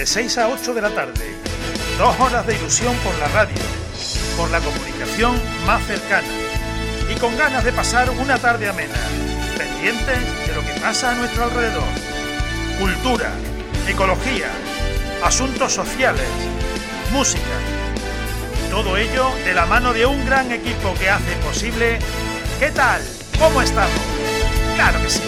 6 a 8 de la tarde. 2 horas de ilusión por la radio, por la comunicación más cercana y con ganas de pasar una tarde amena, pendientes de lo que pasa a nuestro alrededor. Cultura, ecología, asuntos sociales, música. Todo ello de la mano de un gran equipo que hace posible... ¿Qué tal? ¿Cómo estamos? ¡Claro que sí!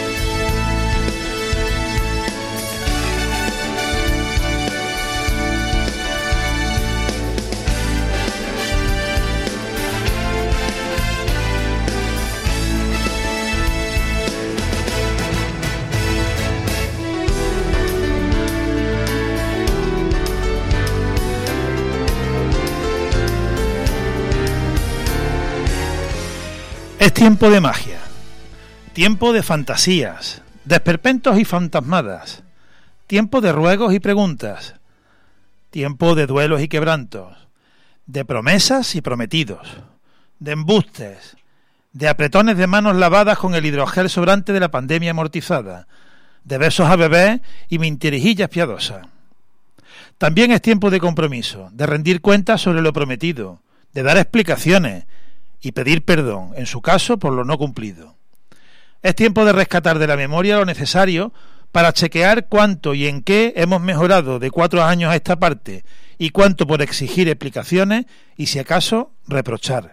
Es tiempo de magia, tiempo de fantasías, de esperpentos y fantasmadas, tiempo de ruegos y preguntas, tiempo de duelos y quebrantos, de promesas y prometidos, de embustes, de apretones de manos lavadas con el hidrogel sobrante de la pandemia amortizada, de besos a bebés y mentirijillas piadosas. También es tiempo de compromiso, de rendir cuentas sobre lo prometido, de dar explicaciones y pedir perdón, en su caso, por lo no cumplido. Es tiempo de rescatar de la memoria lo necesario para chequear cuánto y en qué hemos mejorado de 4 años a esta parte y cuánto por exigir explicaciones y, si acaso, reprochar.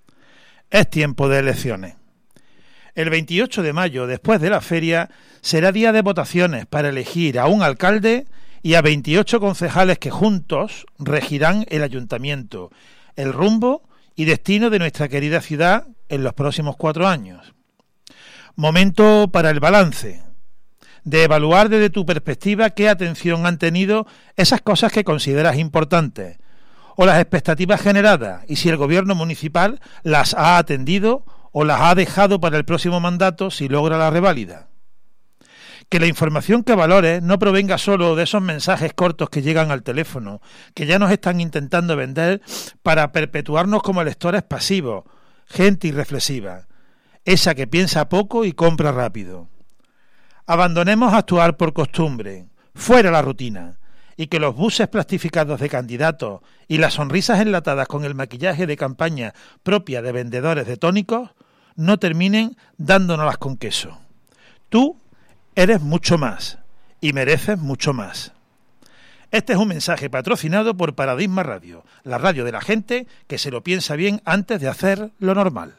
Es tiempo de elecciones. El 28 de mayo, después de la feria, será día de votaciones para elegir a un alcalde y a 28 concejales que juntos regirán el ayuntamiento, el rumbo y destino de nuestra querida ciudad en los próximos 4 años. Momento para el balance, de evaluar desde tu perspectiva qué atención han tenido esas cosas que consideras importantes, o las expectativas generadas, y si el gobierno municipal las ha atendido o las ha dejado para el próximo mandato si logra la reválida. Que la información que valores no provenga solo de esos mensajes cortos que llegan al teléfono, que ya nos están intentando vender para perpetuarnos como lectores pasivos, gente irreflexiva, esa que piensa poco y compra rápido. Abandonemos actuar por costumbre, fuera la rutina, y que los buses plastificados de candidatos y las sonrisas enlatadas con el maquillaje de campaña propia de vendedores de tónicos no terminen dándonoslas con queso. Tú eres mucho más y mereces mucho más. Este es un mensaje patrocinado por Paradigma Radio, la radio de la gente que se lo piensa bien antes de hacer lo normal.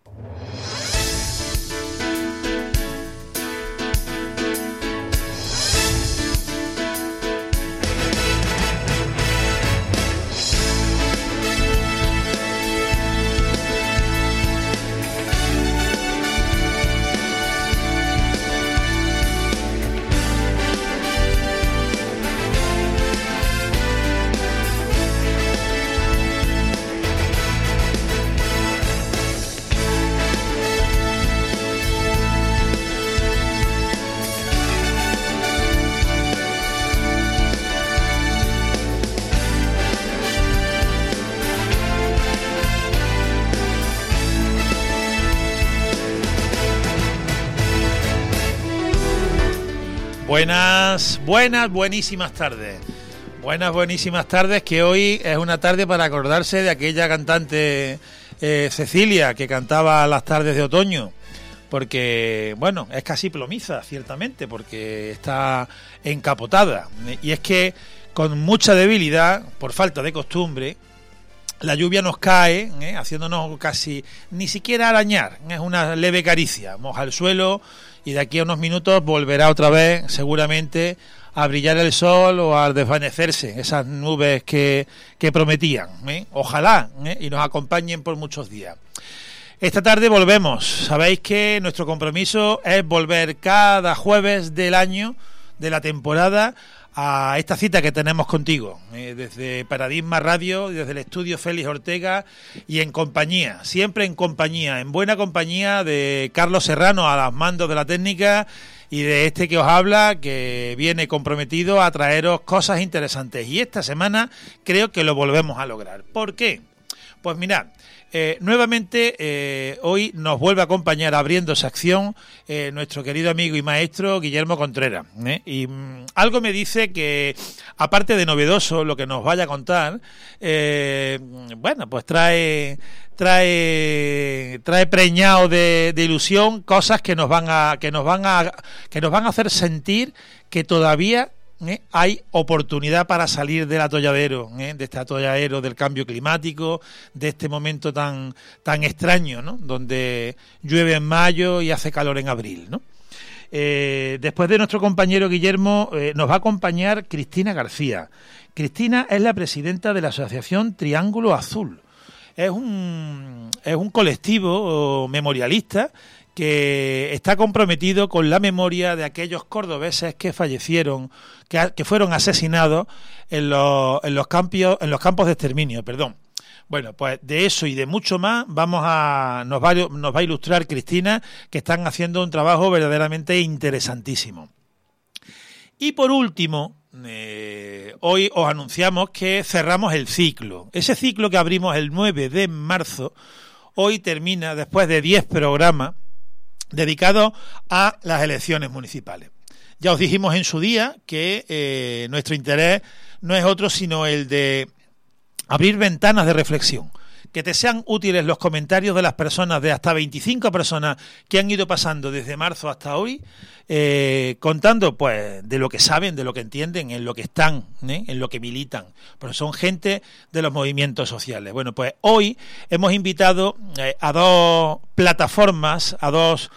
Buenísimas tardes. Buenísimas tardes, que hoy es una tarde para acordarse de aquella cantante Cecilia, que cantaba las tardes de otoño, porque, bueno, es casi plomiza, ciertamente, porque está encapotada. Y es que, con mucha debilidad, por falta de costumbre, la lluvia nos cae, haciéndonos casi ni siquiera arañar, es una leve caricia, moja el suelo y de aquí a unos minutos volverá otra vez seguramente a brillar el sol o a desvanecerse esas nubes que prometían. Ojalá y nos acompañen por muchos días. Esta tarde volvemos. Sabéis que nuestro compromiso es volver cada jueves del año, de la temporada, a esta cita que tenemos contigo, desde Paradigma Radio, desde el estudio Félix Ortega, y en compañía, siempre en compañía, en buena compañía de Carlos Serrano a los mandos de la técnica y de este que os habla, que viene comprometido a traeros cosas interesantes. Y esta semana creo que lo volvemos a lograr. ¿Por qué? Pues mirad, Nuevamente, hoy nos vuelve a acompañar abriendo sección nuestro querido amigo y maestro Guillermo Contreras. Y algo me dice que, aparte de novedoso lo que nos vaya a contar, bueno, pues trae preñado de ilusión cosas que nos van a hacer sentir que todavía hay oportunidad para salir del atolladero, de este atolladero del cambio climático, de este momento tan extraño, ¿no? Donde llueve en mayo y hace calor en abril, ¿no? Después de nuestro compañero Guillermo, nos va a acompañar Cristina García. Cristina es la presidenta de la asociación Triángulo Azul. Es un colectivo memorialista que está comprometido con la memoria de aquellos cordobeses que fallecieron, que fueron asesinados en los campos de exterminio, perdón. Bueno, pues de eso y de mucho más nos va a ilustrar Cristina, que están haciendo un trabajo verdaderamente interesantísimo. Y por último, hoy os anunciamos que cerramos el ciclo. Ese ciclo que abrimos el 9 de marzo, hoy termina después de 10 programas dedicados a las elecciones municipales. Ya os dijimos en su día que nuestro interés no es otro sino el de abrir ventanas de reflexión, que te sean útiles los comentarios de las personas, de hasta 25 personas que han ido pasando desde marzo hasta hoy, contando pues de lo que saben, de lo que entienden, en lo que están, en lo que militan, pero son gente de los movimientos sociales. Bueno, pues hoy hemos invitado a dos plataformas, a dos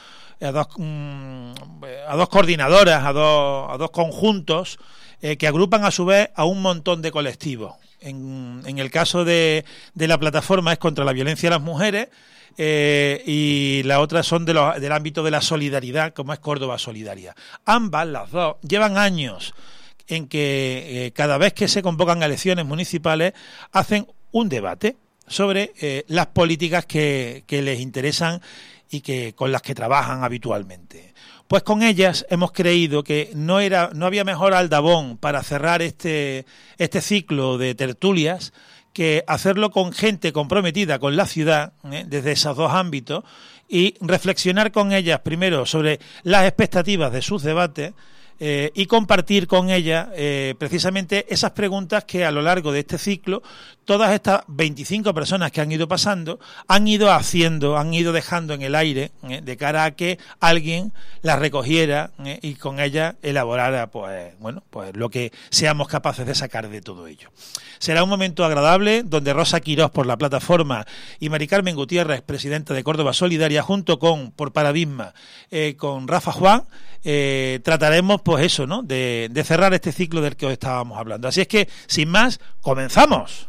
coordinadoras, a dos conjuntos que agrupan a su vez a un montón de colectivos. En el caso de la plataforma es contra la violencia a las mujeres, y la otra son del ámbito de la solidaridad, como es Córdoba Solidaria. Ambas, las dos, llevan años en que cada vez que se convocan elecciones municipales hacen un debate sobre las políticas que les interesan y con las que trabajan habitualmente. Pues con ellas hemos creído que no había mejor aldabón para cerrar este ciclo de tertulias que hacerlo con gente comprometida con la ciudad, desde esos dos ámbitos, y reflexionar con ellas primero sobre las expectativas de sus debates, y compartir con ella precisamente esas preguntas que a lo largo de este ciclo todas estas 25 personas que han ido pasando han ido haciendo, han ido dejando en el aire, de cara a que alguien las recogiera y con ella elaborara pues lo que seamos capaces de sacar de todo ello. Será un momento agradable donde Rosa Quirós por la plataforma y Mari Carmen Gutiérrez, presidenta de Córdoba Solidaria, junto con por Paradigma, con Rafa Juan, trataremos pues eso, ¿no? De cerrar este ciclo del que os estábamos hablando. Así es que, sin más, comenzamos.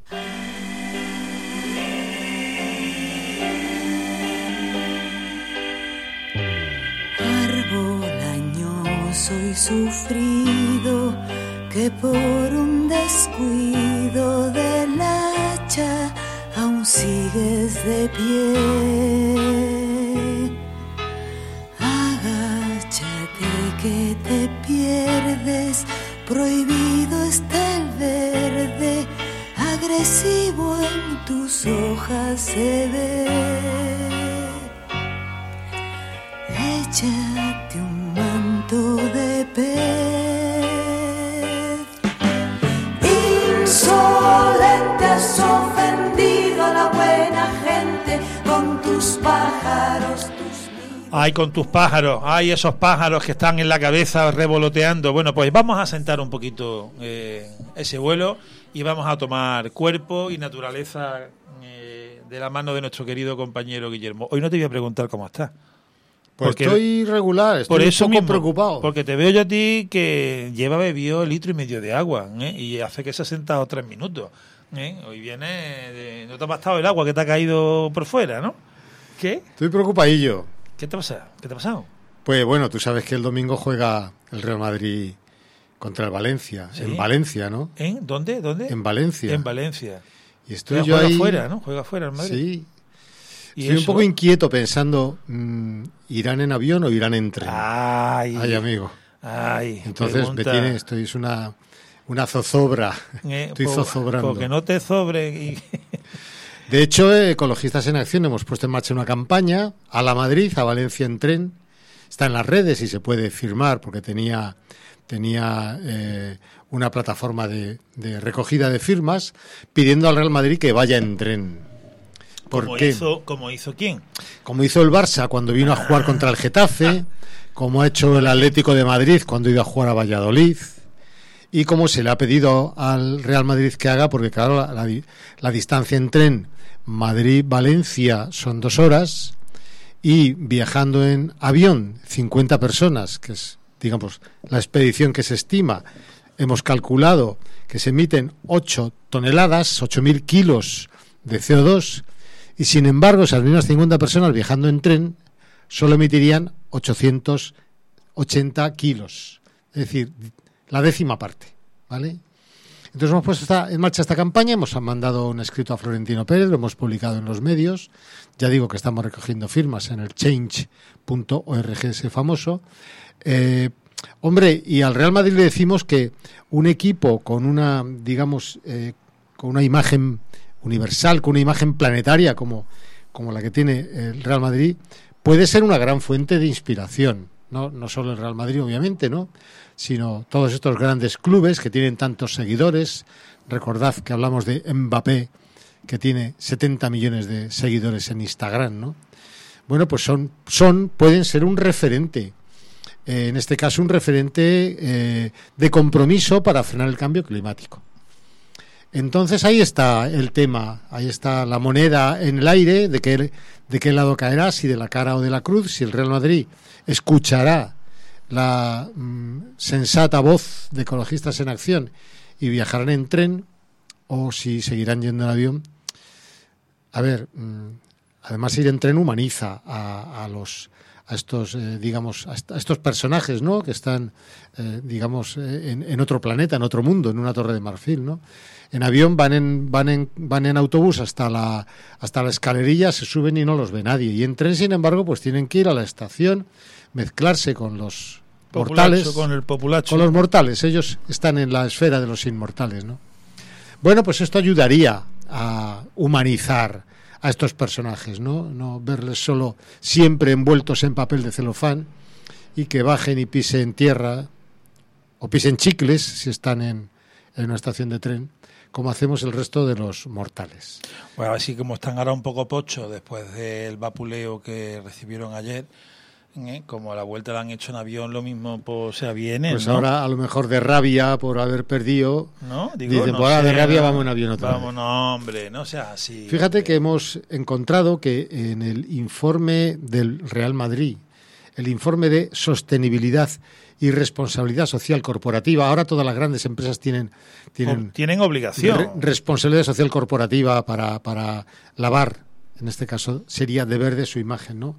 Árbol añoso y sufrido, que por un descuido del hacha aún sigues de pie. Que te pierdes, prohibido está el verde, agresivo en tus hojas se ve. Échate un manto de pez. Insolente has ofendido a la buena gente con tus pájaros. Ay, con tus pájaros, ay, esos pájaros que están en la cabeza revoloteando. Bueno, pues vamos a sentar un poquito ese vuelo y vamos a tomar cuerpo y naturaleza de la mano de nuestro querido compañero Guillermo. Hoy no te voy a preguntar cómo estás. Pues porque estoy regular, estoy por eso un poco preocupado. Porque te veo yo a ti que bebió 1,5 litros de agua, y hace que se ha sentado 3 minutos. Hoy viene, no te ha bastado el agua que te ha caído por fuera, ¿no? ¿Qué? Estoy preocupadillo. ¿Qué te pasa? ¿Qué te ha pasado? Pues bueno, tú sabes que el domingo juega el Real Madrid contra el Valencia. ¿Sí? En Valencia, ¿no? ¿En dónde? En Valencia. En Valencia. Y estoy yo ahí... Juega afuera, ¿no? Juega afuera el Madrid. Sí. Estoy un poco inquieto pensando, ¿irán en avión o irán en tren? Ay, amigo. Ay, entonces es una zozobra. Estoy zozobrando. Porque no te sobre De hecho, Ecologistas en Acción hemos puesto en marcha una campaña a la Madrid, a Valencia en tren. Está en las redes y se puede firmar porque tenía una plataforma de recogida de firmas pidiendo al Real Madrid que vaya en tren. ¿Cómo hizo quién? Como hizo el Barça cuando vino a jugar contra el Getafe, como ha hecho el Atlético de Madrid cuando ha ido a jugar a Valladolid, y como se le ha pedido al Real Madrid que haga, porque claro, la distancia en tren Madrid-Valencia son 2 horas, y viajando en avión 50 personas, que es, digamos, la expedición que se estima, hemos calculado que se emiten 8 toneladas, 8.000 kilos de CO2, y sin embargo esas mismas 50 personas viajando en tren solo emitirían 880 kilos, es decir, la 10ª parte, ¿vale? Entonces hemos puesto en marcha esta campaña, hemos mandado un escrito a Florentino Pérez, lo hemos publicado en los medios, ya digo que estamos recogiendo firmas en el change.org, ese famoso. Hombre, y al Real Madrid le decimos que un equipo con una, digamos, con una imagen universal, con una imagen planetaria como la que tiene el Real Madrid, puede ser una gran fuente de inspiración. No solo el Real Madrid, obviamente, ¿no?, sino todos estos grandes clubes que tienen tantos seguidores. Recordad que hablamos de Mbappé, que tiene 70 millones de seguidores en Instagram, ¿no? Bueno, pues pueden ser un referente, en este caso un referente de compromiso para frenar el cambio climático. Entonces ahí está el tema, ahí está la moneda en el aire, de qué lado caerá, si de la cara o de la cruz, si el Real Madrid escuchará la sensata voz de Ecologistas en Acción y viajarán en tren, o si seguirán yendo en avión. A ver, además ir en tren humaniza a estos digamos, a estos personajes, ¿no?, que están digamos en otro planeta, en otro mundo, en una torre de marfil, ¿no? En avión van en autobús hasta la escalerilla, se suben y no los ve nadie. Y en tren, sin embargo, pues tienen que ir a la estación, mezclarse con los mortales, con el populacho, con los mortales. Ellos están en la esfera de los inmortales, ¿no? Bueno, pues esto ayudaría a humanizar a estos personajes, no verles solo siempre envueltos en papel de celofán y que bajen y pisen tierra o pisen chicles si están en una estación de tren, como hacemos el resto de los mortales. Bueno, así como están ahora un poco pochos después del vapuleo que recibieron ayer, como a la vuelta la han hecho en avión, lo mismo pues se avienen, pues ¿no? Ahora a lo mejor de rabia por haber perdido, ¿no? Dicen, no sé, de rabia vamos en avión otra vez. No, hombre, no sea así. Fíjate que hemos encontrado que en el informe del Real Madrid, el informe de sostenibilidad y responsabilidad social corporativa, ahora todas las grandes empresas tienen obligación, responsabilidad social corporativa para lavar, en este caso sería de verde su imagen, ¿no?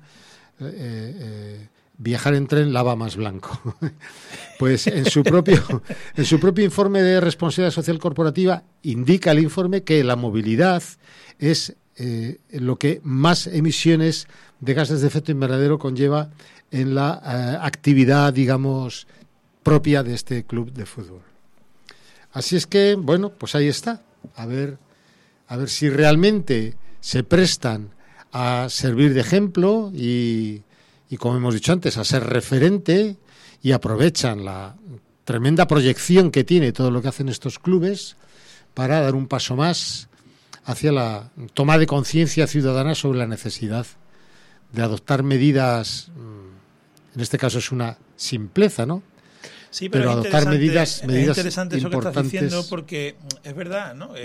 Viajar en tren lava más blanco. Pues en su propio informe de responsabilidad social corporativa indica el informe que la movilidad es lo que más emisiones de gases de efecto invernadero conlleva en la actividad, digamos, propia de este club de fútbol. Así es que, bueno, pues ahí está. A ver si realmente se prestan a servir de ejemplo y como hemos dicho antes, a ser referente, y aprovechan la tremenda proyección que tiene todo lo que hacen estos clubes para dar un paso más hacia la toma de conciencia ciudadana sobre la necesidad de adoptar medidas. En este caso es una simpleza, ¿no? Sí, pero adoptar medidas es interesante eso importantes. Que estás diciendo, porque es verdad, ¿no?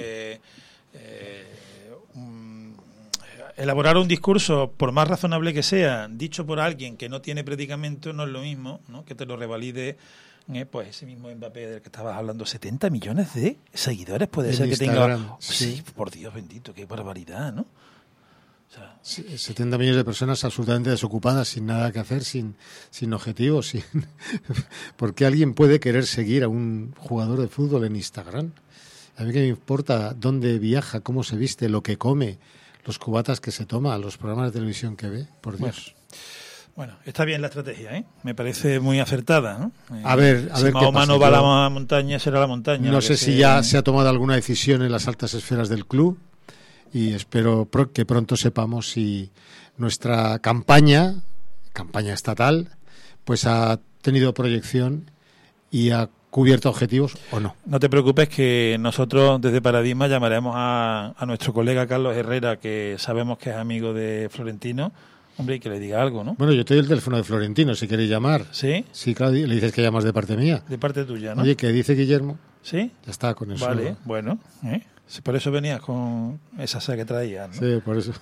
Elaborar un discurso, por más razonable que sea, dicho por alguien que no tiene predicamento, no es lo mismo, ¿no?, que te lo revalide pues ese mismo Mbappé del que estabas hablando. 70 millones de seguidores puede ser Instagram, que tenga. Sí, por Dios bendito, qué barbaridad, ¿no? O sea, 70 millones de personas absolutamente desocupadas, sin nada que hacer, sin objetivos. Porque alguien puede querer seguir a un jugador de fútbol en Instagram. A mí que me importa dónde viaja, cómo se viste, lo que come, los cubatas que se toma, los programas de televisión que ve, por Dios. Bueno, está bien la estrategia, ¿eh? Me parece muy acertada, ¿no? A ver si Mahoma no va a la montaña, será la montaña. No sé si ya se ha tomado alguna decisión en las altas esferas del club y espero que pronto sepamos si nuestra campaña estatal, pues ha tenido proyección y ha cubierto objetivos o no. No te preocupes, que nosotros desde Paradigma llamaremos a nuestro colega Carlos Herrera, que sabemos que es amigo de Florentino, hombre, y que le diga algo, ¿no? Bueno, yo te doy el teléfono de Florentino, si queréis llamar. ¿Sí? Sí, claro, le dices que llamas de parte mía. De parte tuya, ¿no? Oye, ¿qué dice Guillermo? ¿Sí? Ya está, con eso. Vale, bueno. Si por eso venías con esa sed que traías, ¿no? Sí, por eso.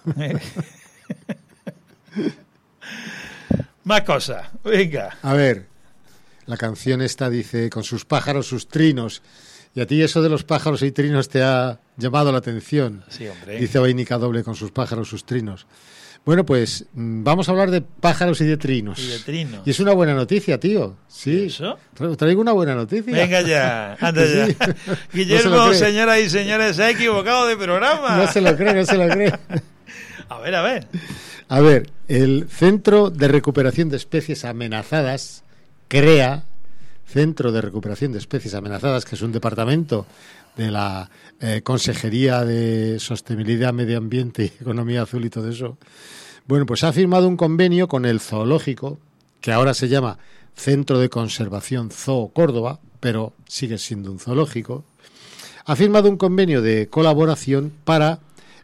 Más cosas, venga. A ver, la canción esta dice, con sus pájaros, sus trinos. ¿Y a ti eso de los pájaros y trinos te ha llamado la atención? Sí, hombre. Dice Vainica Doble, con sus pájaros, sus trinos. Bueno, pues vamos a hablar de pájaros y de trinos. Y de trinos. Y es una buena noticia, tío. Sí. ¿Eso? Traigo una buena noticia. Venga ya, anda ya. Sí. Guillermo, No se lo cree. señoras y señores, se ha equivocado de programa. No se lo cree, no se lo cree. A ver, a ver. A ver, el Centro de Recuperación de Especies Amenazadas, CREA, Centro de Recuperación de Especies Amenazadas, que es un departamento de la Consejería de Sostenibilidad, Medio Ambiente y Economía Azul y todo eso. Bueno, pues ha firmado un convenio con el zoológico, que ahora se llama Centro de Conservación Zoo Córdoba, pero sigue siendo un zoológico. Ha firmado un convenio de colaboración para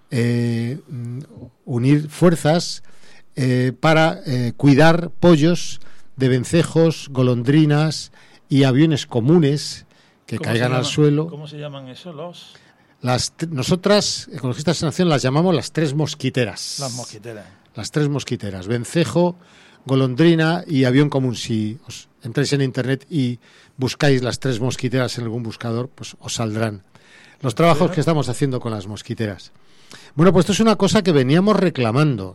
unir fuerzas para cuidar pollos de vencejos, golondrinas y aviones comunes que caigan al suelo. ¿Cómo se llaman eso? Nosotras, ecologistas en acción, las llamamos las tres mosquiteras. Las mosquiteras. Las tres mosquiteras, vencejo, golondrina y avión común. Si os entráis en internet y buscáis las tres mosquiteras en algún buscador, pues os saldrán los trabajos que estamos haciendo con las mosquiteras. Bueno, pues esto es una cosa que veníamos reclamando,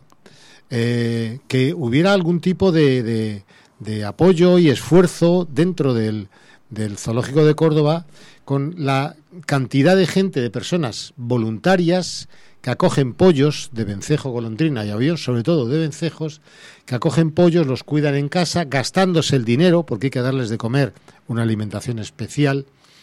que hubiera algún tipo de apoyo y esfuerzo dentro del Zoológico de Córdoba, con la cantidad de gente, de personas voluntarias que acogen pollos de vencejo, golondrina y avión, sobre todo de vencejos, que acogen pollos, los cuidan en casa, gastándose el dinero, porque hay que darles de comer una alimentación especial,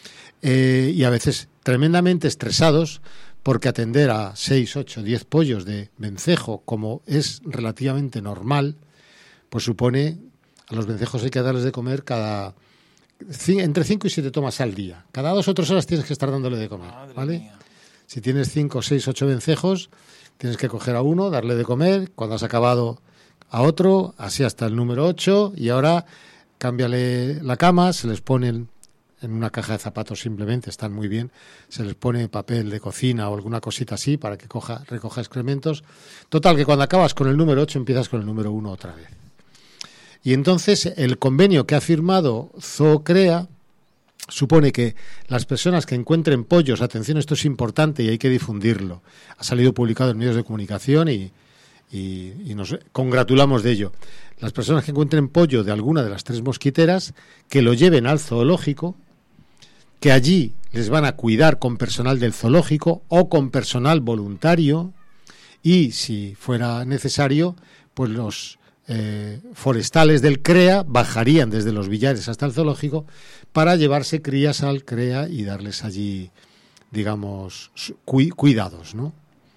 y a veces tremendamente estresados, porque atender a 6, 8, 10 pollos de vencejo, como es relativamente normal, pues supone, a los vencejos hay que darles de comer entre 5 y 7 tomas al día. Cada 2 o 3 horas tienes que estar dándole de comer, ¿vale? Mía. Si tienes 5, 6, 8 vencejos, tienes que coger a uno, darle de comer, cuando has acabado a otro, así hasta el número 8, y ahora cámbiale la cama, se les ponen en una caja de zapatos, simplemente están muy bien, se les pone papel de cocina o alguna cosita así para que recoja excrementos. Total, que cuando acabas con el número 8 empiezas con el número 1 otra vez. Y entonces el convenio que ha firmado ZooCrea supone que las personas que encuentren pollos, atención, esto es importante y hay que difundirlo, ha salido publicado en medios de comunicación y nos congratulamos de ello. Las personas que encuentren pollo de alguna de las tres mosquiteras, que lo lleven al zoológico, que allí les van a cuidar con personal del zoológico o con personal voluntario, y si fuera necesario, pues los forestales del CREA bajarían desde los billares hasta el zoológico para llevarse crías al CREA y darles allí, digamos, cuidados, ¿no?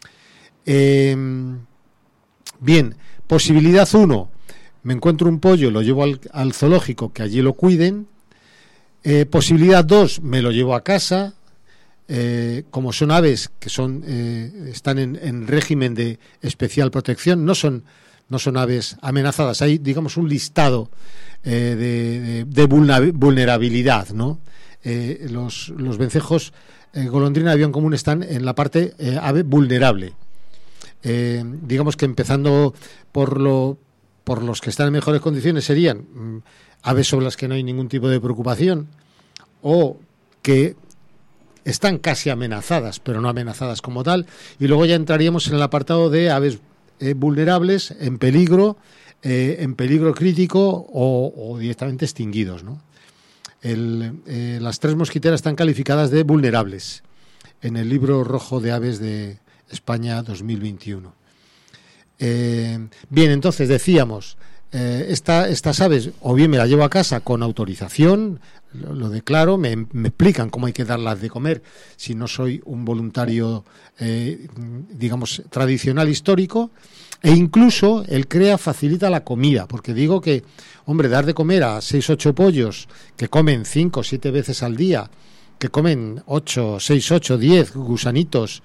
Bien, posibilidad 1, me encuentro un pollo, lo llevo al zoológico, que allí lo cuiden. Posibilidad 2, me lo llevo a casa. Como son aves que están en régimen de especial protección, no son aves amenazadas. Hay, digamos, un listado de vulnerabilidad, ¿no? Los vencejos golondrina y avión común están en la parte ave vulnerable. Digamos que empezando por los que están en mejores condiciones serían aves sobre las que no hay ningún tipo de preocupación o que están casi amenazadas, pero no amenazadas como tal, y luego ya entraríamos en el apartado de aves vulnerables, en peligro crítico o directamente extinguidos, ¿no? Las tres mosquiteras están calificadas de vulnerables en el libro rojo de aves de España 2021. Bien, entonces decíamos, estas aves o bien me las llevo a casa con autorización, lo declaro, me explican cómo hay que darlas de comer si no soy un voluntario, digamos, tradicional, histórico, e incluso el CREA facilita la comida, porque digo que, hombre, dar de comer a 6 o 8 pollos que comen 5 o 7 veces al día, que comen 6, 8, 10 gusanitos,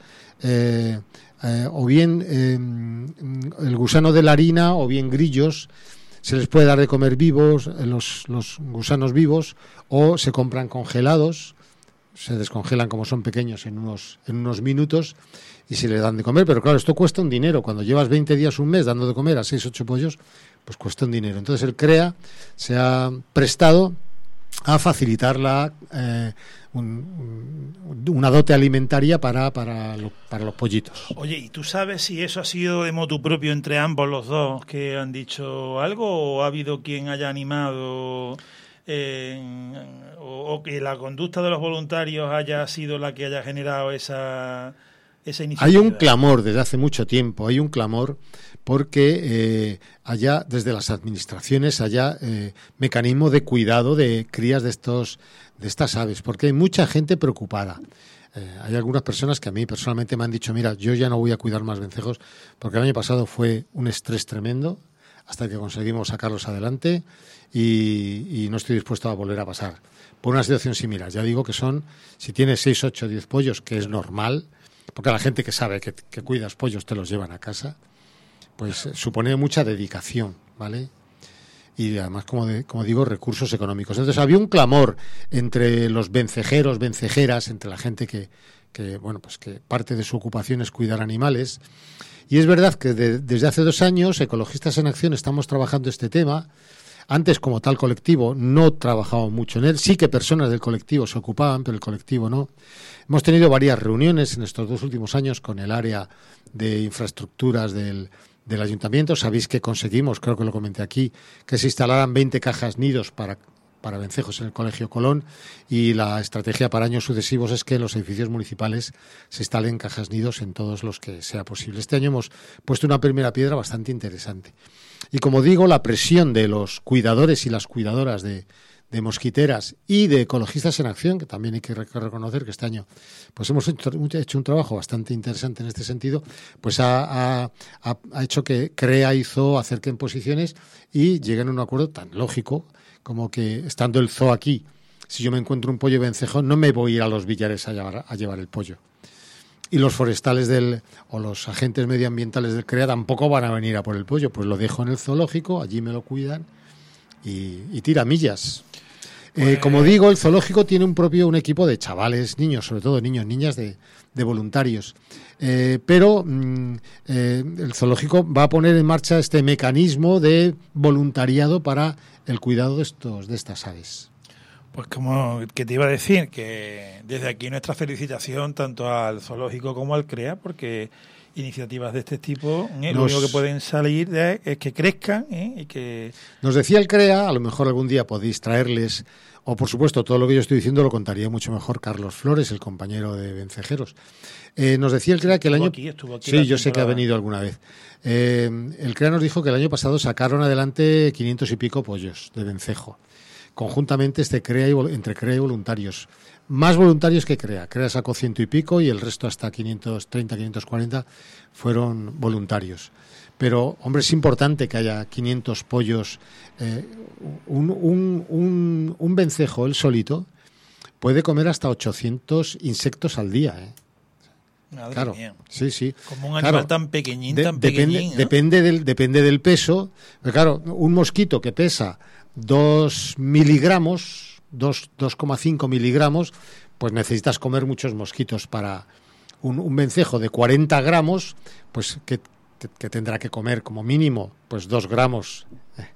o bien el gusano de la harina, o bien grillos, se les puede dar de comer vivos, los gusanos vivos, o se compran congelados, se descongelan como son pequeños en unos minutos y se les dan de comer. Pero claro, esto cuesta un dinero. Cuando llevas 20 días, un mes dando de comer a 6 o 8 pollos, pues cuesta un dinero. Entonces el CREA se ha prestado a facilitar una dote alimentaria para los pollitos. Oye, ¿y tú sabes si eso ha sido de motu propio entre ambos los dos que han dicho algo, o ha habido quien haya animado, o que la conducta de los voluntarios haya sido la que haya generado esa iniciativa? Hay un clamor desde hace mucho tiempo, hay un clamor porque haya desde las administraciones haya mecanismo de cuidado de crías de estas aves, porque hay mucha gente preocupada. Hay algunas personas que a mí personalmente me han dicho, mira, yo ya no voy a cuidar más vencejos porque el año pasado fue un estrés tremendo hasta que conseguimos sacarlos adelante y no estoy dispuesto a volver a pasar por una situación similar. Ya digo que si tienes 6, 8, 10 pollos, que es normal, porque la gente que sabe que cuidas pollos te los llevan a casa, pues supone mucha dedicación, ¿vale? Y además, como digo, recursos económicos. Entonces había un clamor entre los vencejeros, vencejeras, entre la gente que bueno, pues que parte de su ocupación es cuidar animales. Y es verdad que desde hace 2 años, Ecologistas en Acción, estamos trabajando este tema. Antes, como tal colectivo, no trabajaba mucho en él. Sí que personas del colectivo se ocupaban, pero el colectivo no. Hemos tenido varias reuniones en estos 2 últimos años con el área de infraestructuras del ayuntamiento. Sabéis que conseguimos, creo que lo comenté aquí, que se instalaran 20 cajas nidos para vencejos en el Colegio Colón, y la estrategia para años sucesivos es que en los edificios municipales se instalen cajas nidos en todos los que sea posible. Este año hemos puesto una primera piedra bastante interesante. Y como digo, la presión de los cuidadores y las cuidadoras de mosquiteras y de Ecologistas en Acción, que también hay que reconocer que este año pues hemos hecho un trabajo bastante interesante en este sentido, pues ha hecho que CREA y zoo acerquen posiciones y lleguen a un acuerdo tan lógico como que, estando el zoo aquí, si yo me encuentro un pollo vencejo, no me voy a ir a los billares a llevar el pollo. Y los forestales o los agentes medioambientales del CREA tampoco van a venir a por el pollo, pues lo dejo en el zoológico, allí me lo cuidan y tira millas. Como digo, el zoológico tiene un equipo de chavales, niños, sobre todo niños, niñas de voluntarios. Pero el zoológico va a poner en marcha este mecanismo de voluntariado para el cuidado de estas aves. Pues como que te iba a decir, que desde aquí nuestra felicitación tanto al zoológico como al CREA, porque iniciativas de este tipo, lo único que pueden salir es que crezcan, y que... Nos decía el CREA, a lo mejor algún día podéis traerles, o por supuesto todo lo que yo estoy diciendo lo contaría mucho mejor Carlos Flores, el compañero de Vencejeros. Nos decía el CREA que el año... Estuvo aquí sí, yo sé que ha venido alguna vez. El CREA nos dijo que el año pasado sacaron adelante 500 y pico pollos de vencejo, conjuntamente entre CREA y voluntarios. Más voluntarios que CREA. CREA sacó 100 y pico y el resto, hasta 530, 540, fueron voluntarios. Pero, hombre, es importante que haya 500 pollos. Un vencejo, él solito, puede comer hasta 800 insectos al día, Madre claro, mía. Sí. Como un animal tan pequeñín, pequeñín, ¿no? Depende del peso. Pero claro, un mosquito que pesa 2 miligramos, 2,5 miligramos, pues necesitas comer muchos mosquitos. Para un vencejo de 40 gramos, pues que tendrá que comer como mínimo pues 2 gramos,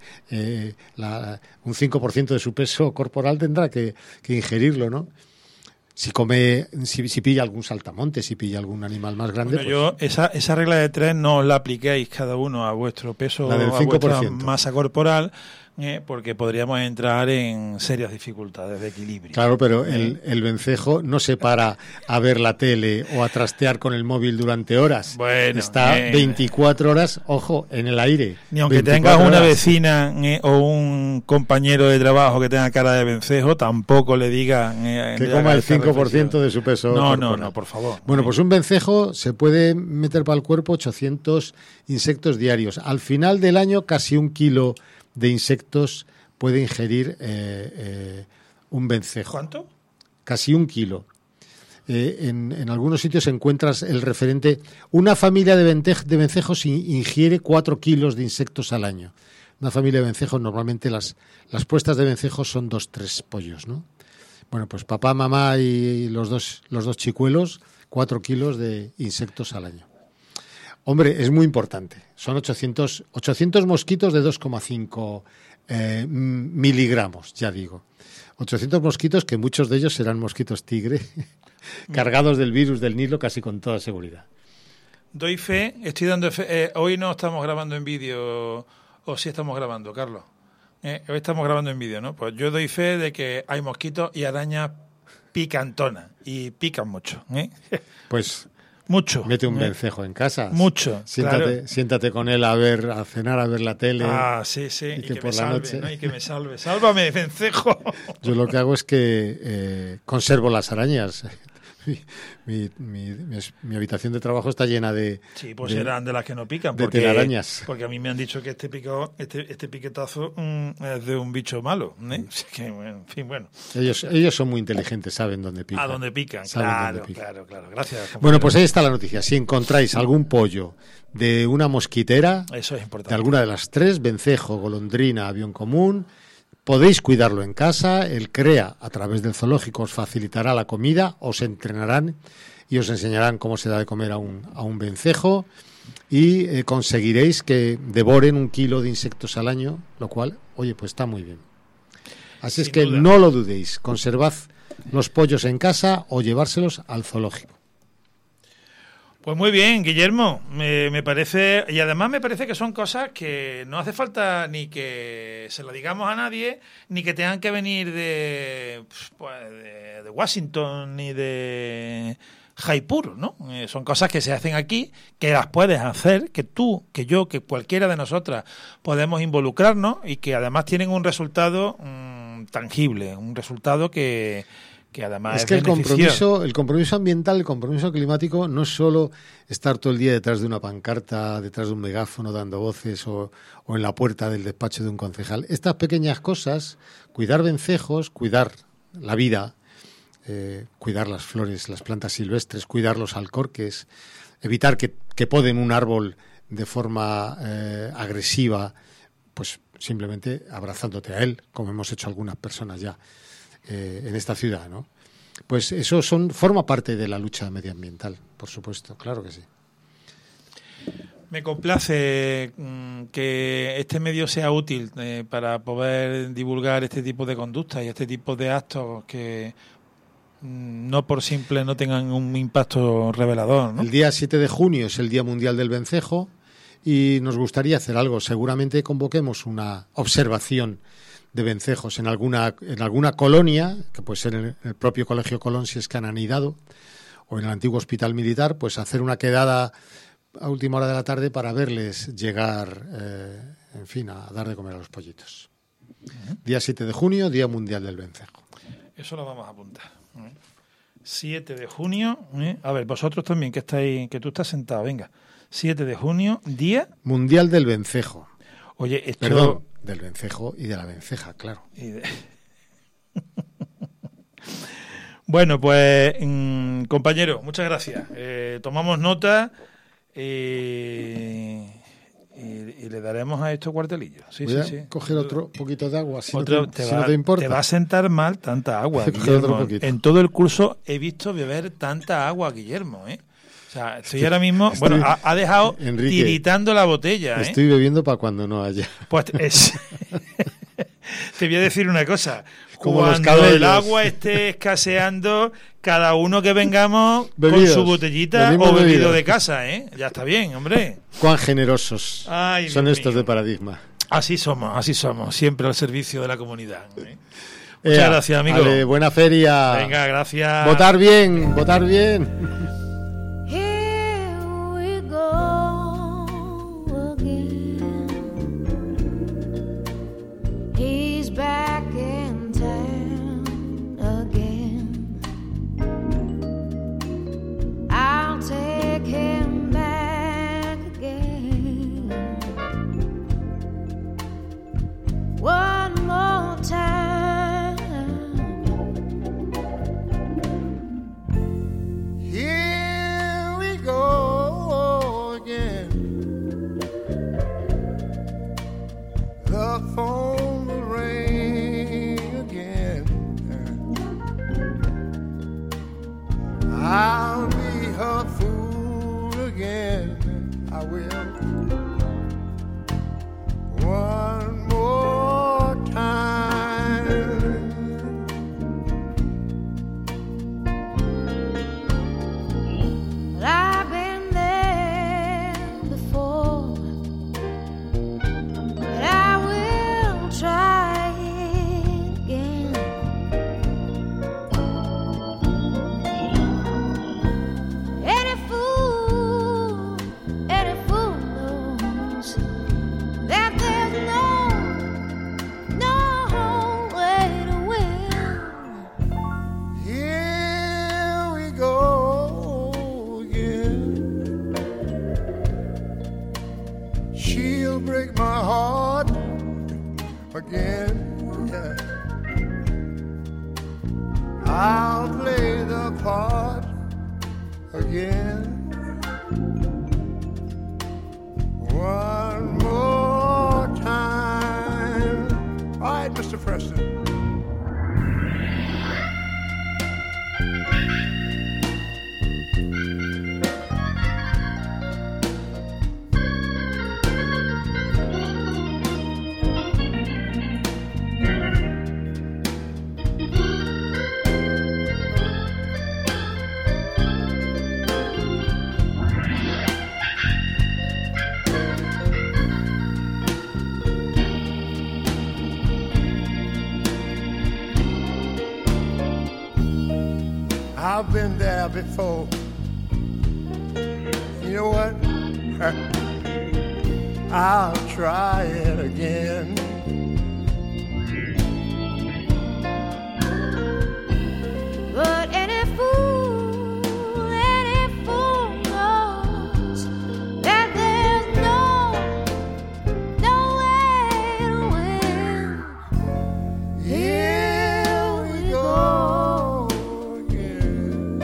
un 5% de su peso corporal tendrá que ingerirlo, ¿no? Si pilla algún saltamonte, si pilla algún animal más grande... Bueno, pues, esa regla de 3 no os la apliquéis cada uno a vuestro peso, la del 5%. A vuestra masa corporal, porque podríamos entrar en serias dificultades de equilibrio. Claro, pero el vencejo no se para a ver la tele o a trastear con el móvil durante horas. Bueno, está 24 horas, ojo, en el aire. Ni aunque 24 tengas una horas. vecina o un compañero de trabajo que tenga cara de vencejo, tampoco le diga que coma el 5% de su peso corporal. No, por favor. Bueno, pues un vencejo se puede meter para el cuerpo 800 insectos diarios. Al final del año, casi 1 kilo de insectos puede ingerir un vencejo. ¿Cuánto? Casi 1 kilo. En algunos sitios encuentras el referente. Una familia de vencejos ingiere 4 kilos de insectos al año. Una familia de vencejos, normalmente las puestas de vencejos son 2-3 pollos, ¿no? Bueno, pues papá, mamá y los dos chicuelos, 4 kilos de insectos al año. Hombre, es muy importante. Son 800 mosquitos de 2,5 miligramos, ya digo. 800 mosquitos, que muchos de ellos serán mosquitos tigre, cargados del virus del Nilo casi con toda seguridad. Doy fe, estoy dando fe. Hoy no estamos grabando en vídeo, o sí estamos grabando, Carlos. Hoy estamos grabando en vídeo, ¿no? Pues yo doy fe de que hay mosquitos y arañas picantonas, y pican mucho. Pues mucho. Mete un vencejo en casa. Mucho. Siéntate con él a cenar, a ver la tele. Ah, sí. Y que me por la salve, noche. ¿no? Y que me salve. Sálvame, vencejo. Yo lo que hago es que conservo las arañas. Mi habitación de trabajo está llena de... Sí, pues serán de las que no pican. De telarañas. Porque a mí me han dicho que este piquetazo es de un bicho malo. Que, en fin, bueno. Ellos son muy inteligentes, saben dónde pican. A dónde pican, claro. Gracias. Compañero. Bueno, pues ahí está la noticia. Si encontráis algún pollo de una mosquitera, eso es importante. De alguna de las 3, vencejo, golondrina, avión común, podéis cuidarlo en casa. El CREA, a través del zoológico, os facilitará la comida, os entrenarán y os enseñarán cómo se da de comer a un vencejo y conseguiréis que devoren 1 kilo de insectos al año, lo cual, oye, pues está muy bien. Así es que no lo dudéis, conservad los pollos en casa o llevárselos al zoológico. Pues muy bien, Guillermo, me parece, y además me parece que son cosas que no hace falta ni que se lo digamos a nadie, ni que tengan que venir de Washington ni de Jaipur, ¿no? Son cosas que se hacen aquí, que las puedes hacer, que tú, que yo, que cualquiera de nosotras podemos involucrarnos y que además tienen un resultado tangible, un resultado que además es que el compromiso ambiental, el compromiso climático no es solo estar todo el día detrás de una pancarta, detrás de un megáfono dando voces o en la puerta del despacho de un concejal. Estas pequeñas cosas, cuidar vencejos, cuidar la vida, cuidar las flores, las plantas silvestres, cuidar los alcorques, evitar que poden un árbol de forma agresiva, pues simplemente abrazándote a él, como hemos hecho algunas personas ya. En esta ciudad, ¿no? Pues eso forma parte de la lucha medioambiental, por supuesto, claro que sí. Me complace que este medio sea útil para poder divulgar este tipo de conductas y este tipo de actos que no por simple no tengan un impacto revelador, ¿no? El día 7 de junio es el Día Mundial del Vencejo y nos gustaría hacer algo. Seguramente convoquemos una observación de vencejos en alguna colonia, que puede ser en el propio Colegio Colón si es que han anidado, o en el antiguo hospital militar, pues hacer una quedada a última hora de la tarde para verles llegar, en fin, a dar de comer a los pollitos. Día 7 de junio, Día Mundial del Vencejo. Eso lo vamos a apuntar. 7 de junio, a ver, vosotros también que estáis, que tú estás sentado, venga. 7 de junio, Día Mundial del Vencejo. Oye, esto... Perdón, del vencejo y de la venceja, claro. Bueno, pues, compañero, muchas gracias. Tomamos nota y le daremos a esto cuartelillo. Sí, Voy sí. a coger otro poquito de agua, si no te te importa. Te va a sentar mal tanta agua, Guillermo. En todo el curso he visto beber tanta agua, Guillermo, O sea, estoy ahora mismo... Bueno, ha dejado Enrique, tiritando la botella, Estoy bebiendo para cuando no haya. Pues te voy a decir una cosa. Como cuando el agua esté escaseando, cada uno que vengamos con su botellita o bebido de casa, Ya está bien, hombre. Cuán generosos Ay, son Dios estos mío. de Paradigma. Así somos, siempre al servicio de la comunidad. Muchas gracias, amigo. Vale, buena feria. Venga, gracias. Votar bien. Here we go again. He's back in town again. I'll take him back again. One more time. Here we go again. The phone will ring again. I'll be her fool again. I will. One more time. I've been there before, but I will try it again. Any fool knows that there's no way to win. Here we go again. She'll break my heart again. Yeah. I'll play the part again. One more time. All right, Mr. Preston. I've been there before. You know what? I'll try it again. But any fool knows that there's no way to win. Here we go again.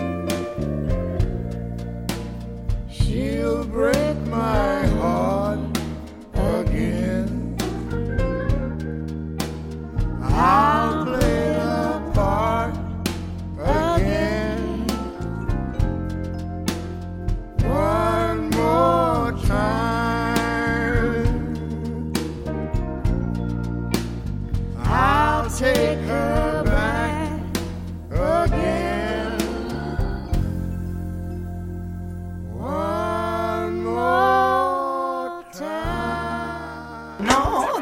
She'll break my heart again. I'll play the part again. One more time. I'll take her back again. One more time. No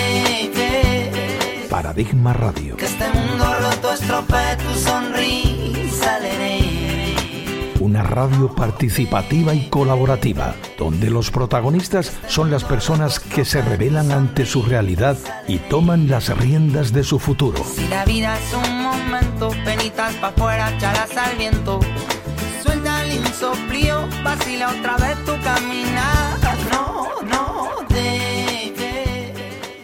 dejes Paradigma Radio. que este mundo roto estropee tu sonrisa, Leré. Una radio participativa y colaborativa, donde los protagonistas son las personas que se rebelan ante su realidad y toman las riendas de su futuro. Si la vida es un momento, penitas pa' afuera, chalas al viento. Suelta el insoplío, vacila otra vez tu caminar. No dejes.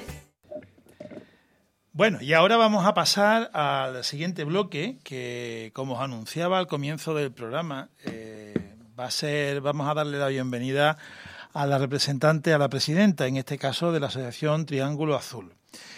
Bueno, y ahora vamos a pasar al siguiente bloque que, como os anunciaba al comienzo del programa, vamos a darle la bienvenida a la representante, a la presidenta, en este caso de la Asociación Triángulo Azul.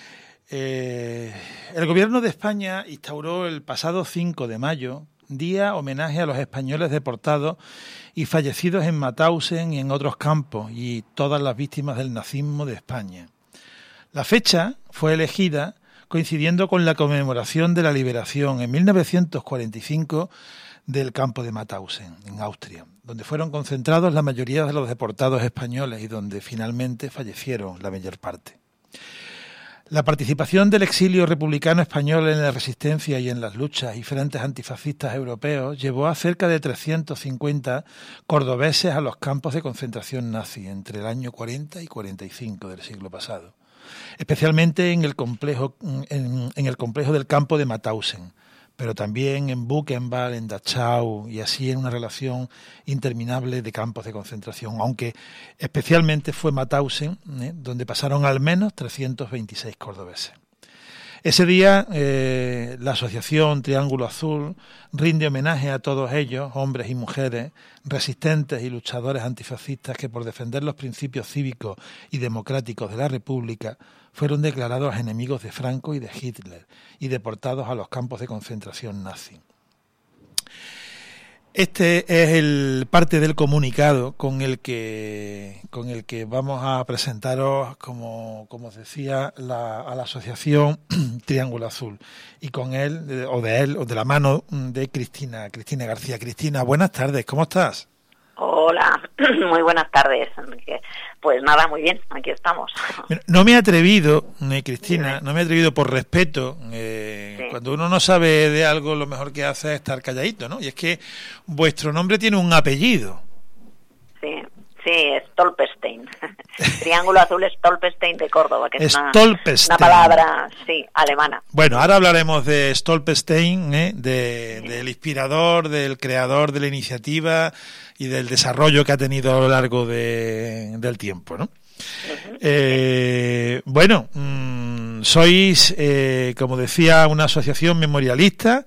El Gobierno de España instauró el pasado 5 de mayo día homenaje a los españoles deportados y fallecidos en Mauthausen y en otros campos y todas las víctimas del nazismo de España. La fecha fue elegida coincidiendo con la conmemoración de la liberación en 1945 del campo de Mauthausen, en Austria, donde fueron concentrados la mayoría de los deportados españoles y donde finalmente fallecieron la mayor parte. La participación del exilio republicano español en la resistencia y en las luchas y frentes antifascistas europeos llevó a cerca de 350 cordobeses a los campos de concentración nazi entre el año 40 y 45 del siglo pasado, especialmente en el complejo del campo de Mauthausen, pero también en Buchenwald, en Dachau y así en una relación interminable de campos de concentración, aunque especialmente fue Mauthausen, donde pasaron al menos 326 cordobeses. Ese día la asociación Triángulo Azul rinde homenaje a todos ellos, hombres y mujeres, resistentes y luchadores antifascistas que por defender los principios cívicos y democráticos de la República fueron declarados enemigos de Franco y de Hitler y deportados a los campos de concentración nazi. Este es el parte del comunicado con el que vamos a presentaros, como os decía, a la asociación Triángulo Azul, y con él o de la mano de Cristina García. Cristina, buenas tardes, ¿cómo estás? Hola, muy buenas tardes. Pues nada, muy bien, aquí estamos. No me he atrevido, Cristina, por respeto, Sí. Cuando uno no sabe de algo, lo mejor que hace es estar calladito, ¿no? Y es que vuestro nombre tiene un apellido. Sí, Stolperstein. Triángulo Azul Stolperstein de Córdoba, que es una palabra, sí, alemana. Bueno, ahora hablaremos de Stolperstein, del inspirador, del creador de la iniciativa y del desarrollo que ha tenido a lo largo del tiempo, ¿no? Bueno, sois, como decía, una asociación memorialista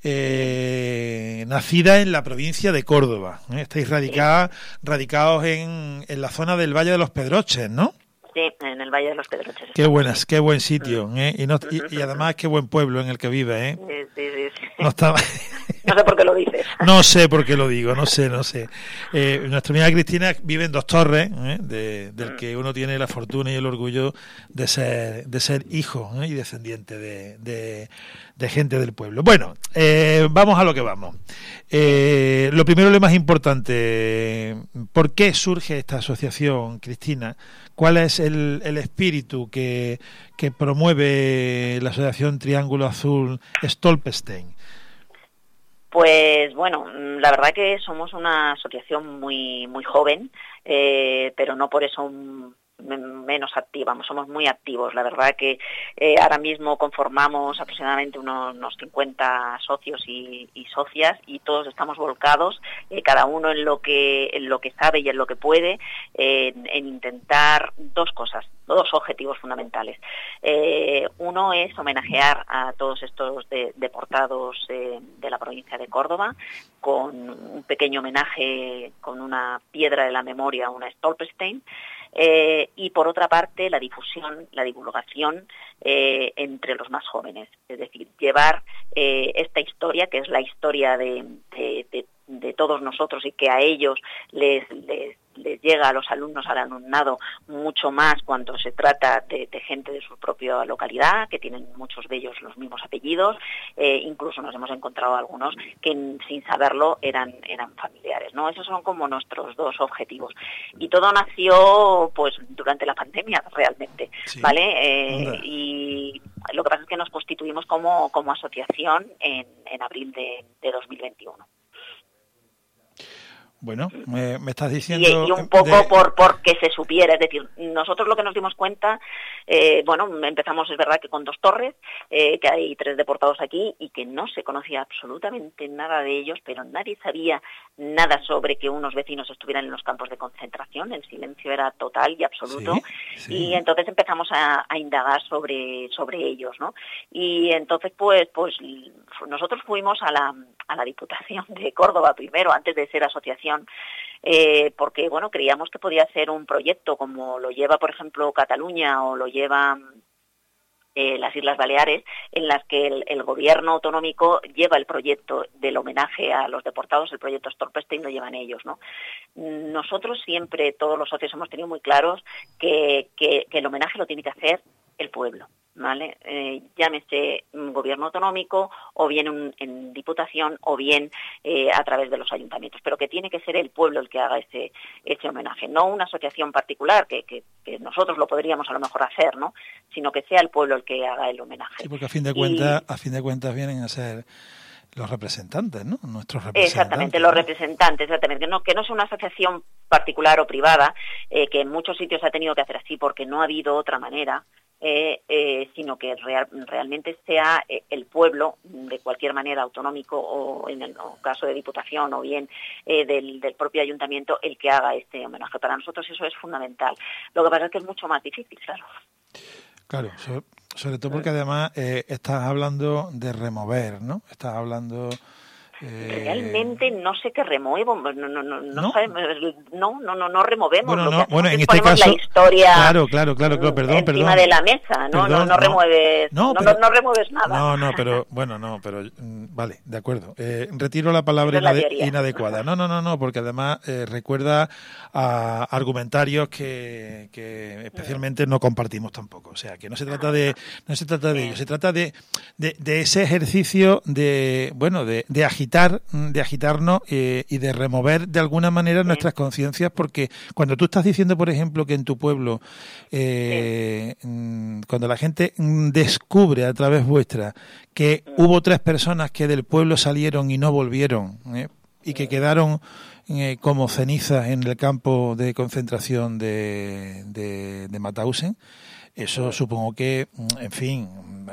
nacida en la provincia de Córdoba. Estáis radicados en la zona del Valle de los Pedroches, ¿no? Sí, en el Valle de los Pedroches. Qué buen sitio, y además qué buen pueblo en el que vive, ¿eh? Sí. No está... No sé por qué lo dices. No sé por qué lo digo, no sé. Nuestra amiga Cristina vive en Dos Torres, del que uno tiene la fortuna y el orgullo de ser hijo y descendiente de gente del pueblo. Bueno, vamos a lo que vamos. Lo primero, lo más importante, ¿por qué surge esta asociación, Cristina? ¿Cuál es el espíritu que promueve la asociación Triángulo Azul Stolperstein? Pues bueno, la verdad que somos una asociación muy joven, pero no por eso menos activa, somos muy activos. La verdad que ahora mismo conformamos aproximadamente unos 50 socios y socias, y todos estamos volcados, cada uno en lo que sabe y en lo que puede, en intentar dos objetivos fundamentales. Uno es homenajear a todos estos deportados de la provincia de Córdoba, con un pequeño homenaje con una piedra de la memoria, una Stolperstein, y por otra parte la divulgación entre los más jóvenes, es decir, llevar esta historia, que es la historia de todos nosotros, y que a ellos les llega, a los alumnos, al alumnado, mucho más cuando se trata de gente de su propia localidad, que tienen muchos de ellos los mismos apellidos, incluso nos hemos encontrado algunos que sin saberlo eran familiares, ¿no? Esos son como nuestros dos objetivos. Y todo nació pues durante la pandemia, realmente, sí. ¿Vale? Y lo que pasa es que nos constituimos como asociación en abril de 2021. Bueno, me estás diciendo... Y un poco por que se supiera, es decir, nosotros lo que nos dimos cuenta, empezamos, es verdad, que con Dos Torres, que hay 3 deportados aquí, y que no se conocía absolutamente nada de ellos, pero nadie sabía nada sobre que unos vecinos estuvieran en los campos de concentración. El silencio era total y absoluto, sí. Y entonces empezamos a indagar sobre ellos, ¿no? Y entonces, pues nosotros fuimos a la Diputación de Córdoba primero, antes de ser asociación, porque creíamos que podía ser un proyecto como lo lleva, por ejemplo, Cataluña o lo lleva las Islas Baleares, en las que el gobierno autonómico lleva el proyecto del homenaje a los deportados, el proyecto Stolperstein lo llevan ellos, ¿no? Nosotros siempre, todos los socios, hemos tenido muy claros que el homenaje lo tiene que hacer el pueblo. ¿vale? Llámese gobierno autonómico o bien en diputación o bien a través de los ayuntamientos, pero que tiene que ser el pueblo el que haga ese homenaje, no una asociación particular que nosotros lo podríamos a lo mejor hacer, ¿no? Sino que sea el pueblo el que haga el homenaje. Sí, porque a fin de cuentas vienen a ser los representantes, ¿no? Nuestros representantes. Exactamente, los representantes, exactamente. Que no sea una asociación particular o privada, que en muchos sitios se ha tenido que hacer así porque no ha habido otra manera, sino que realmente sea el pueblo, de cualquier manera autonómico o en el caso de diputación o bien del propio ayuntamiento, el que haga este homenaje. Para nosotros eso es fundamental. Lo que pasa es que es mucho más difícil, claro. Claro, sobre todo porque además estás hablando de remover, ¿no? Estás hablando... Realmente no sé qué remuevo, no removemos. Bueno, en este caso, la historia perdón, encima de la mesa, no remueves, no remueves nada. Pero vale, de acuerdo. Retiro la palabra inadecuada. No, porque además recuerda a argumentarios que especialmente no compartimos tampoco. O sea, que no se trata de ello, se trata de ese ejercicio de agitarnos y de remover de alguna manera nuestras conciencias, porque cuando tú estás diciendo, por ejemplo, que en tu pueblo, cuando la gente descubre a través vuestra que hubo 3 personas que del pueblo salieron y no volvieron, y que quedaron como cenizas en el campo de concentración de Mauthausen, eso supongo que, en fin,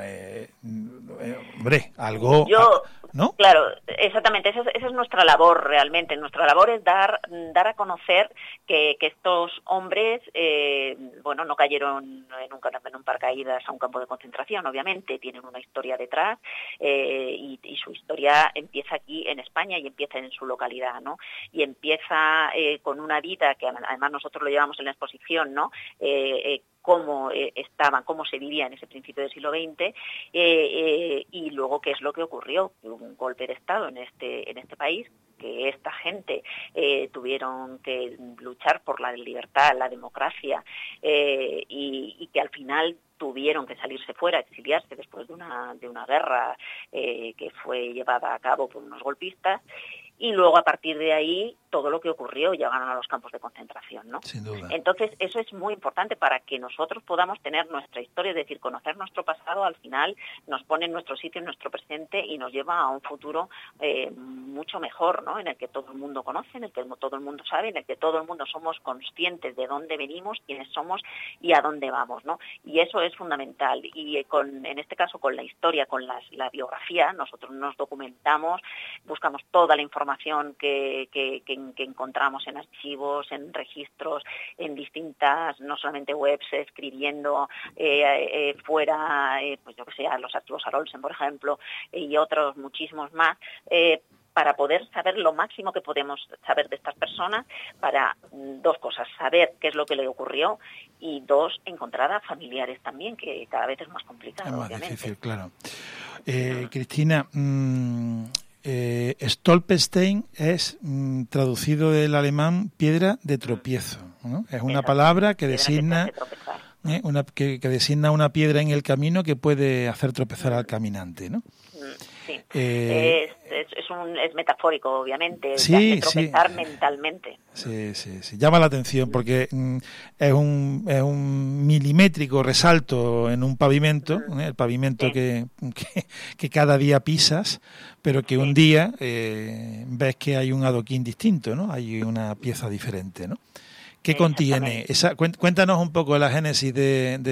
hombre, algo... ¿no? Claro, exactamente, esa es nuestra labor realmente. Nuestra labor es dar a conocer que estos hombres, no cayeron en un paracaídas a un campo de concentración, obviamente, tienen una historia detrás y su historia empieza aquí en España y empieza en su localidad, ¿no? Y empieza con una vida que además nosotros lo llevamos en la exposición, ¿no? Cómo cómo se vivía en ese principio del siglo XX y luego qué es lo que ocurrió, un golpe de Estado en este país, que esta gente tuvieron que luchar por la libertad, la democracia y que al final tuvieron que salirse fuera, exiliarse después de una guerra que fue llevada a cabo por unos golpistas. Y luego, a partir de ahí, todo lo que ocurrió, llegaron a los campos de concentración, ¿no? Sin duda. Entonces, eso es muy importante para que nosotros podamos tener nuestra historia, es decir, conocer nuestro pasado, al final nos pone en nuestro sitio, en nuestro presente y nos lleva a un futuro mucho mejor, ¿no? En el que todo el mundo conoce, en el que todo el mundo sabe, en el que todo el mundo somos conscientes de dónde venimos, quiénes somos y a dónde vamos, ¿no? Y eso es fundamental. Y en este caso, con la historia, con la biografía, nosotros nos documentamos, buscamos toda la información que encontramos en archivos, en registros, en distintas, no solamente webs, escribiendo fuera, pues yo que sé, los archivos Arolsen, por ejemplo, y otros muchísimos más, para poder saber lo máximo que podemos saber de estas personas, para 2 cosas, saber qué es lo que le ocurrió y 2, encontrar a familiares también, que cada vez es más complicado, es más obviamente. difícil, claro. Cristina, Stolperstein es traducido del alemán piedra de tropiezo, ¿no? Es una palabra que designa que designa una piedra en el camino que puede hacer tropezar al caminante, ¿no? Sí. Es metafórico, obviamente, hace tropezar mentalmente. Sí. Llama la atención porque es un milimétrico resalto en un pavimento, el pavimento que cada día pisas, pero que un día ves que hay un adoquín distinto, ¿no? Hay una pieza diferente, ¿no? ¿Qué contiene? Cuéntanos un poco la génesis de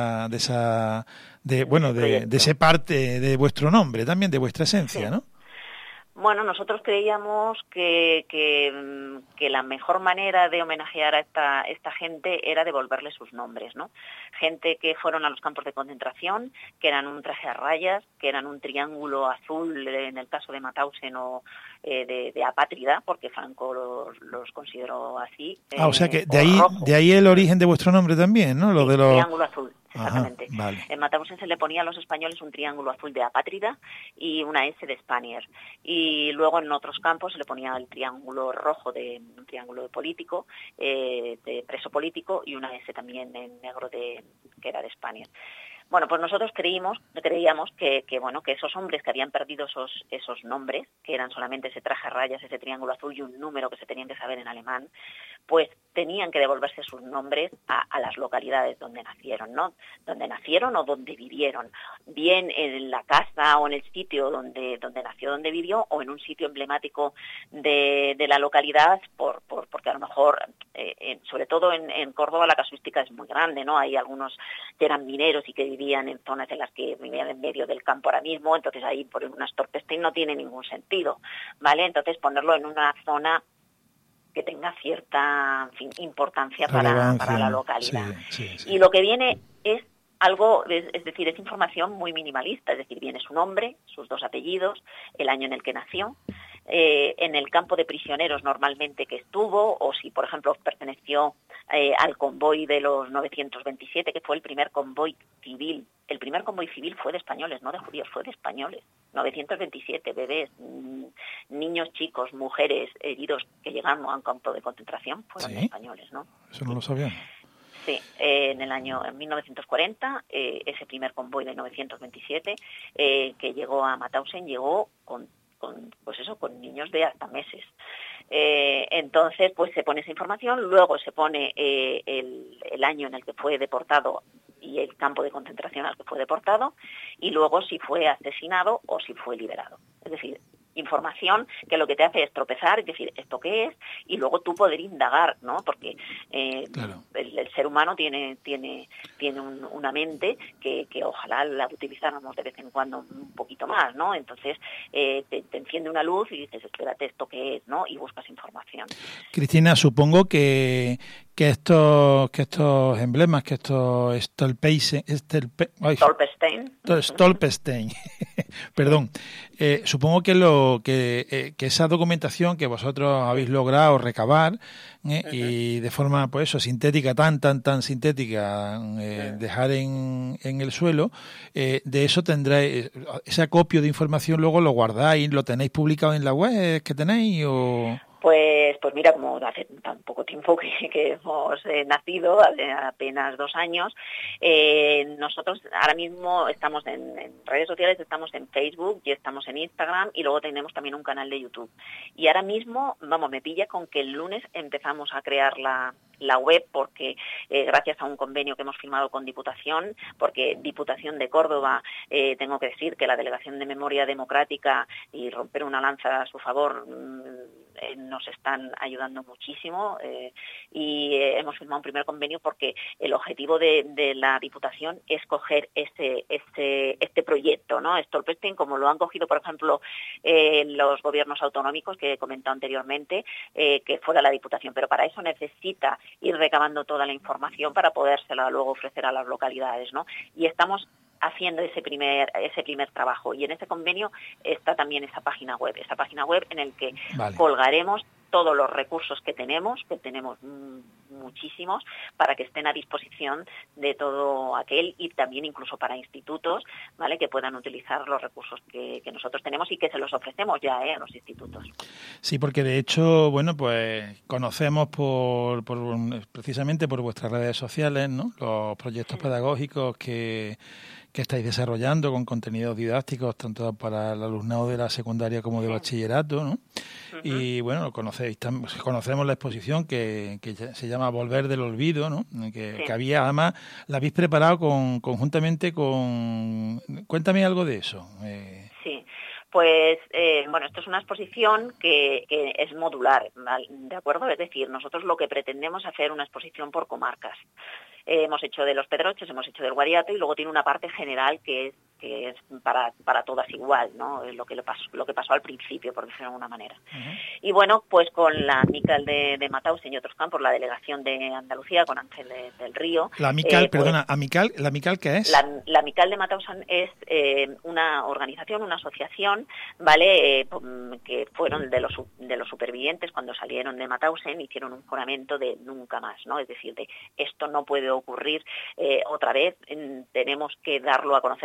ese parte de vuestro nombre, también de vuestra esencia, ¿no? Bueno, nosotros creíamos que la mejor manera de homenajear a esta gente era devolverle sus nombres, ¿no? Gente que fueron a los campos de concentración, que eran un traje a rayas, que eran un triángulo azul en el caso de Mauthausen o de apátrida, porque Franco los consideró así. O sea que de ahí el origen de vuestro nombre también, ¿no? Lo de los triángulo azul. Exactamente. Ajá, vale. En Mauthausen se le ponía a los españoles un triángulo azul de apátrida y una S de Spanier. Y luego en otros campos se le ponía el triángulo rojo de un triángulo de político, de preso político, y una S también en negro que era de Spanier. Bueno, pues nosotros creíamos que bueno, que esos hombres que habían perdido esos nombres, que eran solamente ese traje a rayas, ese triángulo azul y un número que se tenían que saber en alemán, pues tenían que devolverse sus nombres a las localidades donde nacieron, ¿no? Donde nacieron o donde vivieron, bien en la casa o en el sitio donde nació, donde vivió, o en un sitio emblemático de la localidad, porque a lo mejor, sobre todo en Córdoba, la casuística es muy grande, ¿no? Hay algunos que eran mineros y que vivían en zonas en las que vivían en medio del campo ahora mismo, entonces ahí por una Storpestein no tiene ningún sentido, ¿vale? Entonces ponerlo en una zona que tenga cierta, en fin, importancia para la localidad. Sí. Y lo que viene es algo, es decir, es información muy minimalista, es decir, viene su nombre, sus 2 apellidos, el año en el que nació, en el campo de prisioneros normalmente que estuvo, o si, por ejemplo, perteneció al convoy de los 927, que fue el primer convoy civil. El primer convoy civil fue de españoles, no de judíos, fue de españoles. 927 bebés, niños chicos, mujeres, heridos que llegaron a un campo de concentración fueron de españoles, ¿no? Eso no lo sabíamos. Sí, en 1940, ese primer convoy de 927 que llegó a Mauthausen llegó con niños de hasta meses. Entonces, pues se pone esa información, luego se pone el año en el que fue deportado y el campo de concentración al que fue deportado, y luego si fue asesinado o si fue liberado. Es decir, información que lo que te hace es tropezar, es decir, ¿esto qué es? Y luego tú poder indagar, ¿no? Porque claro, el ser humano tiene una mente que ojalá la utilizáramos de vez en cuando un poquito más, ¿no? Entonces te enciende una luz y dices, espérate, ¿esto qué es? ¿No? Y buscas información. Cristina, supongo que estos emblemas, que estos Stolperstein, perdón, supongo que esa documentación que vosotros habéis logrado recabar y de forma, pues eso, sintética, tan sintética, dejar en el suelo, de eso tendréis, ese acopio de información luego lo guardáis, lo tenéis publicado en la web que tenéis o... Pues mira, como hace tan poco tiempo que hemos nacido, hace apenas 2 años, nosotros ahora mismo estamos en redes sociales, estamos en Facebook y estamos en Instagram, y luego tenemos también un canal de YouTube. Y ahora mismo, me pilla con que el lunes empezamos a crear la web, porque gracias a un convenio que hemos firmado con Diputación, porque Diputación de Córdoba, tengo que decir que la Delegación de Memoria Democrática, y romper una lanza a su favor, nos están ayudando muchísimo, y hemos firmado un primer convenio porque el objetivo de la Diputación es coger este proyecto, ¿no? Stolperstein, como lo han cogido, por ejemplo, los gobiernos autonómicos que he comentado anteriormente, que fuera la Diputación, pero para eso necesita ir recabando toda la información para podérsela luego ofrecer a las localidades, ¿no? Y estamos haciendo ese primer trabajo, y en ese convenio está también esa página web en el que colgaremos todos los recursos que tenemos muchísimos, para que estén a disposición de todo aquel, y también incluso para institutos, ¿vale?, que puedan utilizar los recursos que nosotros tenemos y que se los ofrecemos ya a los institutos. Sí, porque de hecho, bueno, pues conocemos precisamente por vuestras redes sociales, ¿no?, los proyectos pedagógicos que estáis desarrollando con contenidos didácticos tanto para el alumnado de la secundaria como de bachillerato, ¿no? Y bueno, conocemos la exposición que se llama Volver del Olvido, ¿no? Que había, además, la habéis preparado conjuntamente con... Cuéntame algo de eso. Sí. Pues, esto es una exposición que es modular, ¿de acuerdo? Es decir, nosotros lo que pretendemos es hacer una exposición por comarcas. Hemos hecho de Los Pedroches, hemos hecho del Guadiato, y luego tiene una parte general que es para todas igual, ¿no? Es lo que pasó al principio, por decirlo de alguna manera. Y bueno, pues con la Mical de Mauthausen y otros campos, la delegación de Andalucía, con Ángel del Río. La Mical, ¿la Mical qué es? La Mical de Mauthausen es una organización, una asociación, ¿vale?, que fueron de los supervivientes cuando salieron de Mauthausen, hicieron un juramento de nunca más, ¿no? Es decir, de esto no puede ocurrir otra vez, tenemos que darlo a conocer a todo el mundo,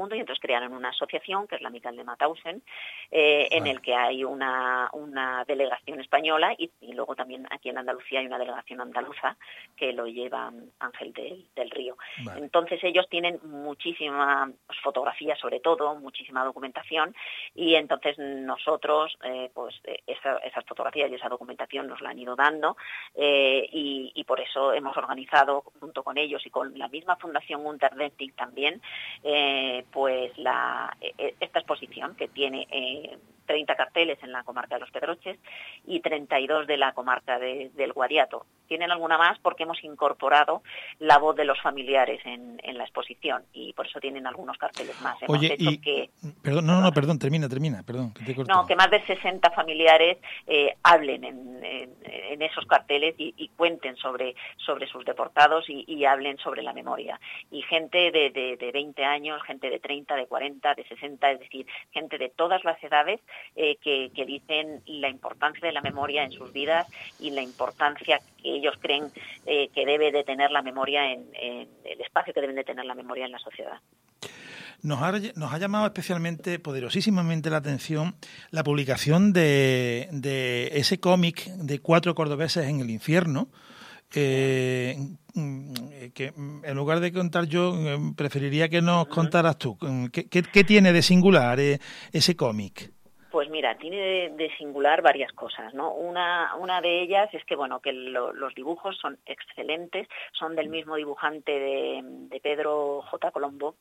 mundo, y entonces crearon una asociación que es la Amical de Mauthausen, en el que hay una delegación española y luego también aquí en Andalucía hay una delegación andaluza que lo lleva Ángel del Río. Vale. Entonces ellos tienen muchísimas fotografías, sobre todo, muchísima documentación, y entonces nosotros pues esas fotografías y esa documentación nos la han ido dando, y por eso hemos organizado junto con ellos y con la misma Fundación Unterdentic también pues esta exposición que tiene 30 carteles en la comarca de Los Pedroches y 32 de la comarca del Guadiato. Tienen alguna más porque hemos incorporado la voz de los familiares en la exposición, y por eso tienen algunos carteles más. Oye, perdón, termina, perdón, que te he cortado. No, que más de 60 familiares hablen en esos carteles y cuenten sobre sus deportados y hablen sobre la memoria. Y gente de 20 años, gente de 30, de 40, de 60, es decir, gente de todas las edades que dicen la importancia de la memoria en sus vidas y la importancia que ellos creen que debe de tener la memoria en el espacio que deben de tener la memoria en la sociedad. Nos ha llamado especialmente, poderosísimamente la atención la publicación de ese cómic de 4 cordobeses en el infierno, que en lugar de contar yo, preferiría que nos contaras tú. ¿Qué tiene de singular ese cómic? Pues mira, tiene de singular varias cosas, ¿no? Una de ellas es que, bueno, que los dibujos son excelentes, son del mismo dibujante de Pedro Colombo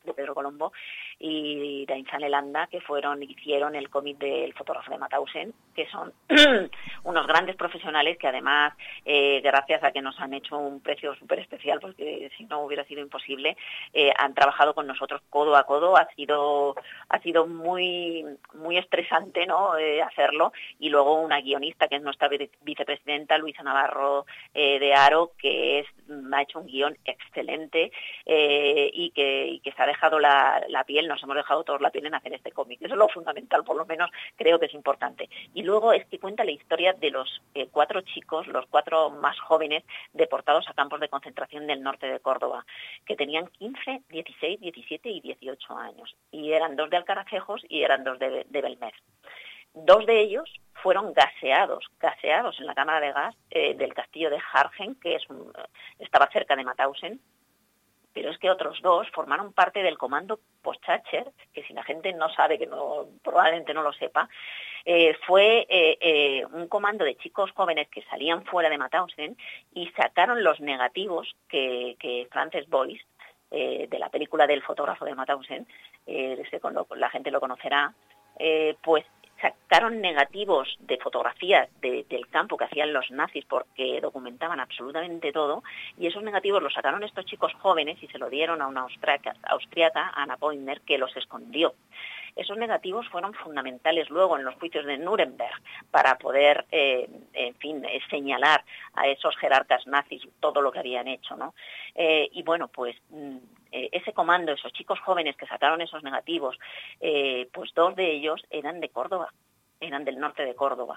y de Ainzane Landa, que hicieron el cómic del fotógrafo de Mauthausen, que son unos grandes profesionales que además, gracias a que nos han hecho un precio súper especial, porque si no hubiera sido imposible, han trabajado con nosotros codo a codo. Ha sido muy, muy estresante, ¿no? Hacerlo, y luego una guionista que es nuestra vicepresidenta, Luisa Navarro de Aro, que ha hecho un guión excelente, y que se ha dejado la piel, nos hemos dejado todos la piel en hacer este cómic. Eso es lo fundamental, por lo menos creo que es importante. Y luego es que cuenta la historia de los 4 chicos, los 4 más jóvenes deportados a campos de concentración del norte de Córdoba, que tenían 15, 16, 17 y 18 años, y eran 2 de Alcaracejos y eran 2 de Belmez. 2 de ellos fueron gaseados en la cámara de gas del castillo de Hargen, que estaba cerca de Mauthausen, pero es que otros 2 formaron parte del comando Postchacher, que si la gente no sabe, que probablemente no lo sepa, fue un comando de chicos jóvenes que salían fuera de Mauthausen y sacaron los negativos que Frances Boyce, de la película del fotógrafo de Mauthausen, la gente lo conocerá, pues sacaron negativos de fotografías del campo que hacían los nazis, porque documentaban absolutamente todo, y esos negativos los sacaron estos chicos jóvenes y se lo dieron a una austriaca, Anna Pointner, que los escondió. Esos negativos fueron fundamentales luego en los juicios de Nuremberg para poder, señalar a esos jerarcas nazis todo lo que habían hecho, ¿no? Y bueno, pues ese comando, esos chicos jóvenes que sacaron esos negativos, pues 2 de ellos eran de Córdoba, eran del norte de Córdoba.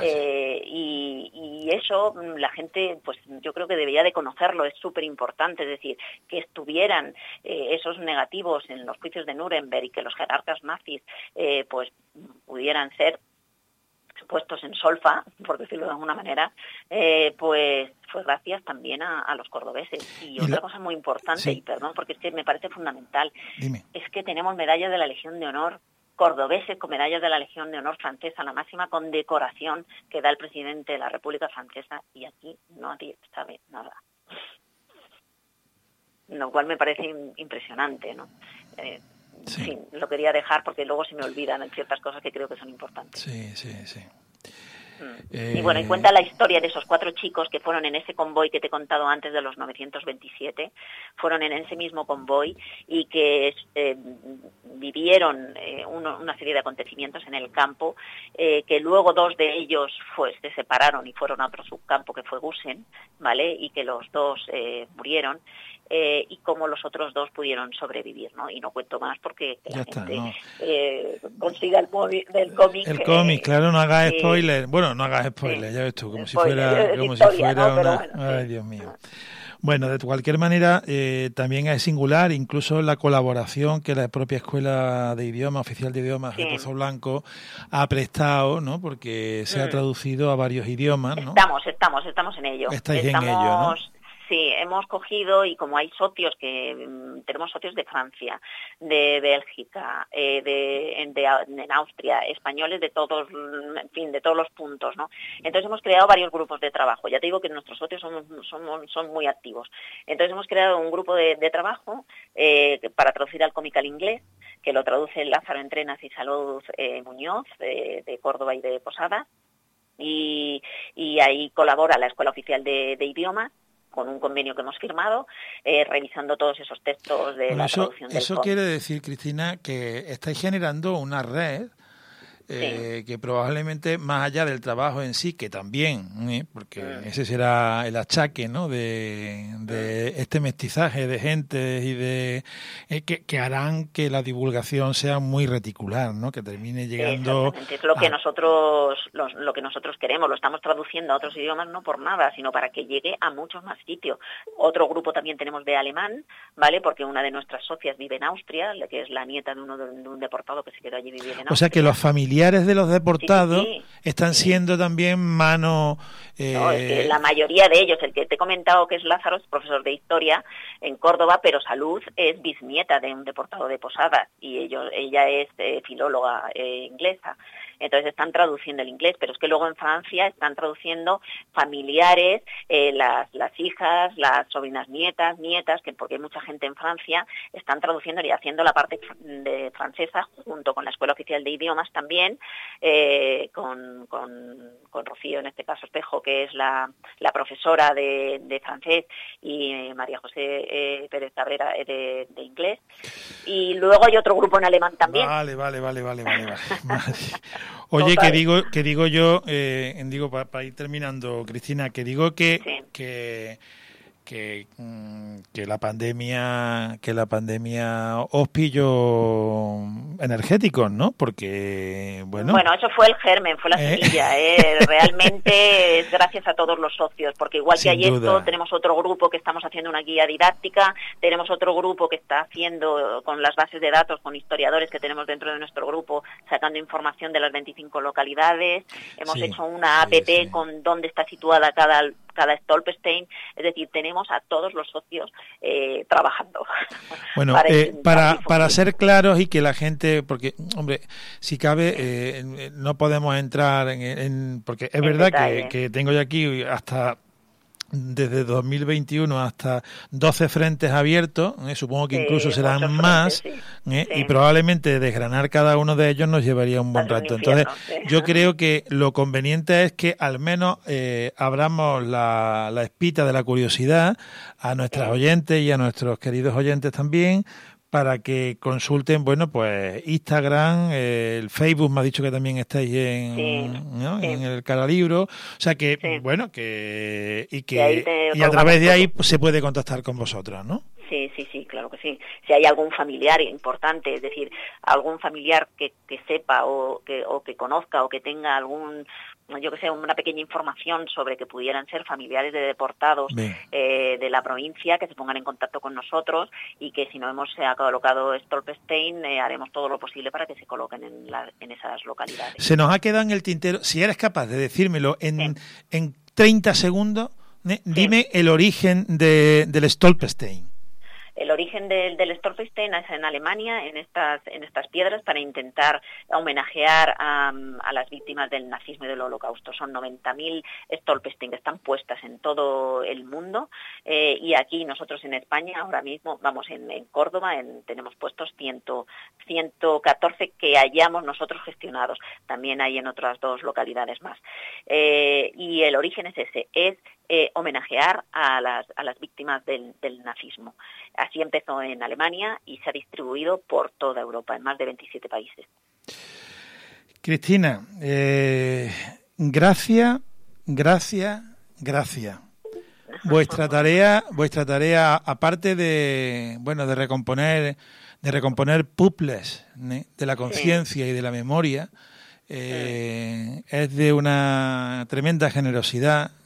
Y eso la gente, pues yo creo que debería de conocerlo, es súper importante, es decir, que estuvieran esos negativos en los juicios de Nuremberg y que los jerarcas nazis pues pudieran ser puestos en solfa, por decirlo de alguna manera, pues fue gracias también a los cordobeses. Y otra cosa muy importante, sí, y perdón, porque es que me parece fundamental, dime, es que tenemos medallas de la Legión de Honor, cordobeses con medallas de la Legión de Honor francesa, la máxima condecoración que da el presidente de la República Francesa, y aquí nadie sabe nada. Lo cual me parece impresionante, ¿no? Sí, lo quería dejar porque luego se me olvidan ciertas cosas que creo que son importantes. Sí. Y bueno, y cuenta la historia de esos 4 chicos que fueron en ese convoy que te he contado antes de los 927, fueron en ese mismo convoy y que vivieron una serie de acontecimientos en el campo, que luego 2 de ellos se separaron y fueron a otro subcampo que fue Gusen, ¿vale? Y que los 2 murieron. Y cómo los otros 2 pudieron sobrevivir, ¿no? Y no cuento más porque la gente consiga el cómic. El cómic, claro, no hagas spoiler. Bueno, no hagas spoiler, ya ves tú, como si fuera ¿no? una... Bueno, ay, Dios mío. Bueno, de cualquier manera, también es singular incluso la colaboración que la propia Escuela de Idiomas, Oficial de Idiomas de Pozo Blanco, ha prestado, ¿no? Porque se ha traducido a varios idiomas, ¿no? Estamos en ello. Estáis en ello, ¿no? Sí, hemos cogido, y como hay socios tenemos socios de Francia, de Bélgica, en Austria, españoles de todos, en fin, de todos los puntos, ¿no? Entonces hemos creado varios grupos de trabajo. Ya te digo que nuestros socios son muy activos. Entonces hemos creado un grupo de trabajo para traducir al cómic al inglés, que lo traduce Lázaro Entrenas y Salud Muñoz, de Córdoba y de Posadas, y ahí colabora la Escuela Oficial de Idiomas, con un convenio que hemos firmado, revisando todos esos textos de la traducción del Eso cómic. quiere decir, Cristina, que estáis generando una red que probablemente, más allá del trabajo en sí, que también, porque ese será el achaque, ¿no?, de este mestizaje de gente y de que harán que la divulgación sea muy reticular, ¿no?, que termine llegando... Exactamente, es lo que nosotros queremos, lo estamos traduciendo a otros idiomas no por nada, sino para que llegue a muchos más sitios. Otro grupo también tenemos de alemán, ¿vale?, porque una de nuestras socias vive en Austria, que es la nieta de un deportado que se quedó allí viviendo en Austria. O sea que los familiares de los deportados están siendo también mano... No, es que la mayoría de ellos, el que te he comentado que es Lázaro, es profesor de historia en Córdoba, pero Salud es bisnieta de un deportado de Posadas y ella es filóloga inglesa. Entonces están traduciendo el inglés, pero es que luego en Francia están traduciendo familiares, las hijas, las sobrinas nietas, porque hay mucha gente en Francia, están traduciendo y haciendo la parte de francesa junto con la Escuela Oficial de Idiomas también, con Rocío, en este caso Espejo, que es la profesora de francés, y María José Pérez Cabrera de inglés. Y luego hay otro grupo en alemán también. Vale. Oye, que digo yo, para ir terminando, Cristina, que digo que la pandemia os pilló energéticos, ¿no? Porque bueno, eso fue el germen, fue la semilla. Realmente es gracias a todos los socios, porque igual que hay esto, tenemos otro grupo que estamos haciendo una guía didáctica, tenemos otro grupo que está haciendo con las bases de datos, con historiadores que tenemos dentro de nuestro grupo, sacando información de las 25 localidades. Hemos hecho una app con dónde está situada cada Stolperstein, es decir, tenemos a todos los socios trabajando. Bueno, para ser claros y que la gente, porque, hombre, si cabe, no podemos entrar porque es verdad que tengo yo aquí hasta... desde 2021 hasta 12 frentes abiertos, supongo que incluso serán más, y probablemente desgranar cada uno de ellos nos llevaría un buen rato. Entonces, yo creo que lo conveniente es que al menos abramos la espita de la curiosidad a nuestras oyentes y a nuestros queridos oyentes también, para que consulten, bueno, pues Instagram, el Facebook, me ha dicho que también estáis en el Caralibro, o sea que, bueno, y a través de ahí pues, se puede contactar con vosotras, ¿no? Sí, claro que sí. Si hay algún familiar importante, es decir, algún familiar que sepa o que conozca o que tenga una pequeña información sobre que pudieran ser familiares de deportados de la provincia, que se pongan en contacto con nosotros, y que si no hemos colocado Stolperstein, haremos todo lo posible para que se coloquen en esas localidades. Se nos ha quedado en el tintero, si eres capaz de decírmelo en 30 segundos, dime el origen del Stolperstein. El origen del Stolperstein es en Alemania, en estas piedras, para intentar homenajear a las víctimas del nazismo y del holocausto. Son 90.000 Stolperstein que están puestas en todo el mundo, y aquí nosotros en España, ahora mismo, en Córdoba, tenemos puestos 114 que hayamos nosotros gestionados. También hay en otras 2 localidades más. Y el origen es ese, es homenajear a las víctimas del nazismo. Así empezó en Alemania y se ha distribuido por toda Europa, en más de 27 países. Cristina, gracias. Vuestra tarea, aparte de recomponer puzzles de la conciencia y de la memoria, es de una tremenda generosidad,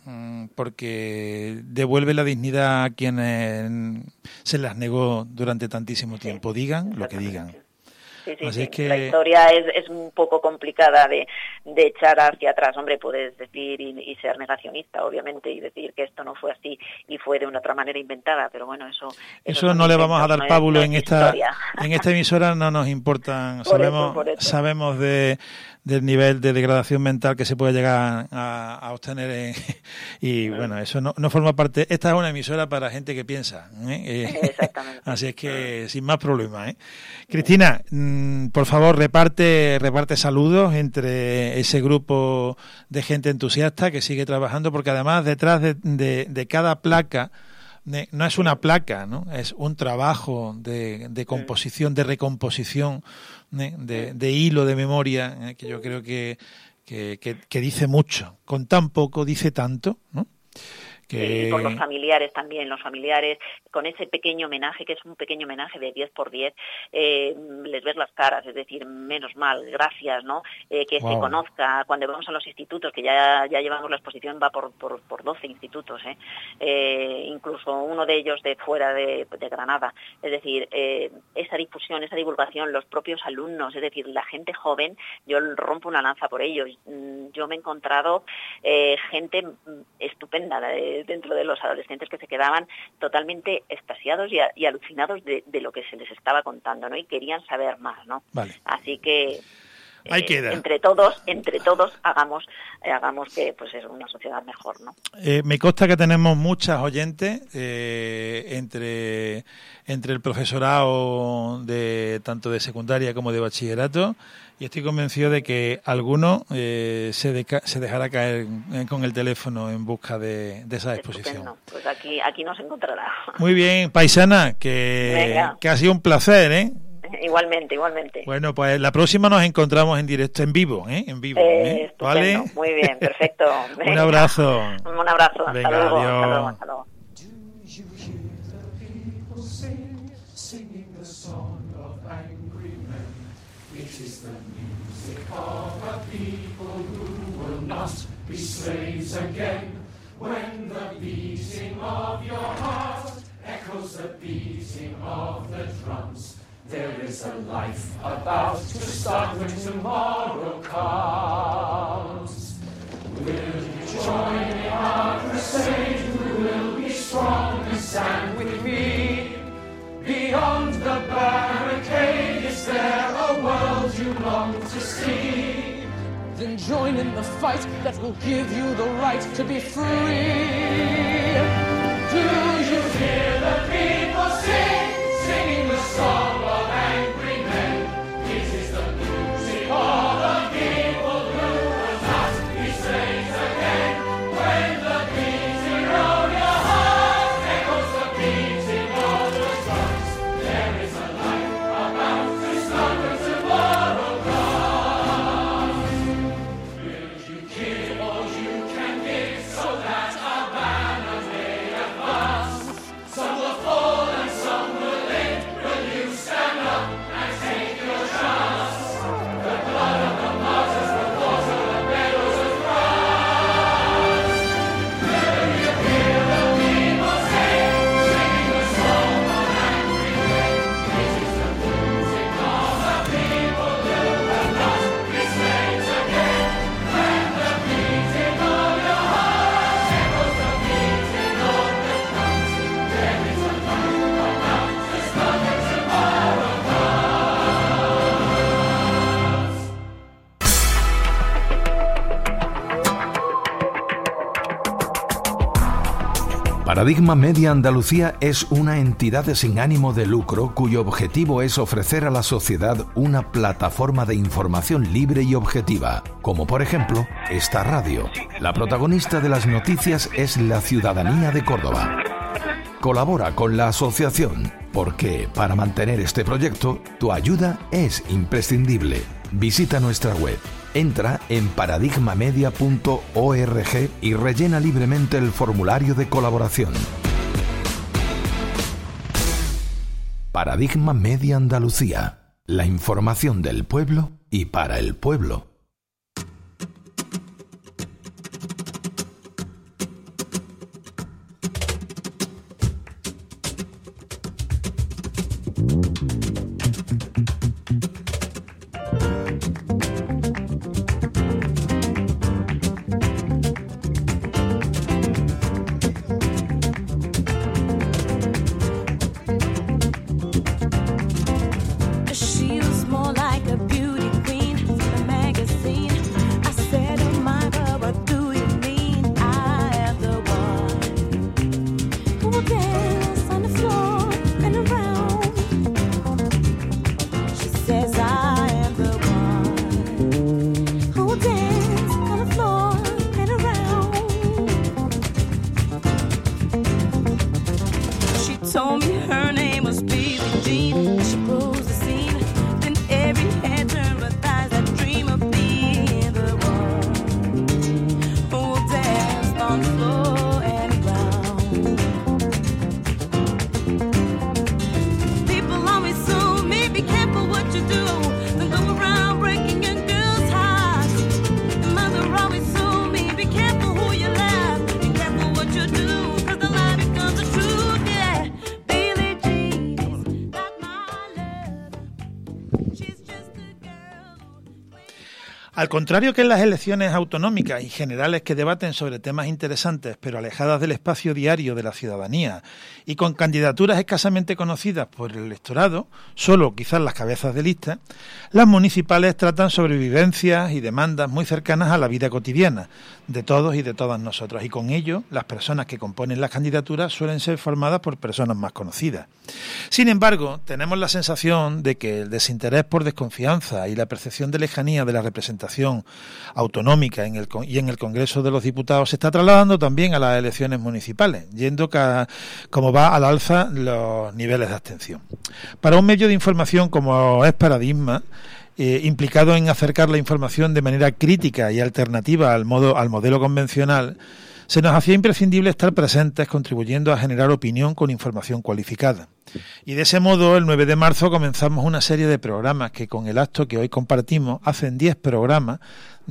porque devuelve la dignidad a quienes se las negó durante tantísimo tiempo, digan lo que digan. Sí, Así es que la historia es un poco complicada de echar hacia atrás. Hombre, puedes decir y ser negacionista, obviamente, y decir que esto no fue así y fue de una otra manera inventada, pero bueno, eso no le vamos a dar pábulo en esta emisora, no nos importan, sabemos del nivel de degradación mental que se puede llegar a obtener y bueno, eso no forma parte. Esta es una emisora para gente que piensa, Exactamente. Así es que sin más problemas, Cristina, por favor, reparte saludos entre ese grupo de gente entusiasta que sigue trabajando, porque además detrás de cada placa no es una placa, ¿no? Es un trabajo de composición, de recomposición, de hilo de memoria, que yo creo que dice mucho. Con tan poco dice tanto, ¿no? Y por los familiares también, con ese pequeño homenaje, que es un pequeño homenaje de 10 por 10, les ves las caras, es decir, menos mal, gracias, ¿no? Que se conozca, cuando vamos a los institutos, que ya llevamos la exposición, va por 12 institutos, incluso uno de ellos de fuera de Granada, es decir, esa difusión, esa divulgación, los propios alumnos, es decir, la gente joven, yo rompo una lanza por ellos. Yo me he encontrado gente estupenda dentro de los adolescentes que se quedaban totalmente extasiados y alucinados de lo que se les estaba contando, ¿no? Y querían saber más, ¿no? Vale. Así que ahí queda. Entre todos hagamos que pues es una sociedad mejor, ¿no? Me consta que tenemos muchas oyentes entre el profesorado tanto de secundaria como de bachillerato, y estoy convencido de que alguno se dejará caer con el teléfono en busca de esa exposición. Estupendo. Pues aquí nos encontrará. Muy bien, paisana, que ha sido un placer, ¿eh? Igualmente. Bueno, pues la próxima nos encontramos en directo, en vivo, ¿vale? Muy bien, perfecto. Un abrazo. Hasta Venga, luego. adiós. Hasta luego. Be slaves again when the beating of your heart echoes the beating of the drums. There is a life about to start when tomorrow comes. Will you join in our crusade? Who will be strong and stand with me? Beyond the barricade, is there a world you long to see? Then join in the fight that will give you the right to be free. Do you hear the people singing the song of angry men? It is the music of the people who will not be slaves again. When the beating of your heart echoes the beating of the drums, there is a life about to start when tomorrow comes. Paradigma Media Andalucía es una entidad sin ánimo de lucro cuyo objetivo es ofrecer a la sociedad una plataforma de información libre y objetiva, como por ejemplo esta radio. La protagonista de las noticias es la ciudadanía de Córdoba. Colabora con la asociación, porque para mantener este proyecto, tu ayuda es imprescindible. Visita nuestra web. Entra en paradigmamedia.org y rellena libremente el formulario de colaboración. Paradigma Media Andalucía. La información del pueblo y para el pueblo. Al contrario que en las elecciones autonómicas y generales que debaten sobre temas interesantes pero alejadas del espacio diario de la ciudadanía y con candidaturas escasamente conocidas por el electorado, solo quizás las cabezas de lista, las municipales tratan sobre vivencias y demandas muy cercanas a la vida cotidiana de todos y de todas nosotros, y con ello las personas que componen las candidaturas suelen ser formadas por personas más conocidas. Sin embargo, tenemos la sensación de que el desinterés por desconfianza y la percepción de lejanía de la representación autonómica y en el Congreso de los Diputados se está trasladando también a las elecciones municipales, yendo como va al alza los niveles de abstención. Para un medio de información como es Paradigma, implicado en acercar la información de manera crítica y alternativa al modelo convencional, se nos hacía imprescindible estar presentes contribuyendo a generar opinión con información cualificada. Y de ese modo, el 9 de marzo comenzamos una serie de programas que con el acto que hoy compartimos hacen 10 programas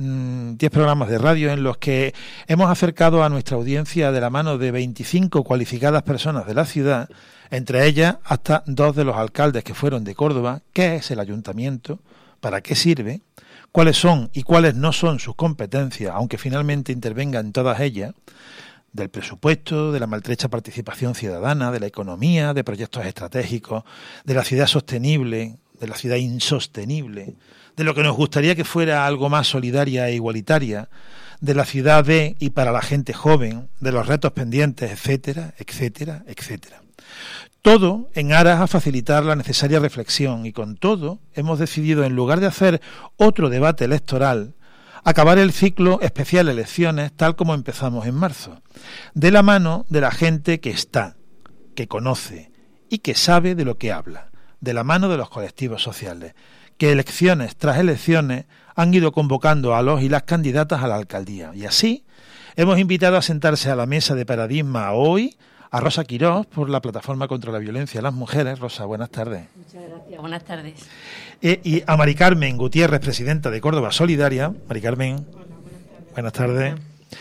de radio en los que hemos acercado a nuestra audiencia de la mano de 25 cualificadas personas de la ciudad, entre ellas hasta 2 de los alcaldes que fueron de Córdoba, qué es el ayuntamiento, para qué sirve, cuáles son y cuáles no son sus competencias, aunque finalmente intervenga en todas ellas, del presupuesto, de la maltrecha participación ciudadana, de la economía, de proyectos estratégicos, de la ciudad sostenible, de la ciudad insostenible, de lo que nos gustaría que fuera algo más solidaria e igualitaria, de la ciudad de y para la gente joven, de los retos pendientes, etcétera, etcétera, etcétera. Todo en aras a facilitar la necesaria reflexión, y con todo hemos decidido, en lugar de hacer otro debate electoral, acabar el ciclo especial elecciones tal como empezamos en marzo, de la mano de la gente que está, que conoce y que sabe de lo que habla, de la mano de los colectivos sociales, que elecciones tras elecciones han ido convocando a los y las candidatas a la alcaldía. Y así hemos invitado a sentarse a la mesa de Paradigma hoy a Rosa Quirós, por la Plataforma contra la Violencia a las Mujeres. Rosa, buenas tardes. Muchas gracias, buenas tardes. Y a Mari Carmen Gutiérrez, presidenta de Córdoba Solidaria. Mari Carmen, buenas tardes.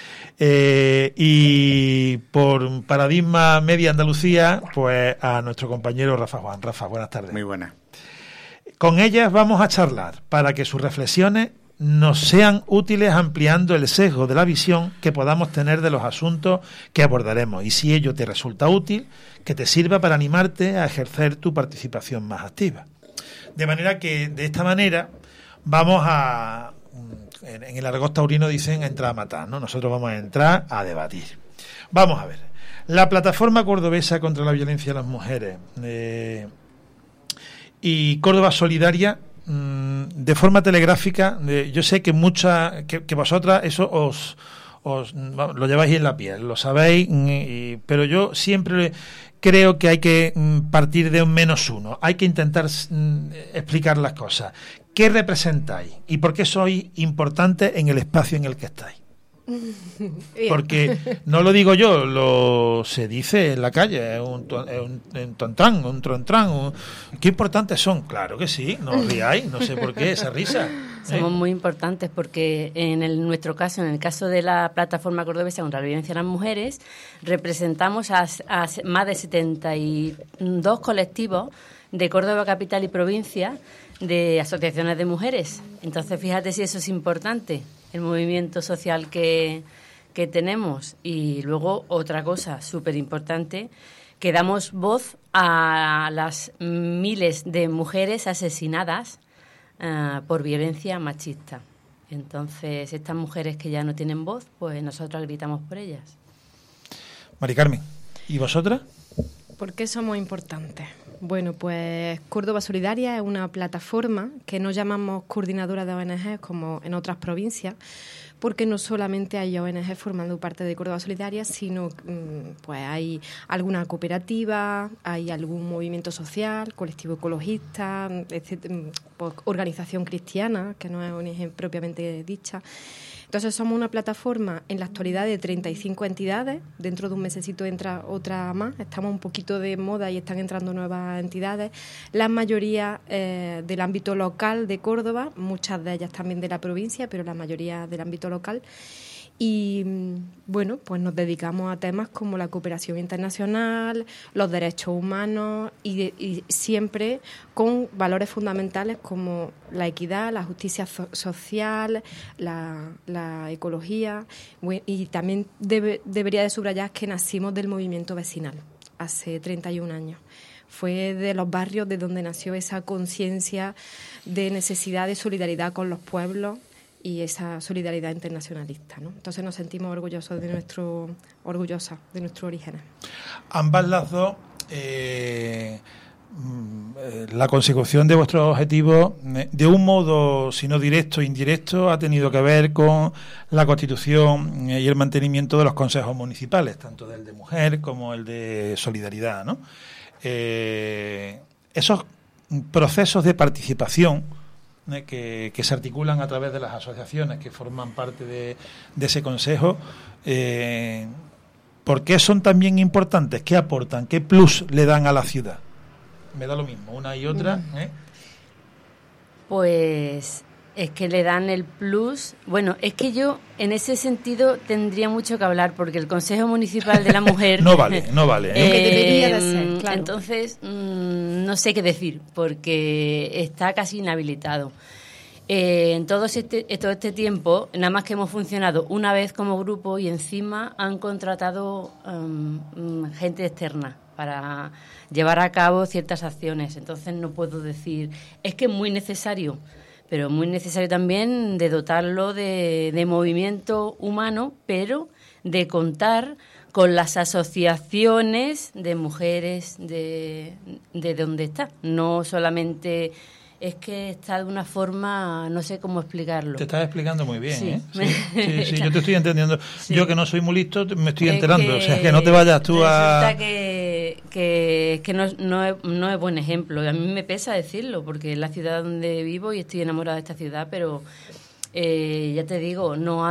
Y por Paradigma Media Andalucía, pues a nuestro compañero Rafa Juan. Rafa, buenas tardes. Muy buenas. Con ellas vamos a charlar para que sus reflexiones nos sean útiles, ampliando el sesgo de la visión que podamos tener de los asuntos que abordaremos, y si ello te resulta útil, que te sirva para animarte a ejercer tu participación más activa. De manera que, de esta manera, vamos a, en el argot taurino dicen, entrar a matar, ¿no? Nosotros vamos a entrar a debatir. Vamos a ver. La Plataforma Cordobesa contra la Violencia a las Mujeres y Córdoba Solidaria, de forma telegráfica, yo sé que que vosotras eso os lo lleváis en la piel, lo sabéis, pero yo siempre creo que hay que partir de un -1, hay que intentar explicar las cosas. ¿Qué representáis y por qué sois importantes en el espacio en el que estáis? Porque no lo digo yo, se dice en la calle, un trontrán. ¿Qué importantes son? Claro que sí, no os riáis, no sé por qué esa risa. Somos muy importantes porque en nuestro caso, en el caso de la Plataforma Cordobesa contra la Violencia a las Mujeres, representamos a más de 72 colectivos de Córdoba capital y provincia, de asociaciones de mujeres. Entonces, fíjate si eso es importante, el movimiento social que tenemos. Y luego otra cosa súper importante, que damos voz a las miles de mujeres asesinadas por violencia machista. Entonces, estas mujeres que ya no tienen voz, pues nosotros gritamos por ellas. Mari Carmen, ¿y vosotras? ¿Por qué somos importantes? Bueno, pues Córdoba Solidaria es una plataforma que no llamamos coordinadora de ONG como en otras provincias, porque no solamente hay ONG formando parte de Córdoba Solidaria, sino pues hay alguna cooperativa, hay algún movimiento social, colectivo ecologista, etcétera, pues, organización cristiana, que no es ONG propiamente dicha. Entonces somos una plataforma en la actualidad de 35 entidades, dentro de un mesecito entra otra más, estamos un poquito de moda y están entrando nuevas entidades, la mayoría del ámbito local de Córdoba, muchas de ellas también de la provincia, pero la mayoría del ámbito local. Y bueno, pues nos dedicamos a temas como la cooperación internacional, los derechos humanos y siempre con valores fundamentales como la equidad, la justicia social, la ecología. Y también debería de subrayar que nacimos del movimiento vecinal hace 31 años. Fue de los barrios de donde nació esa conciencia de necesidad de solidaridad con los pueblos y esa solidaridad internacionalista, ¿no? Entonces nos sentimos orgullosos de nuestros orígenes. Ambas las dos, la consecución de vuestros objetivos, de un modo, si no directo, indirecto, ha tenido que ver con la constitución y el mantenimiento de los consejos municipales, tanto del de mujer como el de solidaridad, ¿no? Esos procesos de participación que se articulan a través de las asociaciones que forman parte de ese consejo, ¿por qué son también importantes? ¿Qué aportan? ¿Qué plus le dan a la ciudad? Me da lo mismo, una y otra. Pues es que le dan el plus. Bueno, es que yo en ese sentido tendría mucho que hablar, porque el Consejo Municipal de la Mujer no vale. Que debería de ser, claro. Entonces no sé qué decir, porque está casi inhabilitado. En todo este tiempo, nada más que hemos funcionado una vez como grupo y encima han contratado gente externa para llevar a cabo ciertas acciones. Entonces no puedo decir, es que es muy necesario, pero muy necesario también de dotarlo de movimiento humano, pero de contar con las asociaciones de mujeres de donde está. No solamente, es que está de una forma, no sé cómo explicarlo. Te estás explicando muy bien, sí. Sí, yo te estoy entendiendo. Sí. Yo que no soy muy listo me estoy enterando. Que, o sea, que no te vayas tú resulta que no es buen ejemplo. A mí me pesa decirlo, porque es la ciudad donde vivo y estoy enamorada de esta ciudad, pero ya te digo, no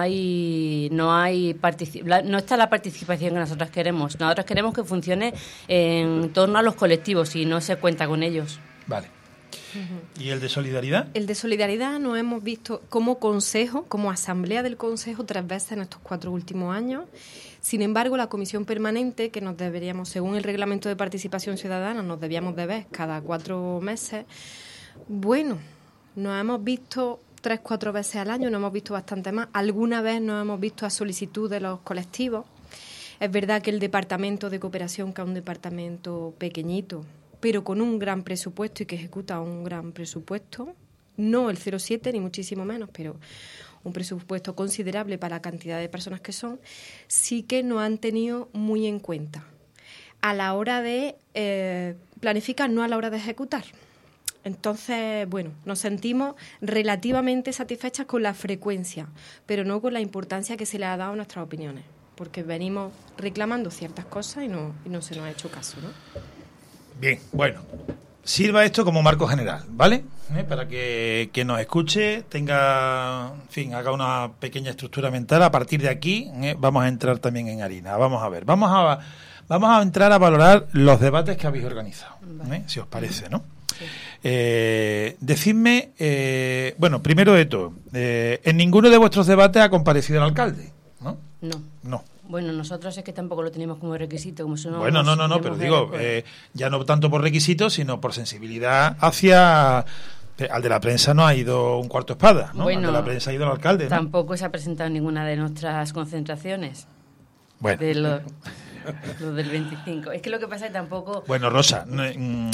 está la participación que nosotros queremos. Nosotros queremos que funcione en torno a los colectivos y no se cuenta con ellos. Vale. ¿Y el de solidaridad? El de solidaridad nos hemos visto como consejo, como asamblea del consejo 3 veces en estos 4 últimos años. Sin embargo, la comisión permanente, que nos deberíamos, según el reglamento de participación ciudadana, nos debíamos de ver cada 4 meses, bueno, nos hemos visto 3-4 veces al año, nos hemos visto bastante más. Alguna vez nos hemos visto a solicitud de los colectivos. Es verdad que el departamento de cooperación, que es un departamento pequeñito, pero con un gran presupuesto y que ejecuta un gran presupuesto, no el 0,7 ni muchísimo menos, pero un presupuesto considerable para la cantidad de personas que son, sí que nos han tenido muy en cuenta a la hora de planificar, no a la hora de ejecutar. Entonces, bueno, nos sentimos relativamente satisfechas con la frecuencia, pero no con la importancia que se le ha dado a nuestras opiniones, porque venimos reclamando ciertas cosas y no se nos ha hecho caso, ¿no? Bien, bueno, sirva esto como marco general, ¿vale? Para que quien nos escuche tenga, en fin, haga una pequeña estructura mental. A partir de aquí vamos a entrar también en harina. Vamos a ver, vamos a entrar a valorar los debates que habéis organizado, si os parece, ¿no? Sí. Decidme, bueno, primero de todo, en ninguno de vuestros debates ha comparecido el alcalde, ¿no? No. Bueno, nosotros es que tampoco lo tenemos como requisito. Como si no bueno, no, pero digo, ya no tanto por requisito, sino por sensibilidad hacia... Al de la prensa no ha ido un cuarto espada, ¿no? Bueno, al de la prensa ha ido el alcalde, ¿no? Tampoco se ha presentado ninguna de nuestras concentraciones. Bueno. De lo del 25. Es que lo que pasa es que tampoco... Bueno, Rosa, no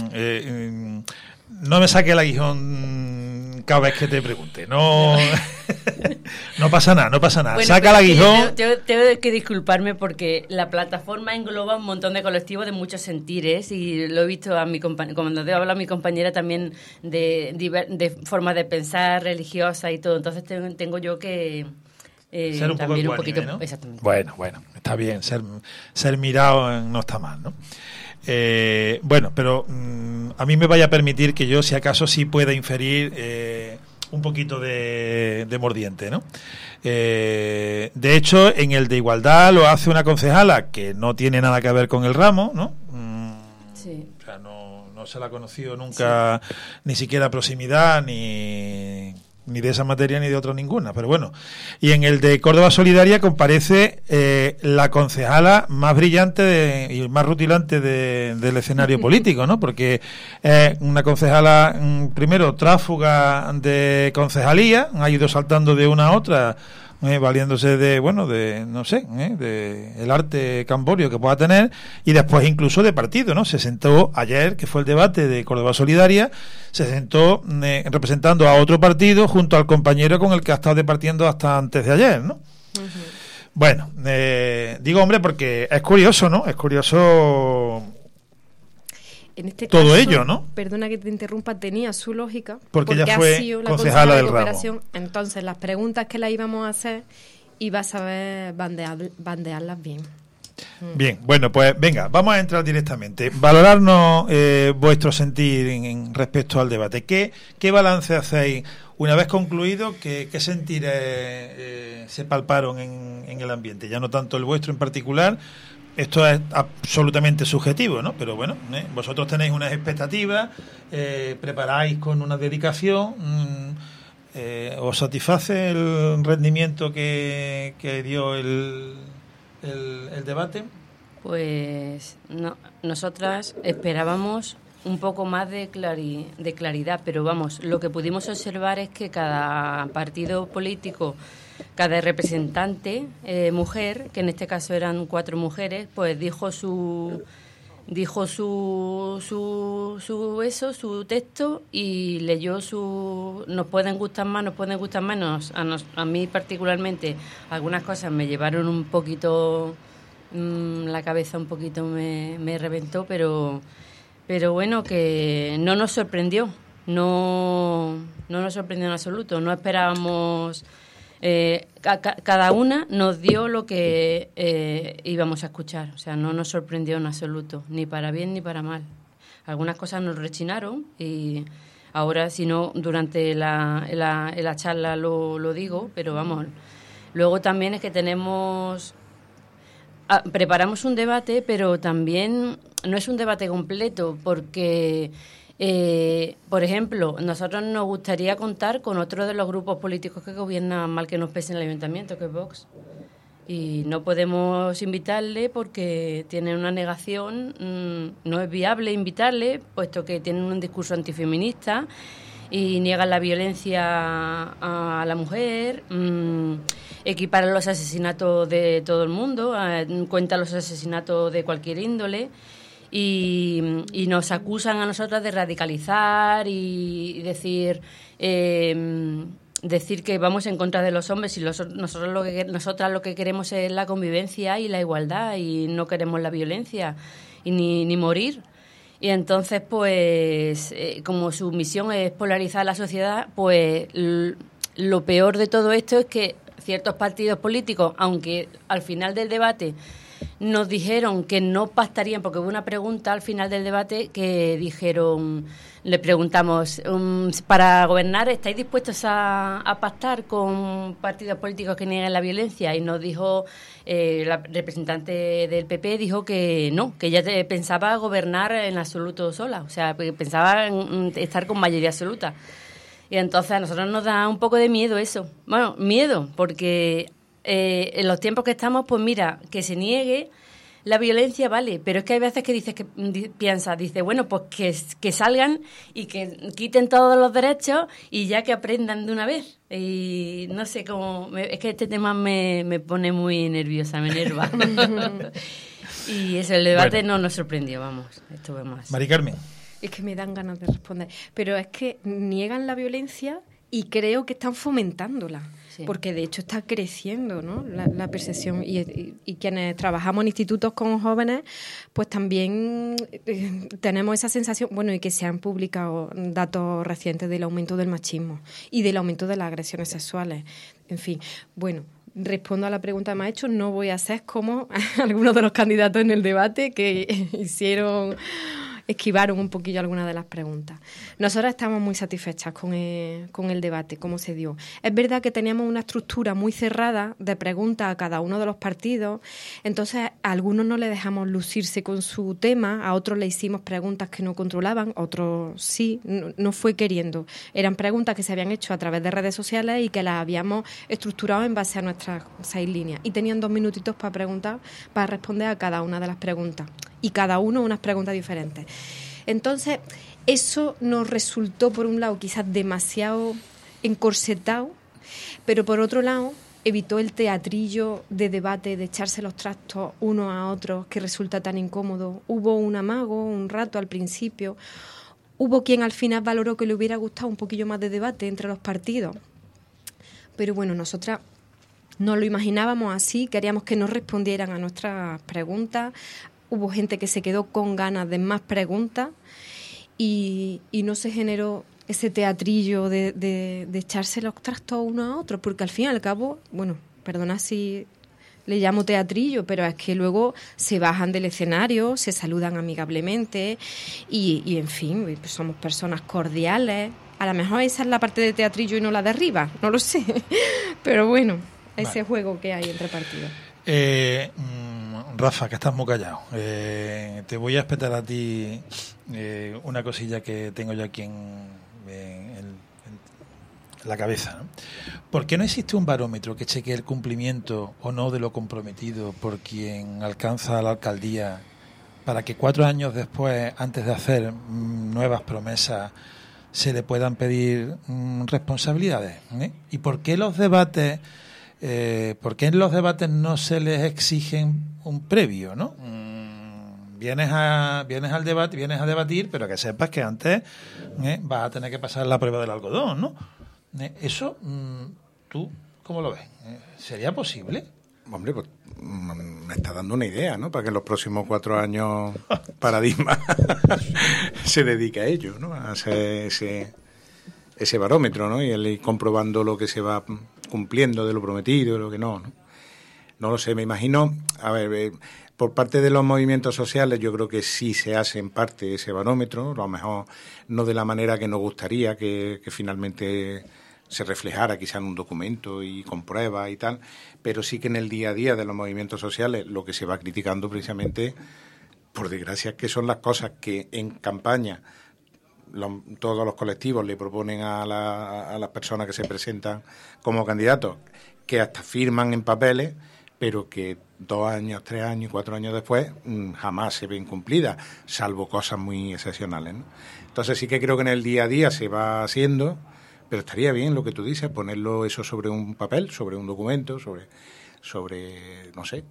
me saque el aguijón cada vez que te pregunte. No pasa nada. Bueno, saca el aguijón. Yo tengo que disculparme porque la plataforma engloba un montón de colectivos de muchos sentires y lo he visto a mi compañera, cuando habla a mi compañera también de forma de pensar religiosa y todo. Entonces tengo yo que... ser un poco ecuánime, poquito, ¿no? Exactamente. Bueno, está bien, ser mirado no está mal, ¿no? Bueno, pero a mí me vaya a permitir que yo, si acaso, sí pueda inferir un poquito de mordiente, ¿no? De hecho, en el de igualdad lo hace una concejala que no tiene nada que ver con el ramo, ¿no? Sí. O sea, no se la ha conocido nunca, sí. Ni siquiera proximidad, ni ni de esa materia ni de otra ninguna, pero bueno. Y en el de Córdoba Solidaria comparece la concejala más brillante y más rutilante del escenario político, ¿no? Porque es una concejala, primero, tráfuga de concejalía, ha ido saltando de una a otra, valiéndose de el arte camborio que pueda tener, y después incluso de partido, ¿no? Se sentó ayer, que fue el debate de Córdoba Solidaria, se sentó representando a otro partido junto al compañero con el que ha estado departiendo hasta antes de ayer, ¿no? Uh-huh. Bueno, digo hombre porque es curioso, ¿no? Es curioso en este todo caso, ello, ¿no? Perdona que te interrumpa, tenía su lógica. Porque ella fue ha sido la concejala del Ramo. Entonces, las preguntas que le íbamos a hacer, iba a saber bandearlas bien. Bien, bueno, pues venga, vamos a entrar directamente. Valorarnos vuestro sentir en respecto al debate. ¿Qué balance hacéis una vez concluido? ¿Qué sentires se palparon en el ambiente? Ya no tanto el vuestro en particular. Esto es absolutamente subjetivo, ¿no? Pero bueno, vosotros tenéis unas expectativas, preparáis con una dedicación, ¿os satisface el rendimiento que dio el debate? Pues no, nosotras esperábamos un poco más de claridad, pero vamos, lo que pudimos observar es que cada partido político, cada representante mujer, que en este caso eran 4 mujeres, pues dijo su texto y leyó nos pueden gustar más, nos pueden gustar menos. A mí particularmente algunas cosas me llevaron un poquito, la cabeza un poquito me reventó, pero bueno, que no nos sorprendió, no nos sorprendió en absoluto, no esperábamos. Cada una nos dio lo que íbamos a escuchar, o sea, no nos sorprendió en absoluto, ni para bien ni para mal. Algunas cosas nos rechinaron y ahora, si no, durante la charla lo digo, pero vamos, luego también es que preparamos un debate, pero también no es un debate completo, porque por ejemplo, nosotros nos gustaría contar con otro de los grupos políticos que gobiernan, mal que nos pese en el ayuntamiento, que es Vox. Y no podemos invitarle porque tienen una negación, no es viable invitarle, puesto que tienen un discurso antifeminista y niegan la violencia a la mujer, equiparan los asesinatos de todo el mundo, cuentan los asesinatos de cualquier índole. Y nos acusan a nosotras de radicalizar y decir que vamos en contra de los hombres, y nosotras lo que queremos es la convivencia y la igualdad, y no queremos la violencia y ni morir. Y entonces, pues, como su misión es polarizar la sociedad, pues lo peor de todo esto es que ciertos partidos políticos, aunque al final del debate nos dijeron que no pactarían, porque hubo una pregunta al final del debate que dijeron, le preguntamos, para gobernar, ¿estáis dispuestos a pactar con partidos políticos que nieguen la violencia? Y nos dijo, la representante del PP dijo que no, que ella pensaba gobernar en absoluto sola, o sea, pensaba en estar con mayoría absoluta. Y entonces a nosotros nos da un poco de miedo eso. Bueno, miedo, porque en los tiempos que estamos, pues mira, que se niegue la violencia, vale, pero es que hay veces que dice, bueno, pues que salgan y que quiten todos los derechos y ya que aprendan de una vez. Y no sé cómo, es que este tema me pone muy nerviosa, me enerva. Y eso, el debate no nos sorprendió, vamos, estuve más. Mari Carmen. Es que me dan ganas de responder, pero es que niegan la violencia y creo que están fomentándola. Sí. Porque de hecho está creciendo, ¿no?, la percepción, y quienes trabajamos en institutos con jóvenes, pues también tenemos esa sensación, bueno, y que se han publicado datos recientes del aumento del machismo y del aumento de las agresiones sexuales. En fin, bueno, respondo a la pregunta que me ha hecho, no voy a ser como algunos de los candidatos en el debate que hicieron esquivaron un poquillo algunas de las preguntas. Nosotras estamos muy satisfechas con el debate, cómo se dio. Es verdad que teníamos una estructura muy cerrada de preguntas a cada uno de los partidos, entonces a algunos no le dejamos lucirse con su tema, a otros le hicimos preguntas que no controlaban, otros sí, no fue queriendo. Eran preguntas que se habían hecho a través de redes sociales y que las habíamos estructurado en base a nuestras 6 líneas. Y tenían 2 minutitos para preguntar, para responder a cada una de las preguntas. Y cada uno unas preguntas diferentes. Entonces, eso nos resultó, por un lado, quizás demasiado encorsetado, pero por otro lado, evitó el teatrillo de debate, de echarse los trastos unos a otros, que resulta tan incómodo. Hubo un amago un rato al principio. Hubo quien al final valoró que le hubiera gustado un poquillo más de debate entre los partidos. Pero bueno, nosotras no lo imaginábamos así, queríamos que nos respondieran a nuestras preguntas. Hubo gente que se quedó con ganas de más preguntas y no se generó ese teatrillo de echarse los trastos uno a otro, porque al fin y al cabo, bueno, perdona si le llamo teatrillo, pero es que luego se bajan del escenario, se saludan amigablemente y en fin, pues somos personas cordiales. A lo mejor esa es la parte de teatrillo y no la de arriba, no lo sé, pero bueno, ese juego que hay entre partidos. Rafa, que estás muy callado. Te voy a espetar a ti una cosilla que tengo yo aquí en la cabeza, ¿no? ¿Por qué no existe un barómetro que chequee el cumplimiento o no de lo comprometido por quien alcanza la alcaldía para que 4 años después, antes de hacer nuevas promesas, se le puedan pedir responsabilidades? ¿Y por qué los debates... ¿por qué en los debates no se les exigen un previo, no? Vienes al debate, vienes a debatir, pero que sepas que antes vas a tener que pasar la prueba del algodón, ¿no? Eso, ¿tú cómo lo ves? ¿Sería posible? Hombre, pues me está dando una idea, ¿no? Para que en los próximos 4 años Paradigma se dedique a ello, ¿no? A hacer ese barómetro, ¿no? Y el ir comprobando lo que se va cumpliendo de lo prometido y lo que no. No lo sé, me imagino, a ver, por parte de los movimientos sociales yo creo que sí se hace en parte ese barómetro, a lo mejor no de la manera que nos gustaría que finalmente se reflejara quizá en un documento y con pruebas y tal, pero sí que en el día a día de los movimientos sociales lo que se va criticando precisamente, por desgracia, es que son las cosas que en campaña todos los colectivos le proponen a las personas que se presentan como candidatos, que hasta firman en papeles, pero que 2 años, 3 años, 4 años después jamás se ven cumplidas, salvo cosas muy excepcionales, ¿no? Entonces sí que creo que en el día a día se va haciendo, pero estaría bien lo que tú dices, ponerlo eso sobre un papel, sobre un documento, sobre no sé,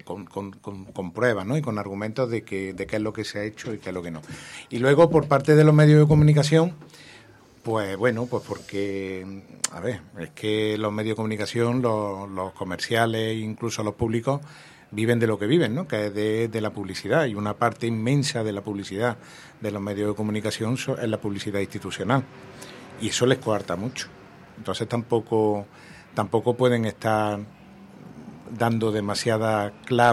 con pruebas, ¿no? Y con argumentos de qué es lo que se ha hecho y qué es lo que no. Y luego, por parte de los medios de comunicación, pues bueno, pues porque, a ver, es que los medios de comunicación, los comerciales, incluso los públicos, viven de lo que viven, ¿no? Que es de la publicidad, y una parte inmensa de la publicidad de los medios de comunicación es la publicidad institucional, y eso les coarta mucho. Entonces tampoco pueden estar dando demasiada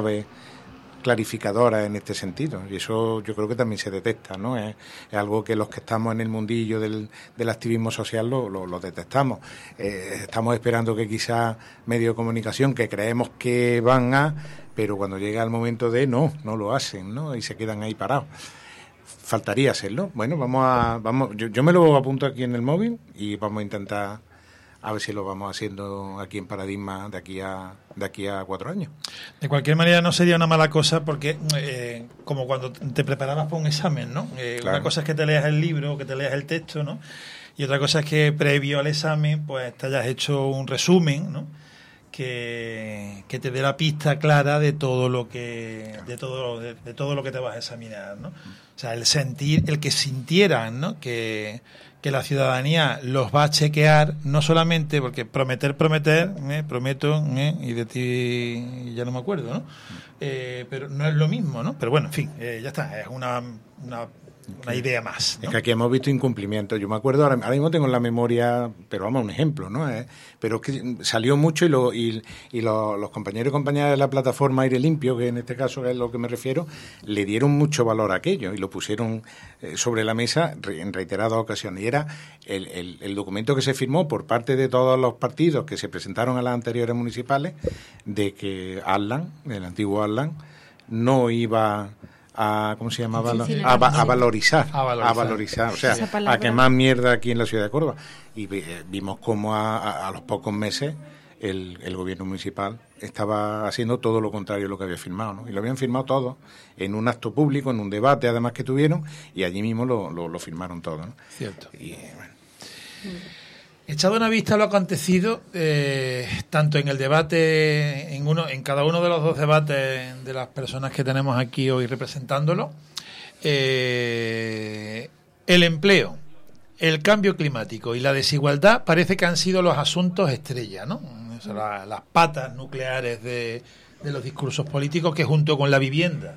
clarificadora en este sentido, y eso yo creo que también se detecta, ¿no? Es algo que los que estamos en el mundillo del activismo social lo detectamos. Estamos esperando que quizá medios de comunicación que creemos que van a, pero cuando llega el momento de no lo hacen, ¿no? Y se quedan ahí parados. Faltaría hacerlo. Bueno, vamos. Yo me lo apunto aquí en el móvil y vamos a intentar a ver si lo vamos haciendo aquí en Paradigma de aquí a 4 años. De cualquier manera no sería una mala cosa porque como cuando te preparabas para un examen, ¿no? Claro. Una cosa es que te leas el libro, que te leas el texto, ¿no? Y otra cosa es que previo al examen pues te hayas hecho un resumen, ¿no? Que te dé la pista clara de todo lo que de todo lo que te vas a examinar, ¿no? O sea, el que sintieran, ¿no? Que la ciudadanía los va a chequear, no solamente porque prometo, y de ti ya no me acuerdo, ¿no? Pero no es lo mismo, ¿no? Pero bueno, en fin, ya está, es una una idea más, ¿no? Es que aquí hemos visto incumplimientos. Yo me acuerdo, ahora mismo tengo en la memoria, pero vamos, un ejemplo, ¿no? Pero es que salió mucho y los compañeros y compañeras de la plataforma Aire Limpio, que en este caso es lo que me refiero, le dieron mucho valor a aquello y lo pusieron sobre la mesa en reiteradas ocasiones. Y era el documento que se firmó por parte de todos los partidos que se presentaron a las anteriores municipales de que Arlan, el antiguo Arlan, no iba a, ¿cómo se llamaba? A valorizar, o sea, a quemar mierda aquí en la ciudad de Córdoba. Y vimos cómo a los pocos meses el gobierno municipal estaba haciendo todo lo contrario a lo que había firmado, ¿no? Y lo habían firmado todo en un acto público, en un debate además que tuvieron, y allí mismo lo firmaron todo, ¿no? Cierto. Y, bueno. Echado una vista a lo acontecido, tanto en el debate, en cada uno de los dos debates de las personas que tenemos aquí hoy representándolo, el empleo, el cambio climático y la desigualdad parece que han sido los asuntos estrella, ¿no? O sea, las patas nucleares de los discursos políticos, que junto con la vivienda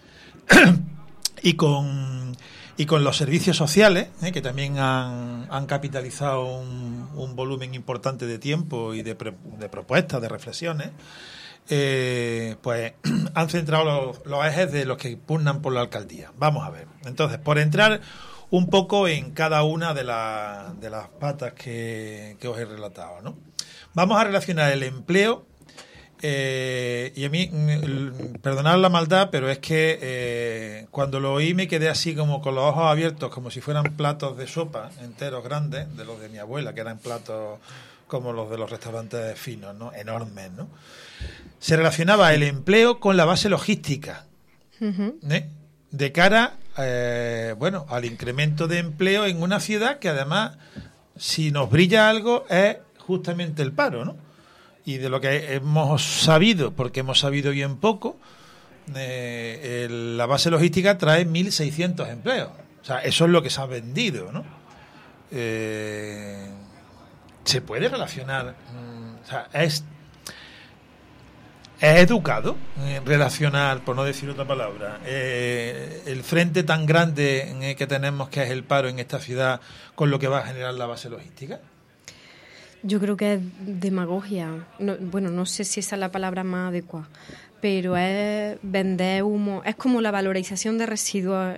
y con los servicios sociales, que también han capitalizado un volumen importante de tiempo y de propuestas, de reflexiones, pues han centrado los ejes de los que pugnan por la alcaldía. Vamos a ver. Entonces, por entrar un poco en cada una de las patas que os he relatado, ¿no? Vamos a relacionar el empleo. Y a mí, perdonad la maldad, pero es que cuando lo oí me quedé así como con los ojos abiertos, como si fueran platos de sopa enteros grandes, de los de mi abuela, que eran platos como los de los restaurantes finos, ¿no? Enormes, ¿no? Se relacionaba el empleo con la base logística, de cara al incremento de empleo en una ciudad que además, si nos brilla algo, es justamente el paro, ¿no? Y de lo que hemos sabido, porque hemos sabido bien poco, la base logística trae 1.600 empleos. O sea, eso es lo que se ha vendido, ¿no? ¿Se puede relacionar? O sea, ¿es educado relacionar, por no decir otra palabra, el frente tan grande que tenemos, que es el paro en esta ciudad, con lo que va a generar la base logística? Yo creo que es demagogia. No sé si esa es la palabra más adecuada, pero es vender humo. Es como la valorización de residuos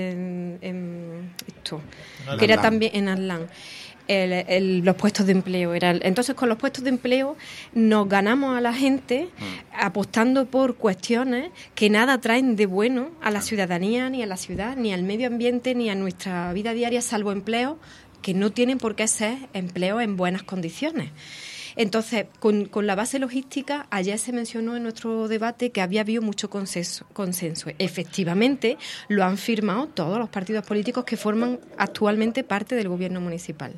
en esto, que era también en Arlan. Los puestos de empleo. Entonces, con los puestos de empleo nos ganamos a la gente apostando por cuestiones que nada traen de bueno a la ciudadanía, ni a la ciudad, ni al medio ambiente, ni a nuestra vida diaria, salvo empleos que no tienen por qué ser empleos en buenas condiciones. Entonces, con la base logística, ayer se mencionó en nuestro debate que había habido mucho consenso. Efectivamente, lo han firmado todos los partidos políticos que forman actualmente parte del gobierno municipal.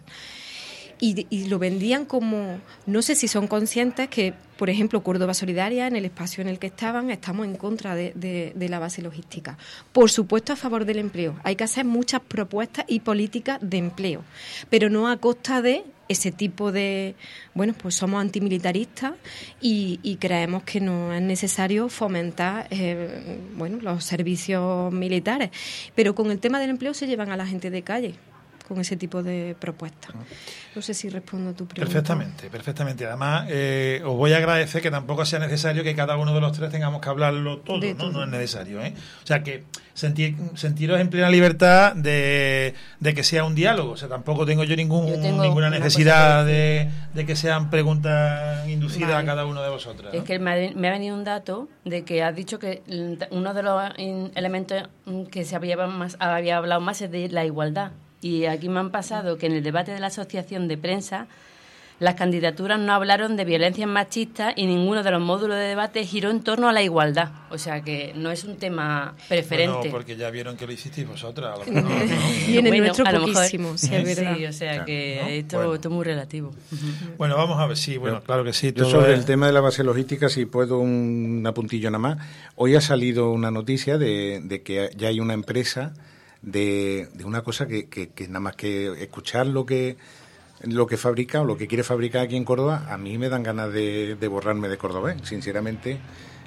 Y lo vendían como, no sé si son conscientes que, por ejemplo, Córdoba Solidaria, en el espacio en el que estamos en contra de la base logística. Por supuesto, a favor del empleo. Hay que hacer muchas propuestas y políticas de empleo, pero no a costa de ese tipo de... Bueno, pues somos antimilitaristas y creemos que no es necesario fomentar los servicios militares. Pero con el tema del empleo se llevan a la gente de calle con ese tipo de propuestas. No sé si respondo a tu pregunta. Perfectamente. Además, os voy a agradecer que tampoco sea necesario que cada uno de los tres tengamos que hablarlo todo, ¿no? No es necesario, ¿eh? O sea, que sentiros en plena libertad de que sea un diálogo. O sea, tampoco tengo yo ninguna necesidad de que sean preguntas inducidas a cada uno de vosotros, ¿no? Es que me ha venido un dato de que has dicho que uno de los elementos que se había hablado más es de la igualdad. Y aquí me han pasado que en el debate de la asociación de prensa las candidaturas no hablaron de violencias machistas y ninguno de los módulos de debate giró en torno a la igualdad. O sea que no es un tema preferente. No, porque ya vieron que lo hicisteis vosotras. Y en el nuestro poquísimo, sí, es verdad. Sí, o sea que esto es muy relativo. Bueno, vamos a ver, sí, claro que sí. Yo sobre el tema de la base logística, si puedo un apuntillo nada más. Hoy ha salido una noticia de que ya hay una empresa de una cosa que nada más que escuchar lo que fabrica o lo que quiere fabricar aquí en Córdoba, a mí me dan ganas de borrarme de cordobés, sinceramente.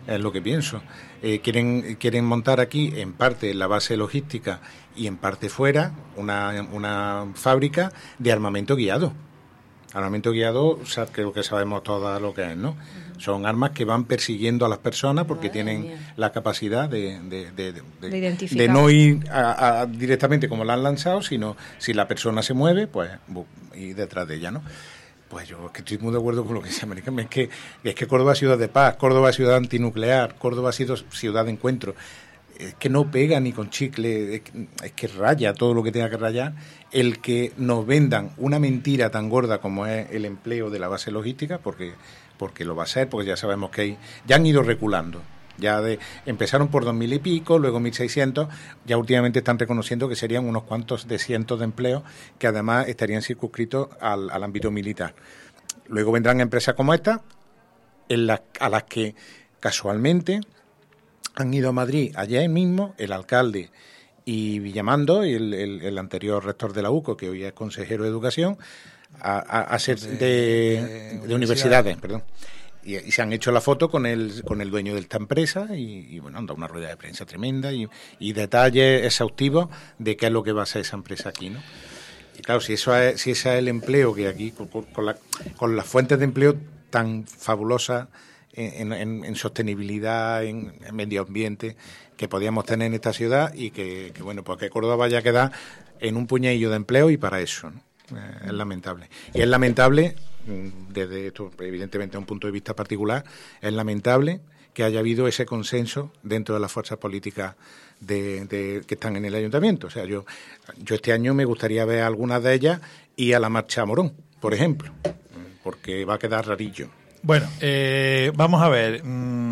es lo que pienso. Quieren montar aquí, en parte, la base logística y en parte fuera, una fábrica de armamento guiado. Armamento guiado, o sea, creo que sabemos todo lo que es, ¿no? Son armas que van persiguiendo a las personas porque tienen la capacidad de identificar. De no ir directamente como la han lanzado, sino si la persona se mueve, pues ir detrás de ella, ¿no? Pues yo es que estoy muy de acuerdo con lo que dice América. Es que Córdoba es ciudad de paz, Córdoba es ciudad antinuclear, Córdoba ha sido ciudad de encuentro. Es que no pega ni con chicle, es que raya todo lo que tenga que rayar. El que nos vendan una mentira tan gorda como es el empleo de la base logística, porque lo va a ser, porque ya sabemos que ya han ido reculando. Empezaron por 2.000 y pico, luego 1.600, ya últimamente están reconociendo que serían unos cuantos de cientos de empleos que además estarían circunscritos al ámbito militar. Luego vendrán empresas como esta, a las que casualmente han ido a Madrid ayer mismo el alcalde y Villamando, y el anterior rector de la UCO, que hoy es consejero de Educación, a ser de universidades, perdón. Y se han hecho la foto con el dueño de esta empresa y bueno, han dado una rueda de prensa tremenda y detalles exhaustivos de qué es lo que va a ser esa empresa aquí, ¿no? Y claro, si ese es el empleo que aquí, con las fuentes de empleo tan fabulosas en sostenibilidad, en medio ambiente, que podíamos tener en esta ciudad y que bueno, pues que Córdoba vaya a quedar en un puñadillo de empleo y para eso, ¿no? Es lamentable. Y es lamentable, desde esto, evidentemente, a un punto de vista particular, es lamentable que haya habido ese consenso dentro de las fuerzas políticas que están en el ayuntamiento. O sea, yo este año me gustaría ver algunas de ellas y a la marcha Morón, por ejemplo, porque va a quedar rarillo. Bueno, vamos a ver.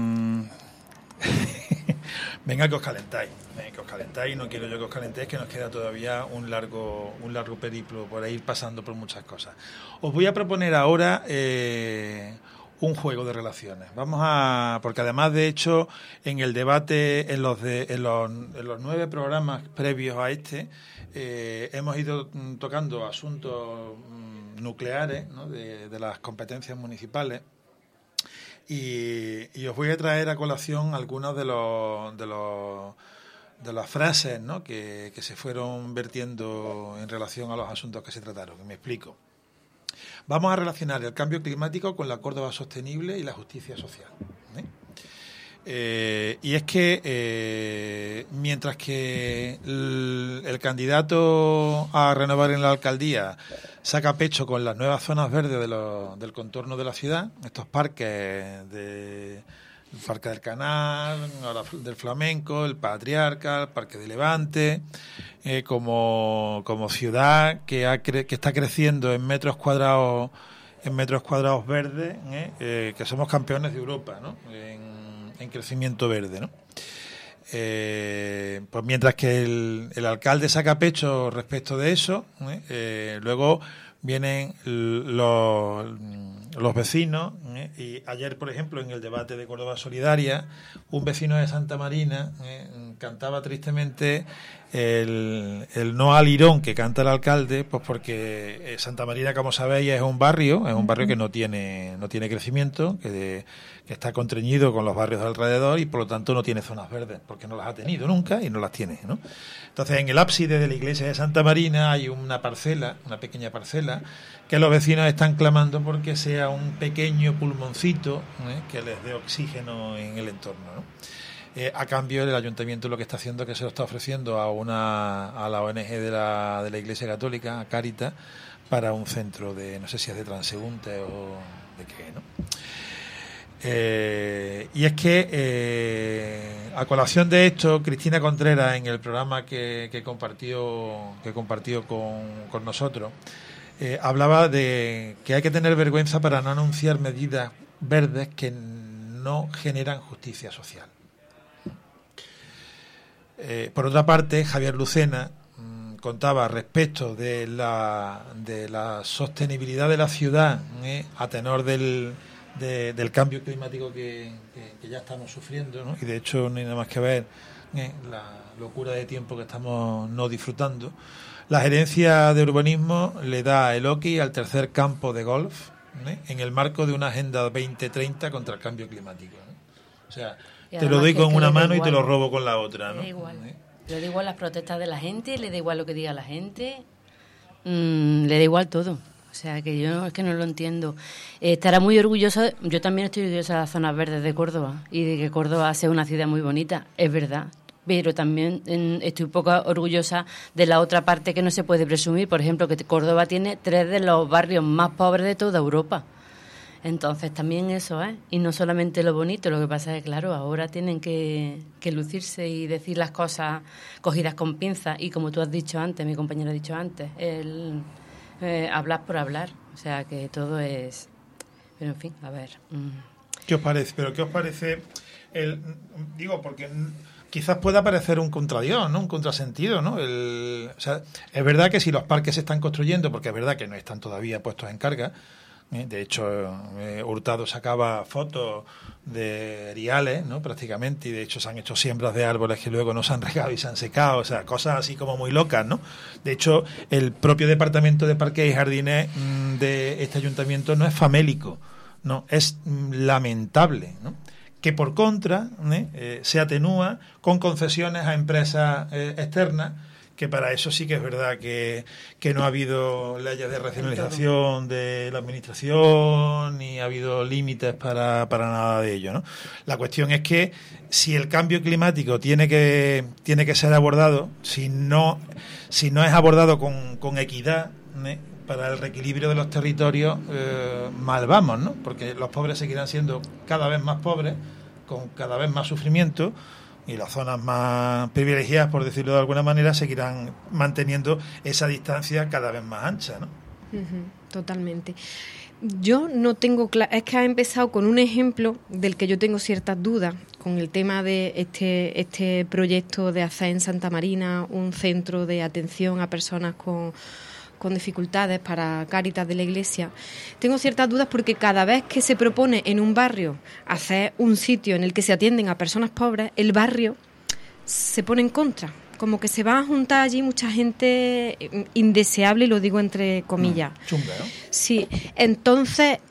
Venga, que os calentáis. No quiero yo que os calentéis, que nos queda todavía un largo periplo por ir pasando por muchas cosas. Os voy a proponer ahora un juego de relaciones. Porque además, de hecho, en el debate, en los 9 programas previos a este, hemos ido tocando asuntos nucleares, ¿no? de las competencias municipales. Y os voy a traer a colación algunos de las frases, ¿no? que se fueron vertiendo en relación a los asuntos que se trataron. Me explico. Vamos a relacionar el cambio climático con la Córdoba sostenible y la justicia social. Y es que mientras que el candidato a renovar en la alcaldía saca pecho con las nuevas zonas verdes del contorno de la ciudad, estos parques el Parque del Canal, ahora del Flamenco, el Patriarca, el Parque de Levante, como ciudad que está creciendo en metros cuadrados verdes, que somos campeones de Europa, ¿no? en crecimiento verde, ¿no? Pues mientras que el alcalde saca pecho respecto de eso, luego vienen los vecinos, y ayer, por ejemplo, en el debate de Córdoba Solidaria, un vecino de Santa Marina cantaba tristemente el no al Irón que canta el alcalde, pues porque Santa Marina, como sabéis, es un barrio que no tiene crecimiento, que está contrañido con los barrios de alrededor y por lo tanto no tiene zonas verdes, porque no las ha tenido nunca y no las tiene, ¿no? Entonces, en el ábside de la iglesia de Santa Marina hay una pequeña parcela, que los vecinos están clamando porque sea un pequeño pulmoncito que les dé oxígeno en el entorno, ¿no? A cambio, el ayuntamiento lo que está haciendo es que se lo está ofreciendo a la ONG de la Iglesia Católica, a Cáritas, para un centro no sé si es de transeúnte o de qué, ¿no? Y es que a colación de esto, Cristina Contreras, en el programa que compartió con nosotros, hablaba de que hay que tener vergüenza para no anunciar medidas verdes que no generan justicia social. Por otra parte, Javier Lucena contaba respecto de la sostenibilidad de la ciudad a tenor del cambio climático que ya estamos sufriendo, ¿no? Y de hecho no hay nada más que ver la locura de tiempo que estamos no disfrutando. La gerencia de urbanismo le da el ok al tercer campo de golf en el marco de una agenda 2030 contra el cambio climático, ¿no? O sea, Y te lo además doy que con una le da mano y igual. te lo robo con la otra, Le ¿no? da igual. Le da igual las protestas de la gente, le da igual lo que diga la gente, le da igual todo. O sea, que yo es que no lo entiendo. Estará muy orgullosa, yo también estoy orgullosa de las zonas verdes de Córdoba y de que Córdoba sea una ciudad muy bonita, es verdad. Pero también estoy un poco orgullosa de la otra parte que no se puede presumir. Por ejemplo, que Córdoba tiene 3 de los barrios más pobres de toda Europa. Entonces también eso, y no solamente lo bonito, lo que pasa es que, claro, ahora tienen que lucirse y decir las cosas cogidas con pinzas y, como tú has dicho antes, mi compañero ha dicho antes, hablar por hablar, o sea que todo es... Pero en fin, a ver... ¿Qué os parece? ¿Pero qué os parece? Digo, porque quizás pueda parecer un contradios, ¿no? Un contrasentido, ¿no? O sea, es verdad que si los parques se están construyendo, porque es verdad que no están todavía puestos en carga. De hecho, Hurtado sacaba fotos de eriales, ¿no? Prácticamente, y de hecho se han hecho siembras de árboles que luego no se han regado y se han secado, o sea, cosas así como muy locas, ¿no? De hecho, el propio Departamento de Parques y Jardines de este ayuntamiento no es famélico, no, es lamentable, ¿no? Que por contra se atenúa con concesiones a empresas externas, que para eso sí que es verdad que no ha habido leyes de racionalización de la administración, ni ha habido límites para nada de ello, ¿no? La cuestión es que si el cambio climático tiene que ser abordado, si no es abordado con equidad, para el reequilibrio de los territorios, mal vamos, ¿no? Porque los pobres seguirán siendo cada vez más pobres, con cada vez más sufrimiento, y las zonas más privilegiadas, por decirlo de alguna manera, seguirán manteniendo esa distancia cada vez más ancha, ¿no? Totalmente. Yo no tengo claro, es que ha empezado con un ejemplo del que yo tengo ciertas dudas, con el tema de este proyecto de hacer en Santa Marina un centro de atención a personas con dificultades para Cáritas de la Iglesia. Tengo ciertas dudas porque cada vez que se propone en un barrio hacer un sitio en el que se atienden a personas pobres, el barrio se pone en contra. Como que se va a juntar allí mucha gente indeseable, y lo digo entre comillas. Chunga, ¿no? Sí, entonces,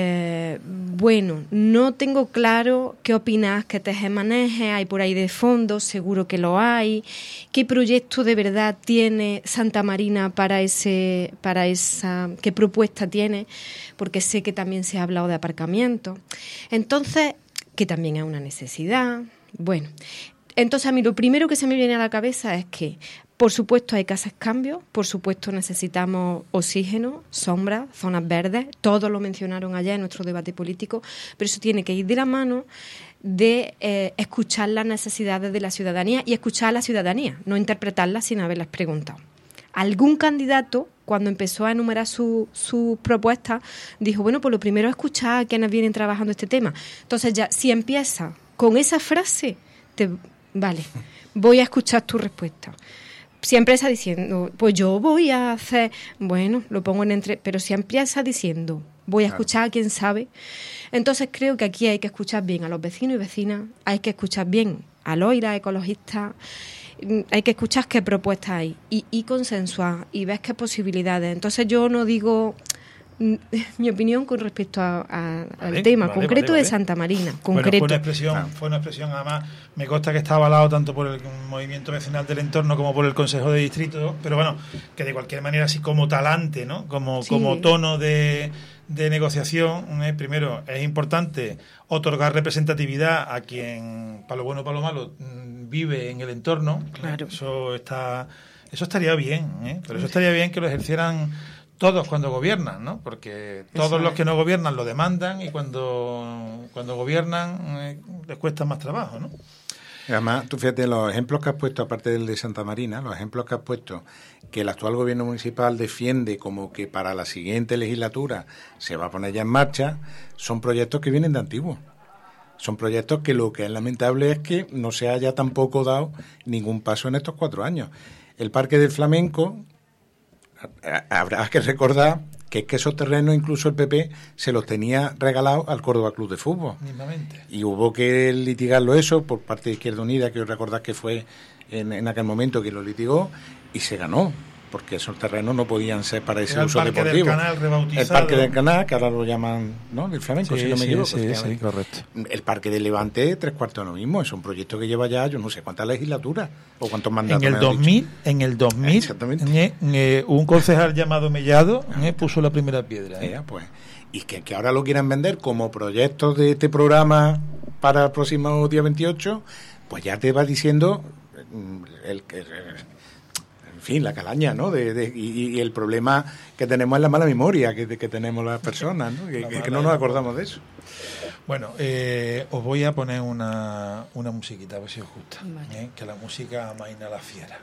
bueno, no tengo claro qué opinas, qué teje-maneje hay por ahí de fondo, seguro que lo hay. ¿Qué proyecto de verdad tiene Santa Marina para esa, qué propuesta tiene? Porque sé que también se ha hablado de aparcamiento. Entonces, que también es una necesidad. Bueno, entonces a mí lo primero que se me viene a la cabeza es que, por supuesto, hay que hacer cambios, por supuesto necesitamos oxígeno, sombra, zonas verdes, todos lo mencionaron allá en nuestro debate político, pero eso tiene que ir de la mano de escuchar las necesidades de la ciudadanía y escuchar a la ciudadanía, no interpretarlas sin haberlas preguntado. Algún candidato, cuando empezó a enumerar sus propuestas, dijo, bueno, pues lo primero es escuchar a quienes vienen trabajando este tema. Entonces ya, si empieza con esa frase, vale, voy a escuchar tu respuesta. Si empieza diciendo, pues yo voy a hacer, bueno, lo pongo en pero si empieza diciendo, voy a escuchar a quien sabe, entonces creo que aquí hay que escuchar bien a los vecinos y vecinas, hay que escuchar bien a los y las ecologistas, hay que escuchar qué propuestas hay y consensuar y ver qué posibilidades. Entonces yo no digo mi opinión con respecto al tema concreto de Santa Marina. Concreto. Bueno, fue una expresión, además, me consta que está avalado tanto por el movimiento vecinal del entorno como por el Consejo de Distrito, pero bueno, que de cualquier manera, así como talante, ¿no? Como tono de negociación, primero, es importante otorgar representatividad a quien, para lo bueno o para lo malo, vive en el entorno. Claro. Eso estaría bien, pero eso estaría bien que lo ejercieran todos cuando gobiernan, ¿no? Porque todos los que no gobiernan lo demandan y cuando gobiernan les cuesta más trabajo, ¿no? Además, tú fíjate, los ejemplos que has puesto, aparte del de Santa Marina, los ejemplos que has puesto, que el actual gobierno municipal defiende como que para la siguiente legislatura se va a poner ya en marcha, son proyectos que vienen de antiguo. Son proyectos que lo que es lamentable es que no se haya tampoco dado ningún paso en estos 4 años. El Parque del Flamenco, habrá que recordar que es que esos terrenos incluso el PP se los tenía regalados al Córdoba Club de Fútbol. Mismamente. Y hubo que litigarlo eso por parte de Izquierda Unida, que recordar que fue en aquel momento que lo litigó, y se ganó. porque esos terrenos no podían ser para ese Era uso el Parque deportivo. del Canal rebautizado. El Parque del Canal, que ahora lo llaman, ¿no?, del flamenco, si no me equivoco. Sí, correcto. El Parque de Levante, 3/4 de lo mismo. Es un proyecto que lleva ya, yo no sé cuántas legislaturas o cuántos mandatos. En el 2000, un concejal llamado Mellado puso la primera piedra. Pues, y que ahora lo quieran vender como proyectos de este programa para el próximo día 28, pues ya te va diciendo en fin, la calaña, ¿no? Y el problema que tenemos es la mala memoria que tenemos las personas, ¿no? Que no nos acordamos de eso. Bueno, os voy a poner una musiquita, a ver si os gusta. Vale. Que la música amaina la fiera.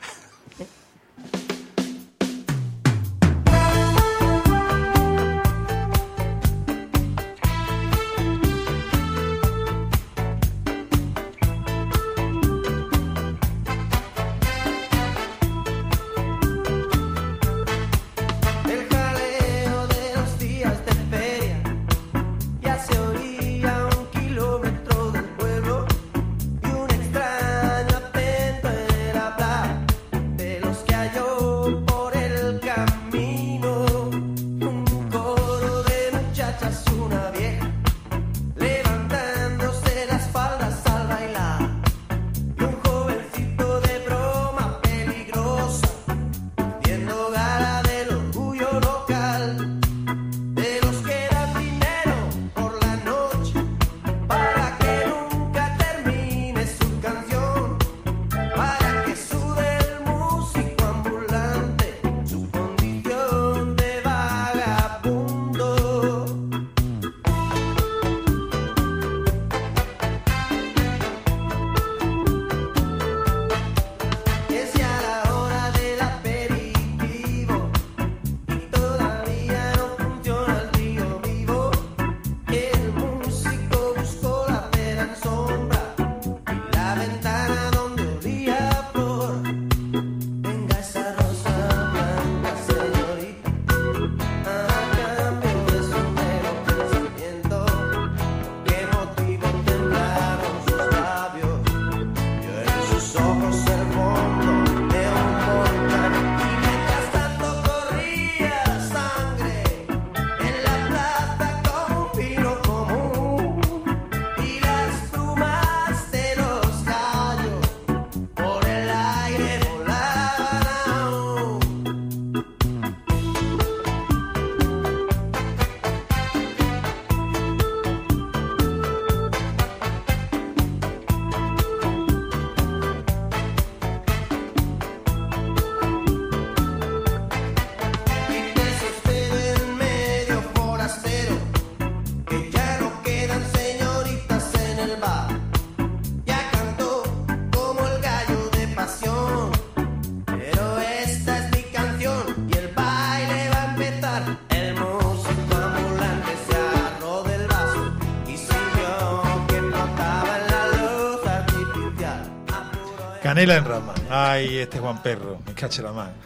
Canela en rama. Ay, este Juan Perro, me cache la mano.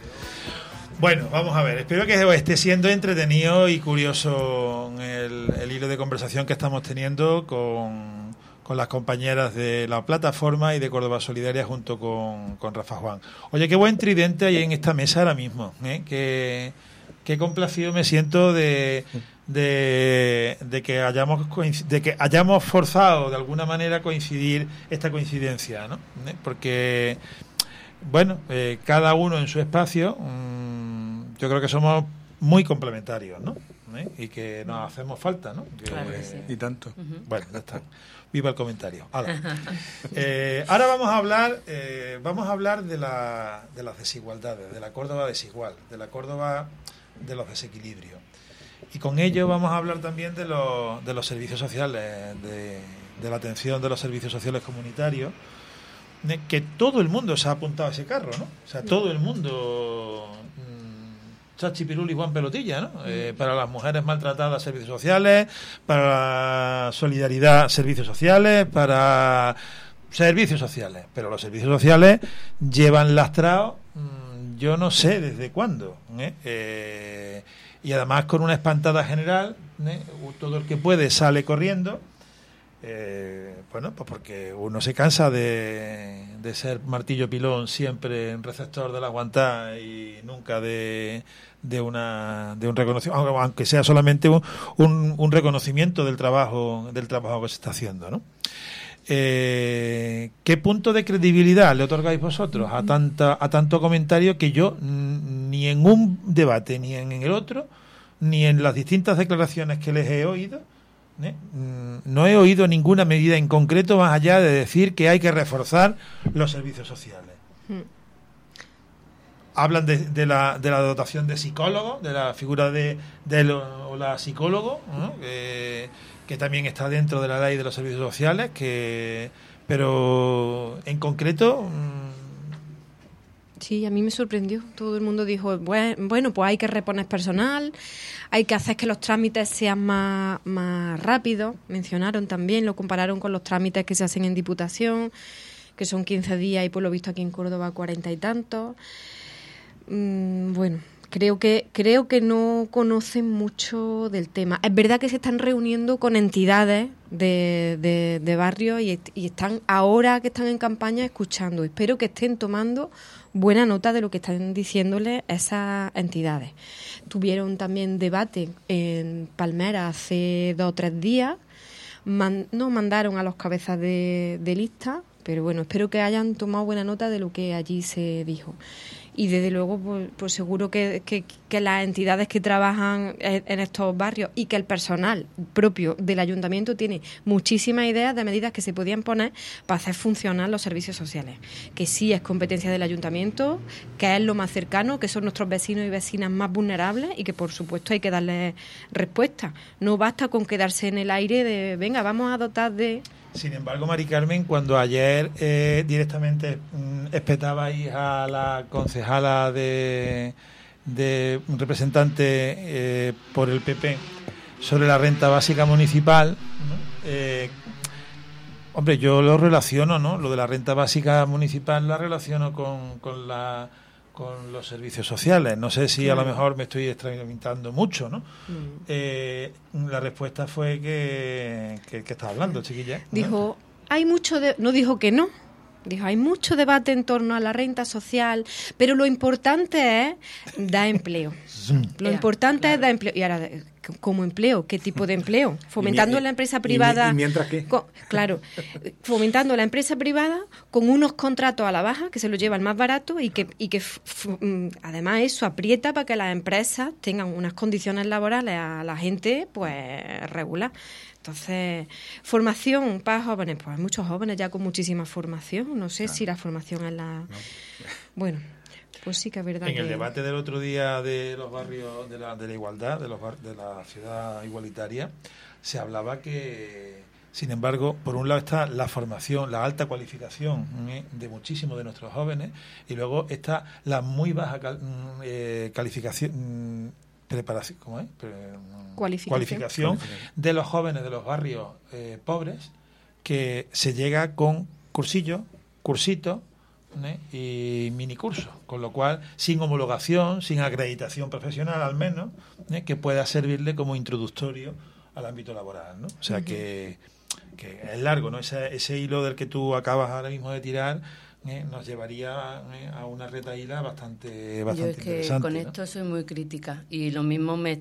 Bueno, vamos a ver. Espero que esté siendo entretenido y curioso el hilo de conversación que estamos teniendo con las compañeras de la plataforma y de Córdoba Solidaria junto con Rafa Juan. Oye, qué buen tridente hay en esta mesa ahora mismo. Qué complacido me siento de que hayamos forzado de alguna manera coincidir esta coincidencia, ¿no? Porque bueno, cada uno en su espacio, yo creo que somos muy complementarios, ¿no? Y que nos hacemos falta, ¿no? Claro que sí. Y tanto. Bueno, ya está. Viva el comentario. Ahora vamos a hablar de las desigualdades, de la Córdoba desigual, de la Córdoba de los desequilibrios. Y con ello vamos a hablar también de los servicios sociales, de la atención de los servicios sociales comunitarios, que todo el mundo se ha apuntado a ese carro, ¿no? O sea, todo el mundo, Chachi Pirul y Juan Pelotilla, ¿no? Para las mujeres maltratadas, servicios sociales, para la solidaridad, servicios sociales, para servicios sociales. Pero los servicios sociales llevan lastrados, yo no sé desde cuándo, y además con una espantada general, todo el que puede sale corriendo. Bueno, pues porque uno se cansa de ser martillo pilón siempre en receptor de la aguantá y nunca de un reconocimiento, aunque sea solamente un reconocimiento del trabajo que se está haciendo, ¿no? ¿Qué punto de credibilidad le otorgáis vosotros a tanto comentario que yo ni en un debate ni en el otro, ni en las distintas declaraciones que les he oído, no he oído ninguna medida en concreto más allá de decir que hay que reforzar los servicios sociales? Hablan de la dotación de psicólogos, de la figura de la psicólogo, ¿no? Que también está dentro de la ley de los servicios sociales, pero en concreto... Sí, a mí me sorprendió. Todo el mundo dijo, bueno, pues hay que reponer personal, hay que hacer que los trámites sean más rápidos. Mencionaron también, lo compararon con los trámites que se hacen en Diputación, que son 15 días y por lo visto aquí en Córdoba 40 y tantos. Bueno, creo que no conocen mucho del tema. Es verdad que se están reuniendo con entidades de barrios y están, ahora que están en campaña, escuchando. Espero que estén tomando buena nota de lo que están diciéndole esas entidades. Tuvieron también debate en Palmera hace 2 o 3 días. No mandaron a los cabezas de lista, pero bueno, espero que hayan tomado buena nota de lo que allí se dijo. Y desde luego, pues seguro que las entidades que trabajan en estos barrios y que el personal propio del ayuntamiento tiene muchísimas ideas de medidas que se podían poner para hacer funcionar los servicios sociales. Que sí es competencia del ayuntamiento, que es lo más cercano, que son nuestros vecinos y vecinas más vulnerables y que por supuesto hay que darles respuesta. No basta con quedarse en el aire de, venga, vamos a dotar de... Sin embargo, Mari Carmen, cuando ayer directamente espetabais a la concejala de un representante por el PP sobre la renta básica municipal, ¿no? Hombre, yo lo relaciono, ¿no? Lo de la renta básica municipal la relaciono con los servicios sociales. No sé si a lo mejor me estoy extrañando mucho, ¿no? La respuesta fue que estaba hablando, chiquilla. Dijo, hay mucho no dijo que no. Dijo, hay mucho debate en torno a la renta social, pero lo importante es dar empleo. Lo importante es dar empleo. Y ahora, ¿cómo empleo? ¿Qué tipo de empleo? Fomentando la empresa privada. ¿Y mientras qué? Claro, fomentando la empresa privada con unos contratos a la baja, que se lo lleva el más barato y que además eso aprieta para que las empresas tengan unas condiciones laborales a la gente pues regular. Entonces, formación para jóvenes, pues hay muchos jóvenes ya con muchísima formación. No sé si la formación es la... No. Bueno, pues sí que es verdad. En el debate del otro día de los barrios, de la igualdad, de la ciudad igualitaria, se hablaba que, sin embargo, por un lado está la formación, la alta cualificación de muchísimos de nuestros jóvenes, y luego está la muy baja calificación... preparación, ¿cómo es? Cualificación de los jóvenes de los barrios pobres, que se llega con cursitos y minicursos, con lo cual sin homologación, sin acreditación profesional al menos, que pueda servirle como introductorio al ámbito laboral, ¿no? O sea que es largo, ¿no? Ese hilo del que tú acabas ahora mismo de tirar nos llevaría a una retahíla bastante yo es que interesante, con ¿no? esto soy muy crítica y lo mismo me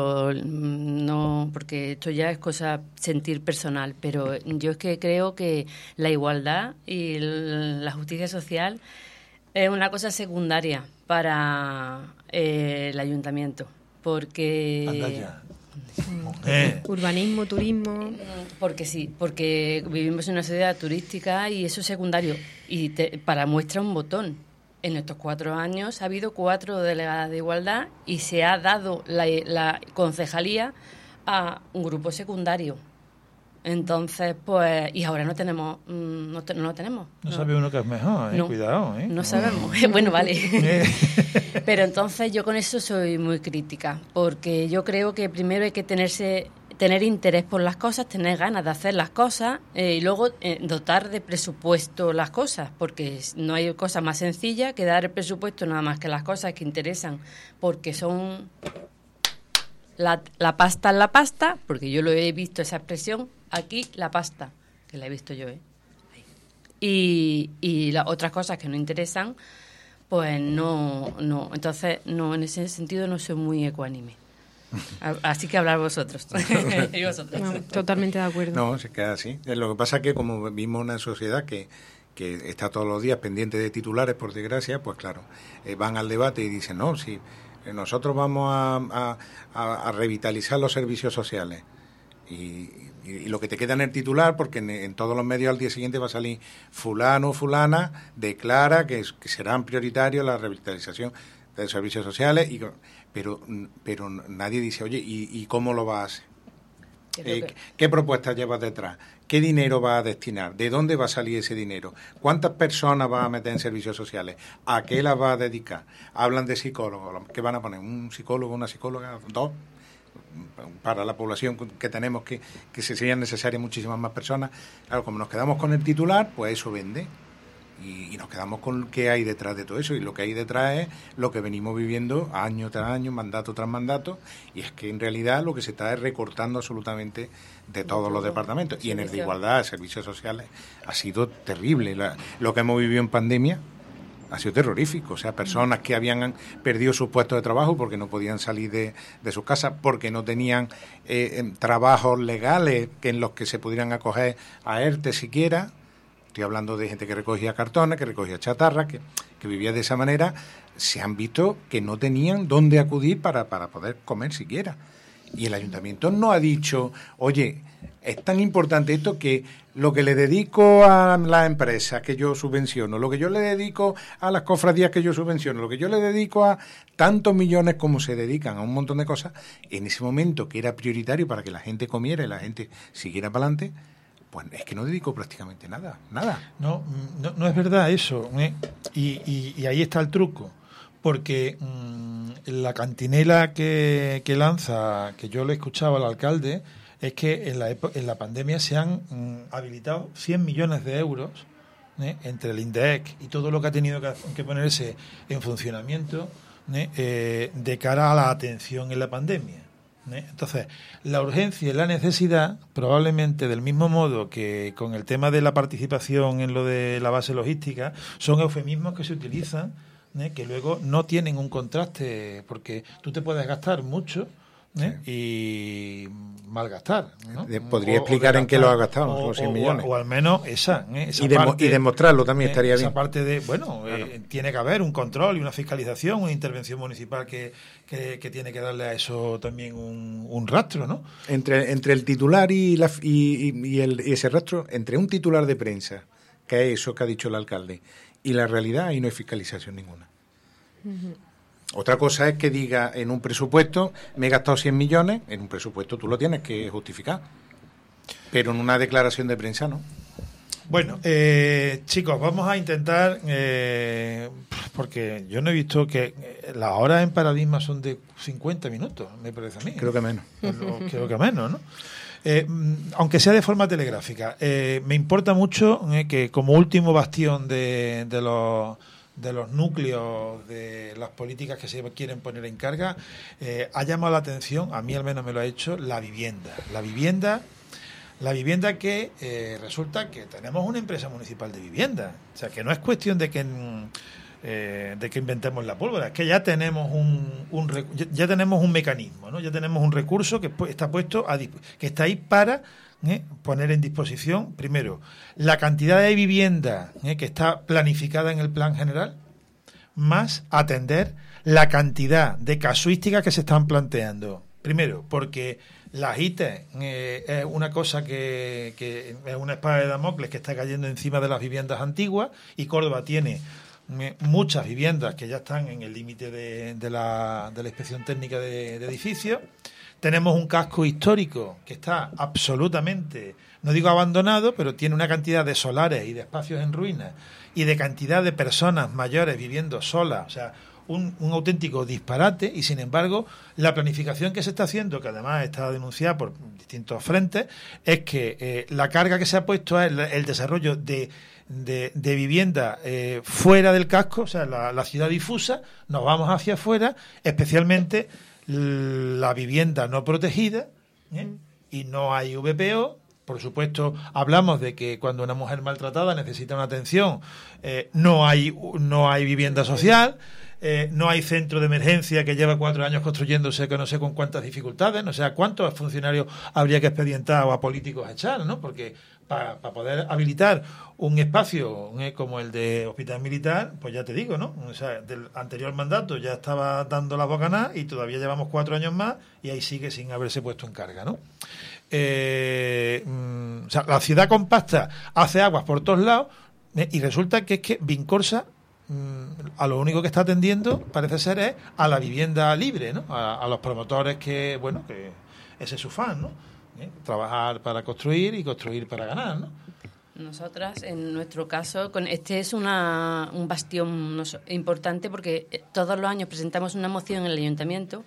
porque esto ya es cosa sentir personal, pero yo es que creo que la igualdad y la justicia social es una cosa secundaria para el ayuntamiento, porque Anda ya. Urbanismo, turismo. Porque vivimos en una sociedad turística y eso es secundario. Y para muestra un botón. En estos 4 años ha habido 4 delegadas de igualdad y se ha dado la concejalía a un grupo secundario. Entonces, pues, y ahora no tenemos, no lo tenemos. No sabe uno que es mejor, no, cuidado, No sabemos. Bueno, vale. Pero entonces yo con eso soy muy crítica, porque yo creo que primero hay que tener interés por las cosas, tener ganas de hacer las cosas y luego dotar de presupuesto las cosas, porque no hay cosa más sencilla que dar el presupuesto nada más que las cosas que interesan, porque son... la pasta es la pasta, porque yo lo he visto esa expresión, aquí la pasta, que la he visto yo, y las otras cosas que no interesan, pues no, entonces no, en ese sentido no soy muy ecuánime. Así que hablar vosotros. Y vosotros. No, totalmente de acuerdo. No, se queda así. Lo que pasa es que como vivimos una sociedad que está todos los días pendiente de titulares, por desgracia, pues claro, van al debate y dicen, no, si nosotros vamos a revitalizar los servicios sociales. Y lo que te queda en el titular, porque en todos los medios al día siguiente va a salir fulano o fulana, declara que serán prioritarios la revitalización de servicios sociales, pero nadie dice, oye, ¿y cómo lo vas a hacer? ¿Qué propuestas llevas detrás? ¿Qué dinero vas a destinar? ¿De dónde va a salir ese dinero? ¿Cuántas personas vas a meter en servicios sociales? ¿A qué las vas a dedicar? Hablan de psicólogos. ¿Qué van a poner? ¿Un psicólogo, una psicóloga? ¿2? Para la población que tenemos, que se serían necesarias muchísimas más personas. Claro, como nos quedamos con el titular, pues eso vende. Y nos quedamos con qué hay detrás de todo eso, y lo que hay detrás es lo que venimos viviendo año tras año, mandato tras mandato, y es que en realidad lo que se está es recortando absolutamente de todos los departamentos. Y en el de igualdad, servicios sociales, ha sido terrible. Lo que hemos vivido en pandemia ha sido terrorífico. O sea, personas que habían perdido sus puestos de trabajo porque no podían salir de sus casas, porque no tenían trabajos legales en los que se pudieran acoger a ERTE siquiera. Estoy hablando de gente que recogía cartones, que recogía chatarra, que vivía de esa manera. Se han visto que no tenían dónde acudir para poder comer siquiera. Y el ayuntamiento no ha dicho, oye, es tan importante esto que lo que le dedico a las empresas que yo subvenciono, lo que yo le dedico a las cofradías que yo subvenciono, lo que yo le dedico a tantos millones como se dedican a un montón de cosas, en ese momento que era prioritario para que la gente comiera y la gente siguiera para adelante, pues es que no dedico prácticamente nada. No es verdad eso, y ahí está el truco, porque la cantinela que lanza, que yo le escuchaba al alcalde, es que en la pandemia se han habilitado 100 millones de euros entre el INDEC y todo lo que ha tenido que ponerse en funcionamiento de cara a la atención en la pandemia. Entonces, la urgencia y la necesidad, probablemente del mismo modo que con el tema de la participación en lo de la base logística, son eufemismos que se utilizan, que luego no tienen un contraste, porque tú te puedes gastar mucho y malgastar, ¿no? Podría explicar en qué lo has gastado, los 100 millones. O al menos esa parte, y demostrarlo también estaría bien. Esa parte de, claro. Tiene que haber un control y una fiscalización, una intervención municipal que tiene que darle a eso también un rastro, ¿no? Entre el titular y ese rastro, entre un titular de prensa, que es eso que ha dicho el alcalde, y la realidad, ahí no hay fiscalización ninguna. Uh-huh. Otra cosa es que diga en un presupuesto, me he gastado 100 millones, en un presupuesto tú lo tienes que justificar, pero en una declaración de prensa no. Bueno, chicos, vamos a intentar, porque yo no he visto que las horas en Paradigma son de 50 minutos, me parece a mí. Creo que menos. Creo que menos, ¿no? Aunque sea de forma telegráfica, me importa mucho que como último bastión de los núcleos de las políticas que se quieren poner en carga, ha llamado la atención, a mí al menos me lo ha hecho, la vivienda. La vivienda que resulta que tenemos una empresa municipal de vivienda. O sea, que no es cuestión de que inventemos la pólvora, es que ya tenemos ya tenemos un mecanismo, ¿no? Ya tenemos un recurso que está puesto que está ahí para poner en disposición, primero, la cantidad de vivienda que está planificada en el plan general, más atender la cantidad de casuísticas que se están planteando. Primero, porque las ITE es una cosa que es una espada de Damocles que está cayendo encima de las viviendas antiguas, y Córdoba tiene muchas viviendas que ya están en el límite de la inspección técnica de edificios. Tenemos un casco histórico que está absolutamente, no digo abandonado, pero tiene una cantidad de solares y de espacios en ruinas y de cantidad de personas mayores viviendo solas, o sea, un auténtico disparate. Y sin embargo, la planificación que se está haciendo, que además está denunciada por distintos frentes, es que la carga que se ha puesto es el desarrollo de vivienda fuera del casco, o sea, la ciudad difusa. Nos vamos hacia afuera, especialmente la vivienda no protegida, y no hay VPO. Por supuesto, hablamos de que cuando una mujer maltratada necesita una atención, no hay vivienda social, no hay centro de emergencia que lleva 4 años construyéndose, que no sé con cuántas dificultades, no sé a cuántos funcionarios habría que expedientar o a políticos echar, ¿no? Porque para poder habilitar un espacio como el de Hospital Militar, pues ya te digo, ¿no? O sea, del anterior mandato ya estaba dando las bocanas y todavía llevamos 4 años más y ahí sigue sin haberse puesto en carga, ¿no? O sea, la ciudad compacta hace aguas por todos lados, y resulta que es que Vincorsa a lo único que está atendiendo parece ser es a la vivienda libre, ¿no? A los promotores que ese es su fan, ¿no? Trabajar para construir y construir para ganar, ¿no? Nosotras, en nuestro caso, este es un bastión importante, porque todos los años presentamos una moción en el ayuntamiento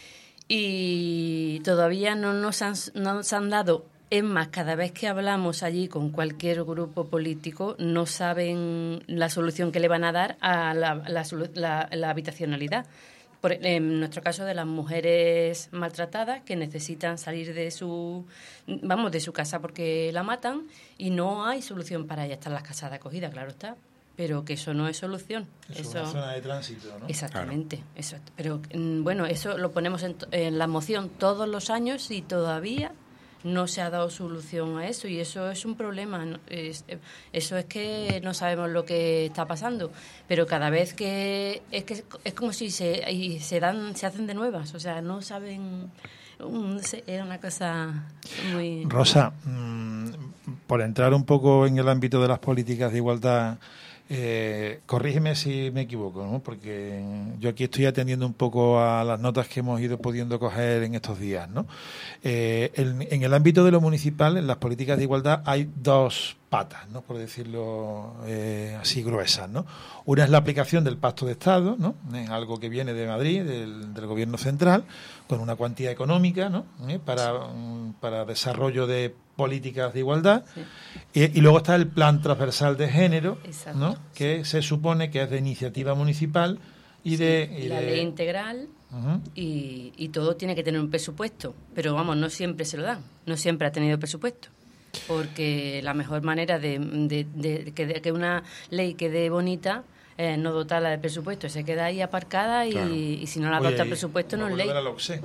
y todavía no nos han dado. Es más, cada vez que hablamos allí con cualquier grupo político, no saben la solución que le van a dar a la habitacionalidad. En nuestro caso, de las mujeres maltratadas que necesitan salir de su casa porque la matan, y no hay solución para ellas. Están las casas de acogida, claro está, pero que eso no es solución. Eso es una zona de tránsito, ¿no? Exactamente, claro. Eso. Pero bueno, eso lo ponemos en la moción todos los años y todavía no se ha dado solución a eso, y eso es un problema. Eso es que no sabemos lo que está pasando, pero cada vez que es como si se hacen de nuevas, o sea, no saben. Es una cosa muy... Rosa, por entrar un poco en el ámbito de las políticas de igualdad, corrígeme si me equivoco, ¿no? Porque yo aquí estoy atendiendo un poco a las notas que hemos ido pudiendo coger en estos días, ¿no? En el ámbito de lo municipal, en las políticas de igualdad hay 2 patas, ¿no? Por decirlo así gruesas, ¿no? Una es la aplicación del Pacto de Estado, ¿no? Es algo que viene de Madrid, del Gobierno central, con una cuantía económica, ¿no? Para desarrollo de políticas de igualdad. Sí. Y luego está el Plan Transversal de Género, ¿no? Que se supone que es de iniciativa municipal y la ley integral. Uh-huh. Y todo tiene que tener un presupuesto, pero vamos, no siempre se lo dan, no siempre ha tenido presupuesto, porque la mejor manera de que una ley quede bonita es no dotarla de presupuesto, se queda ahí aparcada, claro. Y si no la dota el presupuesto no es ley.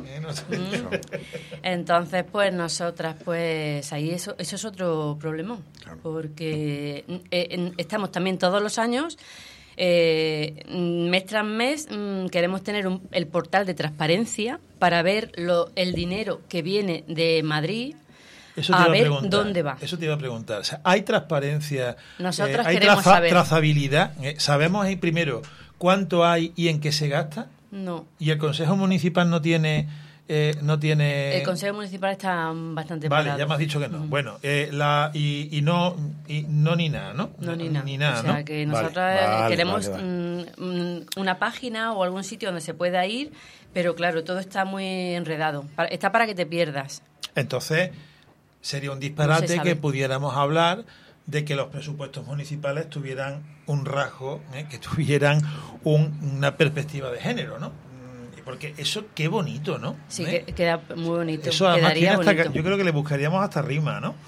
Entonces, pues nosotras, pues ahí eso es otro problema, claro. Porque estamos también todos los años, mes tras mes, queremos tener el portal de transparencia para ver el dinero que viene de Madrid, a ver dónde va. Eso te iba a preguntar. O sea, ¿hay transparencia? Nosotras ¿hay queremos saber. Trazabilidad? ¿Sabemos ahí primero cuánto hay y en qué se gasta? No. ¿Y el Consejo Municipal no tiene...? El Consejo Municipal está bastante parado. Vale, ya me has dicho que no. Bueno, no ni nada, ¿no? No ni nada. Ni nada, o sea, ¿no? que nosotros queremos una página o algún sitio donde se pueda ir, pero claro, todo está muy enredado. Está para que te pierdas. Entonces, sería un disparate que pudiéramos hablar de que los presupuestos municipales tuvieran un rasgo, que tuvieran una perspectiva de género, ¿no? Porque eso, qué bonito, ¿no? Sí, queda muy bonito. Eso además tiene yo creo que le buscaríamos hasta rima, ¿no?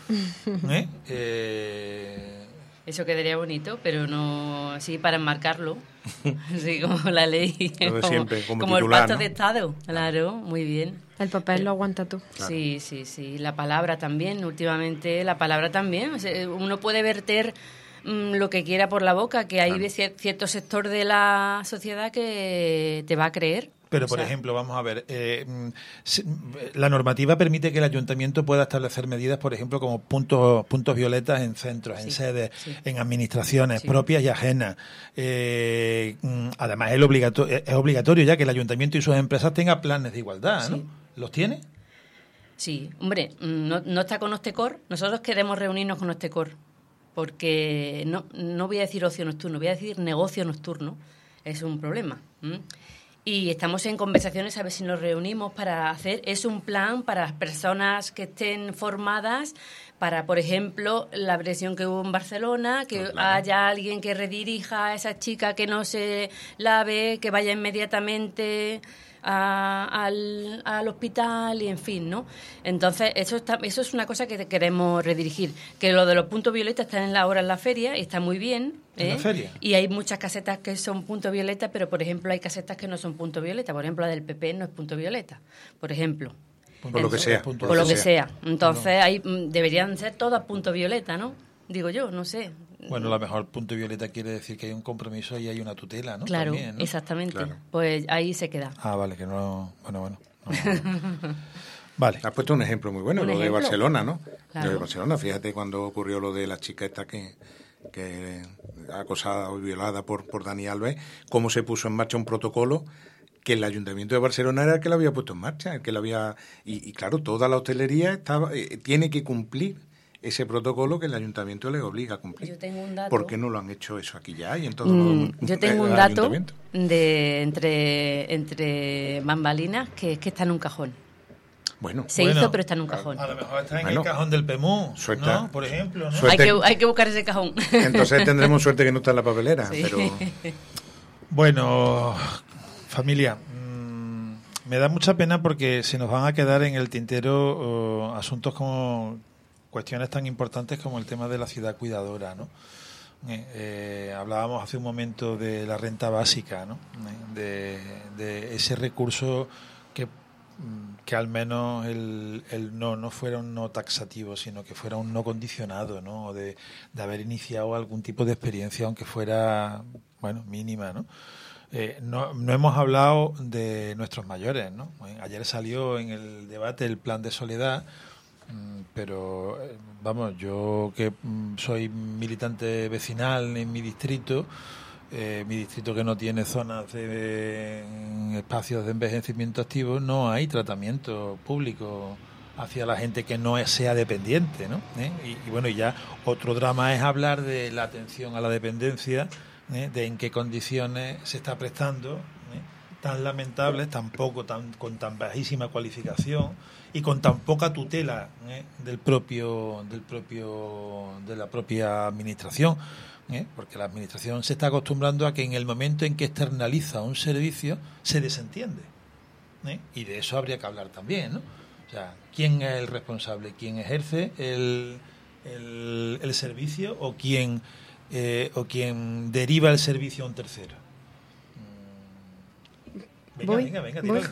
Eso quedaría bonito, pero no así para enmarcarlo, así como la ley, como el Pacto de Estado. Claro, muy bien. El papel lo aguanta tú. Claro. Sí. La palabra también, últimamente la palabra también. O sea, uno puede verter lo que quiera por la boca, que hay cierto sector de la sociedad que te va a creer. Pero, por ejemplo, vamos a ver, la normativa permite que el ayuntamiento pueda establecer medidas, por ejemplo, como puntos violetas en centros, en sedes, en administraciones propias y ajenas. Además, es obligatorio ya que el ayuntamiento y sus empresas tengan planes de igualdad, ¿no? ¿Los tiene? Sí, hombre, no está con Ostecor. Nosotros queremos reunirnos con Ostecor, porque no voy a decir ocio nocturno, voy a decir negocio nocturno. Es un problema. Y estamos en conversaciones a ver si nos reunimos para hacer un plan para las personas que estén formadas para, por ejemplo, la agresión que hubo en Barcelona, que haya alguien que redirija a esa chica que no se lave, que vaya inmediatamente, al hospital y en fin, ¿no? Entonces, eso es una cosa que queremos redirigir. Que lo de los puntos violetas están ahora en la feria y está muy bien. ¿En la feria? Y hay muchas casetas que son punto violeta, pero por ejemplo hay casetas que no son punto violeta. Por ejemplo, la del PP no es punto violeta, por ejemplo. Por lo que sea. Por lo que sea. Entonces, deberían ser todas punto violeta, ¿no? Digo yo, no sé. Bueno, a lo mejor punto violeta quiere decir que hay un compromiso y hay una tutela, ¿no? Claro, también, ¿no? exactamente. Claro. Pues ahí se queda. Ah, vale, que no... Bueno. No. Vale. Has puesto un ejemplo muy bueno, ¿Un lo de ejemplo? Barcelona, ¿no? Claro. Lo de Barcelona, fíjate cuando ocurrió lo de la chica esta que acosada o violada por Dani Alves, cómo se puso en marcha un protocolo que el Ayuntamiento de Barcelona era el que lo había puesto en marcha, el que lo había... Y claro, toda la hostelería tiene que cumplir ese protocolo que el Ayuntamiento le obliga a cumplir. Yo tengo un dato. ¿Por qué no lo han hecho eso aquí ya y en todos Yo tengo un dato de entre bambalinas que es que está en un cajón. Bueno, Se hizo, pero está en un cajón. A lo mejor está en el cajón del PEMU, ¿no? Por ejemplo, ¿no? Hay que buscar ese cajón. Entonces tendremos suerte que no está en la papelera, Sí. pero... Bueno, familia, me da mucha pena porque se nos van a quedar en el tintero asuntos como cuestiones tan importantes como el tema de la ciudad cuidadora, ¿no? Hablábamos hace un momento de la renta básica, ¿no? De ese recurso que al menos el no fuera un no taxativo, sino que fuera un no condicionado, ¿no? De haber iniciado algún tipo de experiencia, aunque fuera, bueno, mínima, ¿no? No hemos hablado de nuestros mayores, ¿no? Ayer salió en el debate el plan de soledad, pero vamos, yo que soy militante vecinal en mi distrito que no tiene zonas de espacios de envejecimiento activo, no hay tratamiento público hacia la gente que no sea dependiente, ¿no? Y bueno, y ya otro drama es hablar de la atención a la dependencia, de en qué condiciones se está prestando, tan lamentables, con tan bajísima cualificación y con tan poca tutela de la propia administración, porque la administración se está acostumbrando a que en el momento en que externaliza un servicio se desentiende, y de eso habría que hablar también, ¿no? O sea, ¿quién es el responsable? ¿Quién ejerce el servicio o quién deriva el servicio a un tercero? Venga, voy.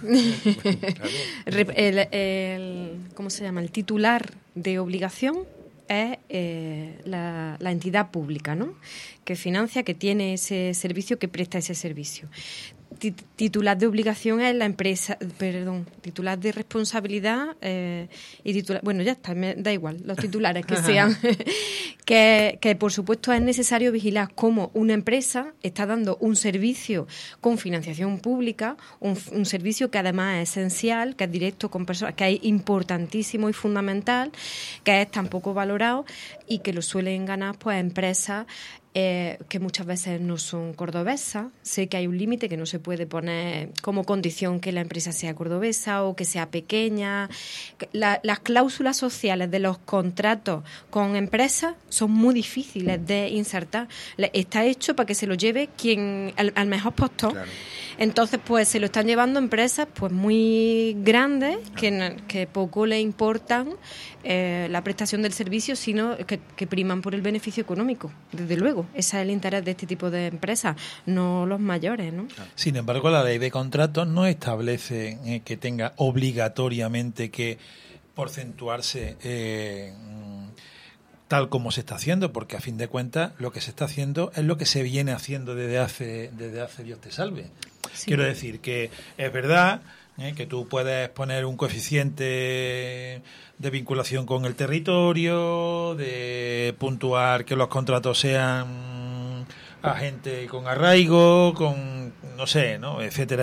¿Cómo se llama? El titular de obligación es la entidad pública, ¿no? Que financia, que tiene ese servicio, que presta ese servicio. Titular de obligación es la empresa, titular de responsabilidad y titular, bueno, ya está, me da igual los titulares que sean, que por supuesto es necesario vigilar cómo una empresa está dando un servicio con financiación pública, un servicio que además es esencial, que es directo con personas, que es importantísimo y fundamental, que es tan poco valorado y que lo suelen ganar pues empresas que muchas veces no son cordobesas. Sé que hay un límite que no se puede poner como condición que la empresa sea cordobesa o que sea pequeña. Las cláusulas sociales de los contratos con empresas son muy difíciles de insertar. Está hecho para que se lo lleve quien al mejor postor. Claro. Entonces, pues se lo están llevando empresas pues muy grandes que poco le importan la prestación del servicio, sino que priman por el beneficio económico, desde luego. Ese es el interés de este tipo de empresas, no los mayores, ¿no? Sin embargo, la ley de contratos no establece que tenga obligatoriamente que porcentuarse tal como se está haciendo, porque a fin de cuentas lo que se está haciendo es lo que se viene haciendo desde hace Dios te salve. Sí. Quiero decir que es verdad que tú puedes poner un coeficiente de vinculación con el territorio, de puntuar que los contratos sean a gente con arraigo, con no sé, ¿no? etcétera.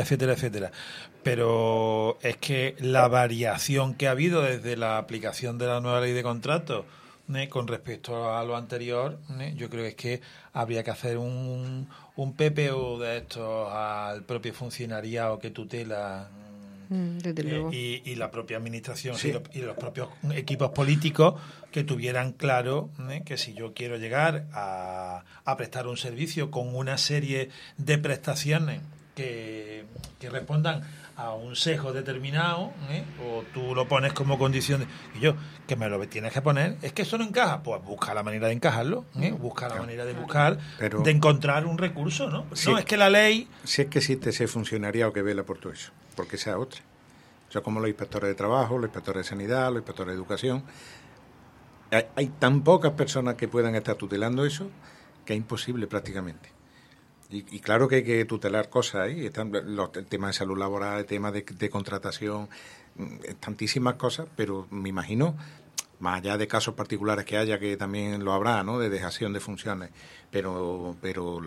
Pero es que la variación que ha habido desde la aplicación de la nueva ley de contratos con respecto a lo anterior, yo creo que es que habría que hacer un PPO de estos al propio funcionariado que tutela y la propia administración, sí. y los propios equipos políticos que tuvieran claro que si yo quiero llegar a prestar un servicio con una serie de prestaciones que respondan a un sesgo determinado, o tú lo pones como condición y yo, que me lo tienes que poner, es que eso no encaja, pues busca la manera de encajarlo, busca la manera de buscar, pero, de encontrar un recurso, ¿no? Si no, es que la ley... Si es que existe ese funcionariado que vela por todo eso, porque sea otra. O sea, como los inspectores de trabajo, los inspectores de sanidad, los inspectores de educación. Hay tan pocas personas que puedan estar tutelando eso que es imposible prácticamente. Y claro que hay que tutelar cosas ahí, están el tema de salud laboral, el tema de contratación, tantísimas cosas, pero me imagino, más allá de casos particulares que haya, que también lo habrá, ¿no?, de dejación de funciones, pero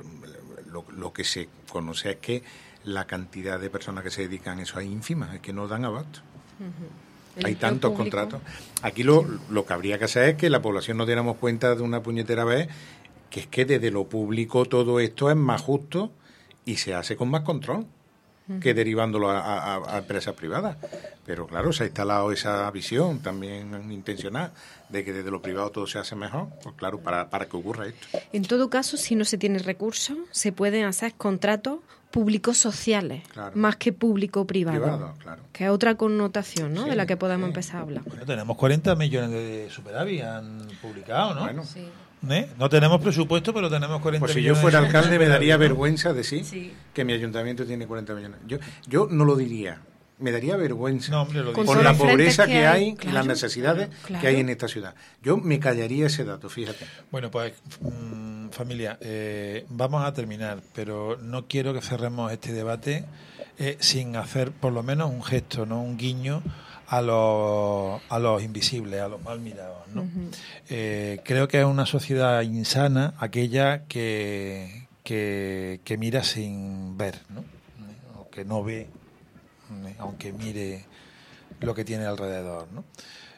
lo que se conoce es que la cantidad de personas que se dedican a eso es ínfima, es que no dan abasto. Hay tantos contratos. Aquí lo que habría que hacer es que la población nos diéramos cuenta de una puñetera vez que es que desde lo público todo esto es más justo y se hace con más control que derivándolo a empresas privadas. Pero claro, se ha instalado esa visión también intencional de que desde lo privado todo se hace mejor, pues claro, para que ocurra esto. En todo caso, si no se tiene recursos, se pueden hacer contratos públicos sociales, claro, más que público-privado, claro, que es otra connotación, ¿no?, sí, de la que podemos empezar a hablar. Bueno, tenemos 40 millones de superávit, han publicado, ¿no? Bueno. Sí. No tenemos presupuesto, pero tenemos 40 pues si millones. yo fuera alcalde me daría ¿no? vergüenza decir que mi ayuntamiento tiene 40 millones. Yo no lo diría. Me daría vergüenza no, hombre, lo por la pobreza que hay claro, y las necesidades que hay en esta ciudad. Yo me callaría ese dato, fíjate. Bueno, pues familia, vamos a terminar, pero no quiero que cerremos este debate sin hacer por lo menos un gesto, no un guiño a los invisibles, a los mal mirados, ¿no? Creo que es una sociedad insana aquella que mira sin ver, ¿no? O que no ve, aunque mire lo que tiene alrededor, ¿no?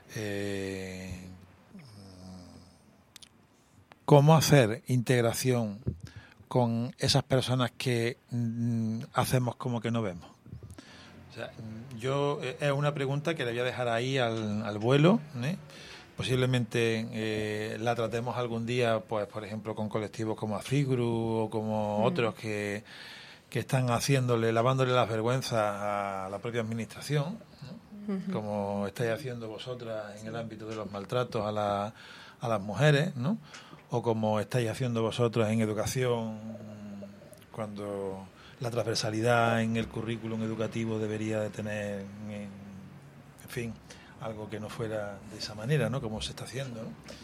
¿Cómo hacer integración con esas personas que hacemos como que no vemos? O sea, es una pregunta que le voy a dejar ahí al vuelo, Posiblemente la tratemos algún día, pues por ejemplo, con colectivos como Afigru o como otros que están lavándole las vergüenzas a la propia administración, ¿no? Como estáis haciendo vosotras en el ámbito de los maltratos a las mujeres, ¿no? O como estáis haciendo vosotros en educación, cuando la transversalidad en el currículum educativo debería de tener, en fin, algo que no fuera de esa manera, ¿no?, como se está haciendo, ¿no?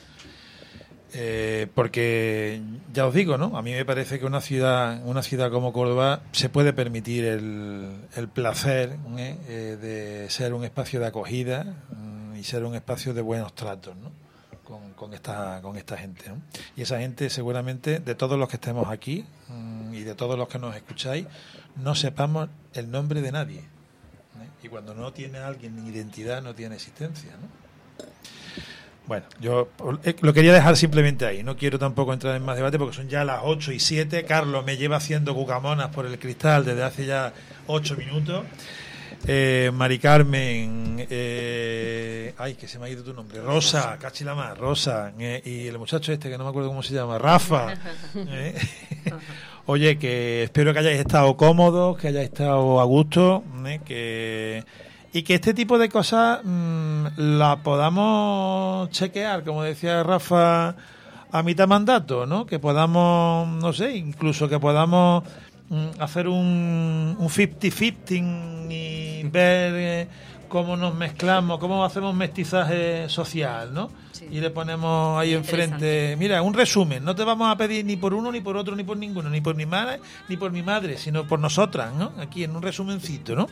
Porque ya os digo, ¿no?, a mí me parece que una ciudad como Córdoba se puede permitir el placer de ser un espacio de acogida y ser un espacio de buenos tratos, ¿no?, con esta gente, ¿no? Y esa gente, seguramente, de todos los que estemos aquí y de todos los que nos escucháis, no sepamos el nombre de nadie, y cuando no tiene alguien identidad, no tiene existencia, ¿no? Bueno, yo lo quería dejar simplemente ahí. No quiero tampoco entrar en más debate porque son ya las 8:07. Carlos me lleva haciendo cucamonas por el cristal desde hace ya 8 minutos. Mari Carmen, ay, que se me ha ido tu nombre, Rosa, cachilama, Rosa, y el muchacho este que no me acuerdo cómo se llama, Rafa. Oye, que espero que hayáis estado cómodos, que hayáis estado a gusto, y que este tipo de cosas la podamos chequear, como decía Rafa, a mitad mandato, ¿no? Que podamos, no sé, incluso que podamos hacer un 50-50 y ver cómo nos mezclamos, cómo hacemos mestizaje social, ¿no? Sí. Y le ponemos ahí enfrente, mira, un resumen, no te vamos a pedir ni por uno, ni por otro, ni por ninguno, ni por mi madre, ni por mi madre, sino por nosotras, ¿no? Aquí en un resumencito, ¿no?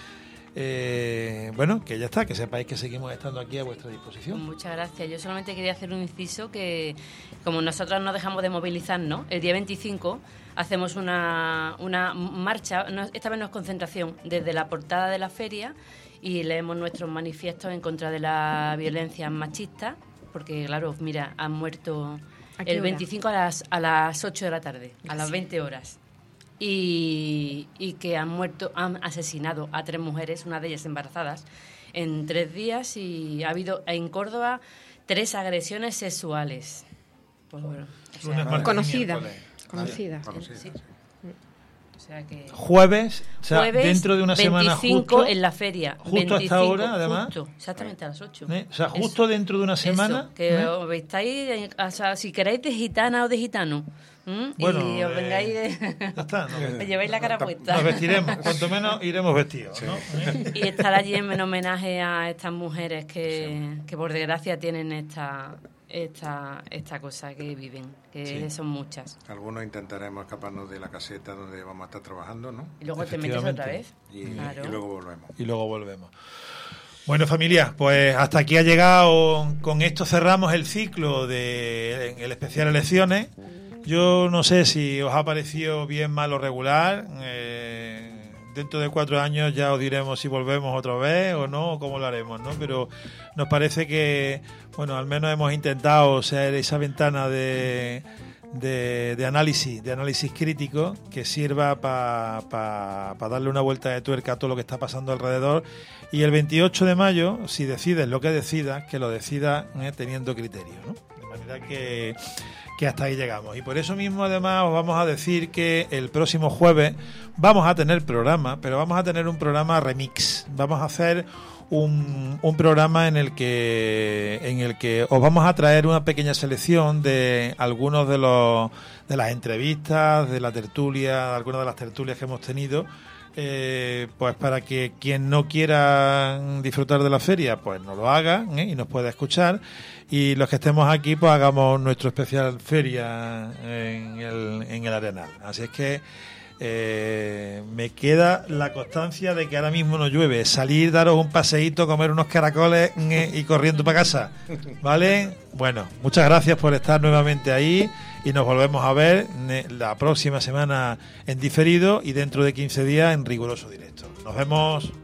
Bueno, que ya está, que sepáis que seguimos estando aquí a vuestra disposición. Muchas gracias. Yo solamente quería hacer un inciso que, como nosotros no dejamos de movilizarnos, el día 25 hacemos una marcha, esta vez no es concentración, desde la portada de la feria, y leemos nuestros manifiestos en contra de la violencia machista, porque claro, mira, han muerto el 25 a las 8 de la tarde, a las 20 horas. Y que han asesinado a 3 mujeres, una de ellas embarazadas, en 3 días, y ha habido en Córdoba 3 agresiones sexuales. Pues bueno, conocida. Sí. sea que Jueves, o sea, jueves dentro de una 25 semana justo. en la feria. Justo a esta hora, además. Justo, exactamente a las 8. O sea, justo dentro de una semana. Eso, que os vestáis, o sea, si queréis de gitana o de gitano. Bueno, y os vengáis ya está, me lleváis la cara puesta. Nos vestiremos, cuanto menos iremos vestidos, ¿no? Y estar allí en homenaje a estas mujeres que por desgracia tienen esta cosa que viven, que son muchas. Algunos intentaremos escaparnos de la caseta donde vamos a estar trabajando, ¿no? Y luego te metes otra vez. Y Claro. y luego volvemos. Bueno, familia, pues hasta aquí ha llegado. Con esto cerramos el ciclo de el especial elecciones. Yo no sé si os ha parecido bien, mal o regular. Dentro de 4 años ya os diremos si volvemos otra vez o no, o cómo lo haremos, ¿no? Pero nos parece que, bueno, al menos hemos intentado ser esa ventana de análisis crítico que sirva para darle una vuelta de tuerca a todo lo que está pasando alrededor. Y el 28 de mayo, si decides lo que decidas, que lo decidas teniendo criterio, ¿no? De manera que hasta ahí llegamos. Y por eso mismo, además, os vamos a decir que el próximo jueves vamos a tener programa, pero vamos a tener un programa remix. Vamos a hacer un programa en el que os vamos a traer una pequeña selección de algunos de las entrevistas, de la tertulia, de algunas de las tertulias que hemos tenido, pues para que quien no quiera disfrutar de la feria, pues no lo haga y nos pueda escuchar, y los que estemos aquí, pues hagamos nuestro especial feria en el Arenal. Así es que me queda la constancia de que ahora mismo no llueve. Salir, daros un paseíto, comer unos caracoles y corriendo para casa, ¿vale? Bueno, muchas gracias por estar nuevamente ahí y nos volvemos a ver la próxima semana en diferido y dentro de 15 días en riguroso directo. Nos vemos.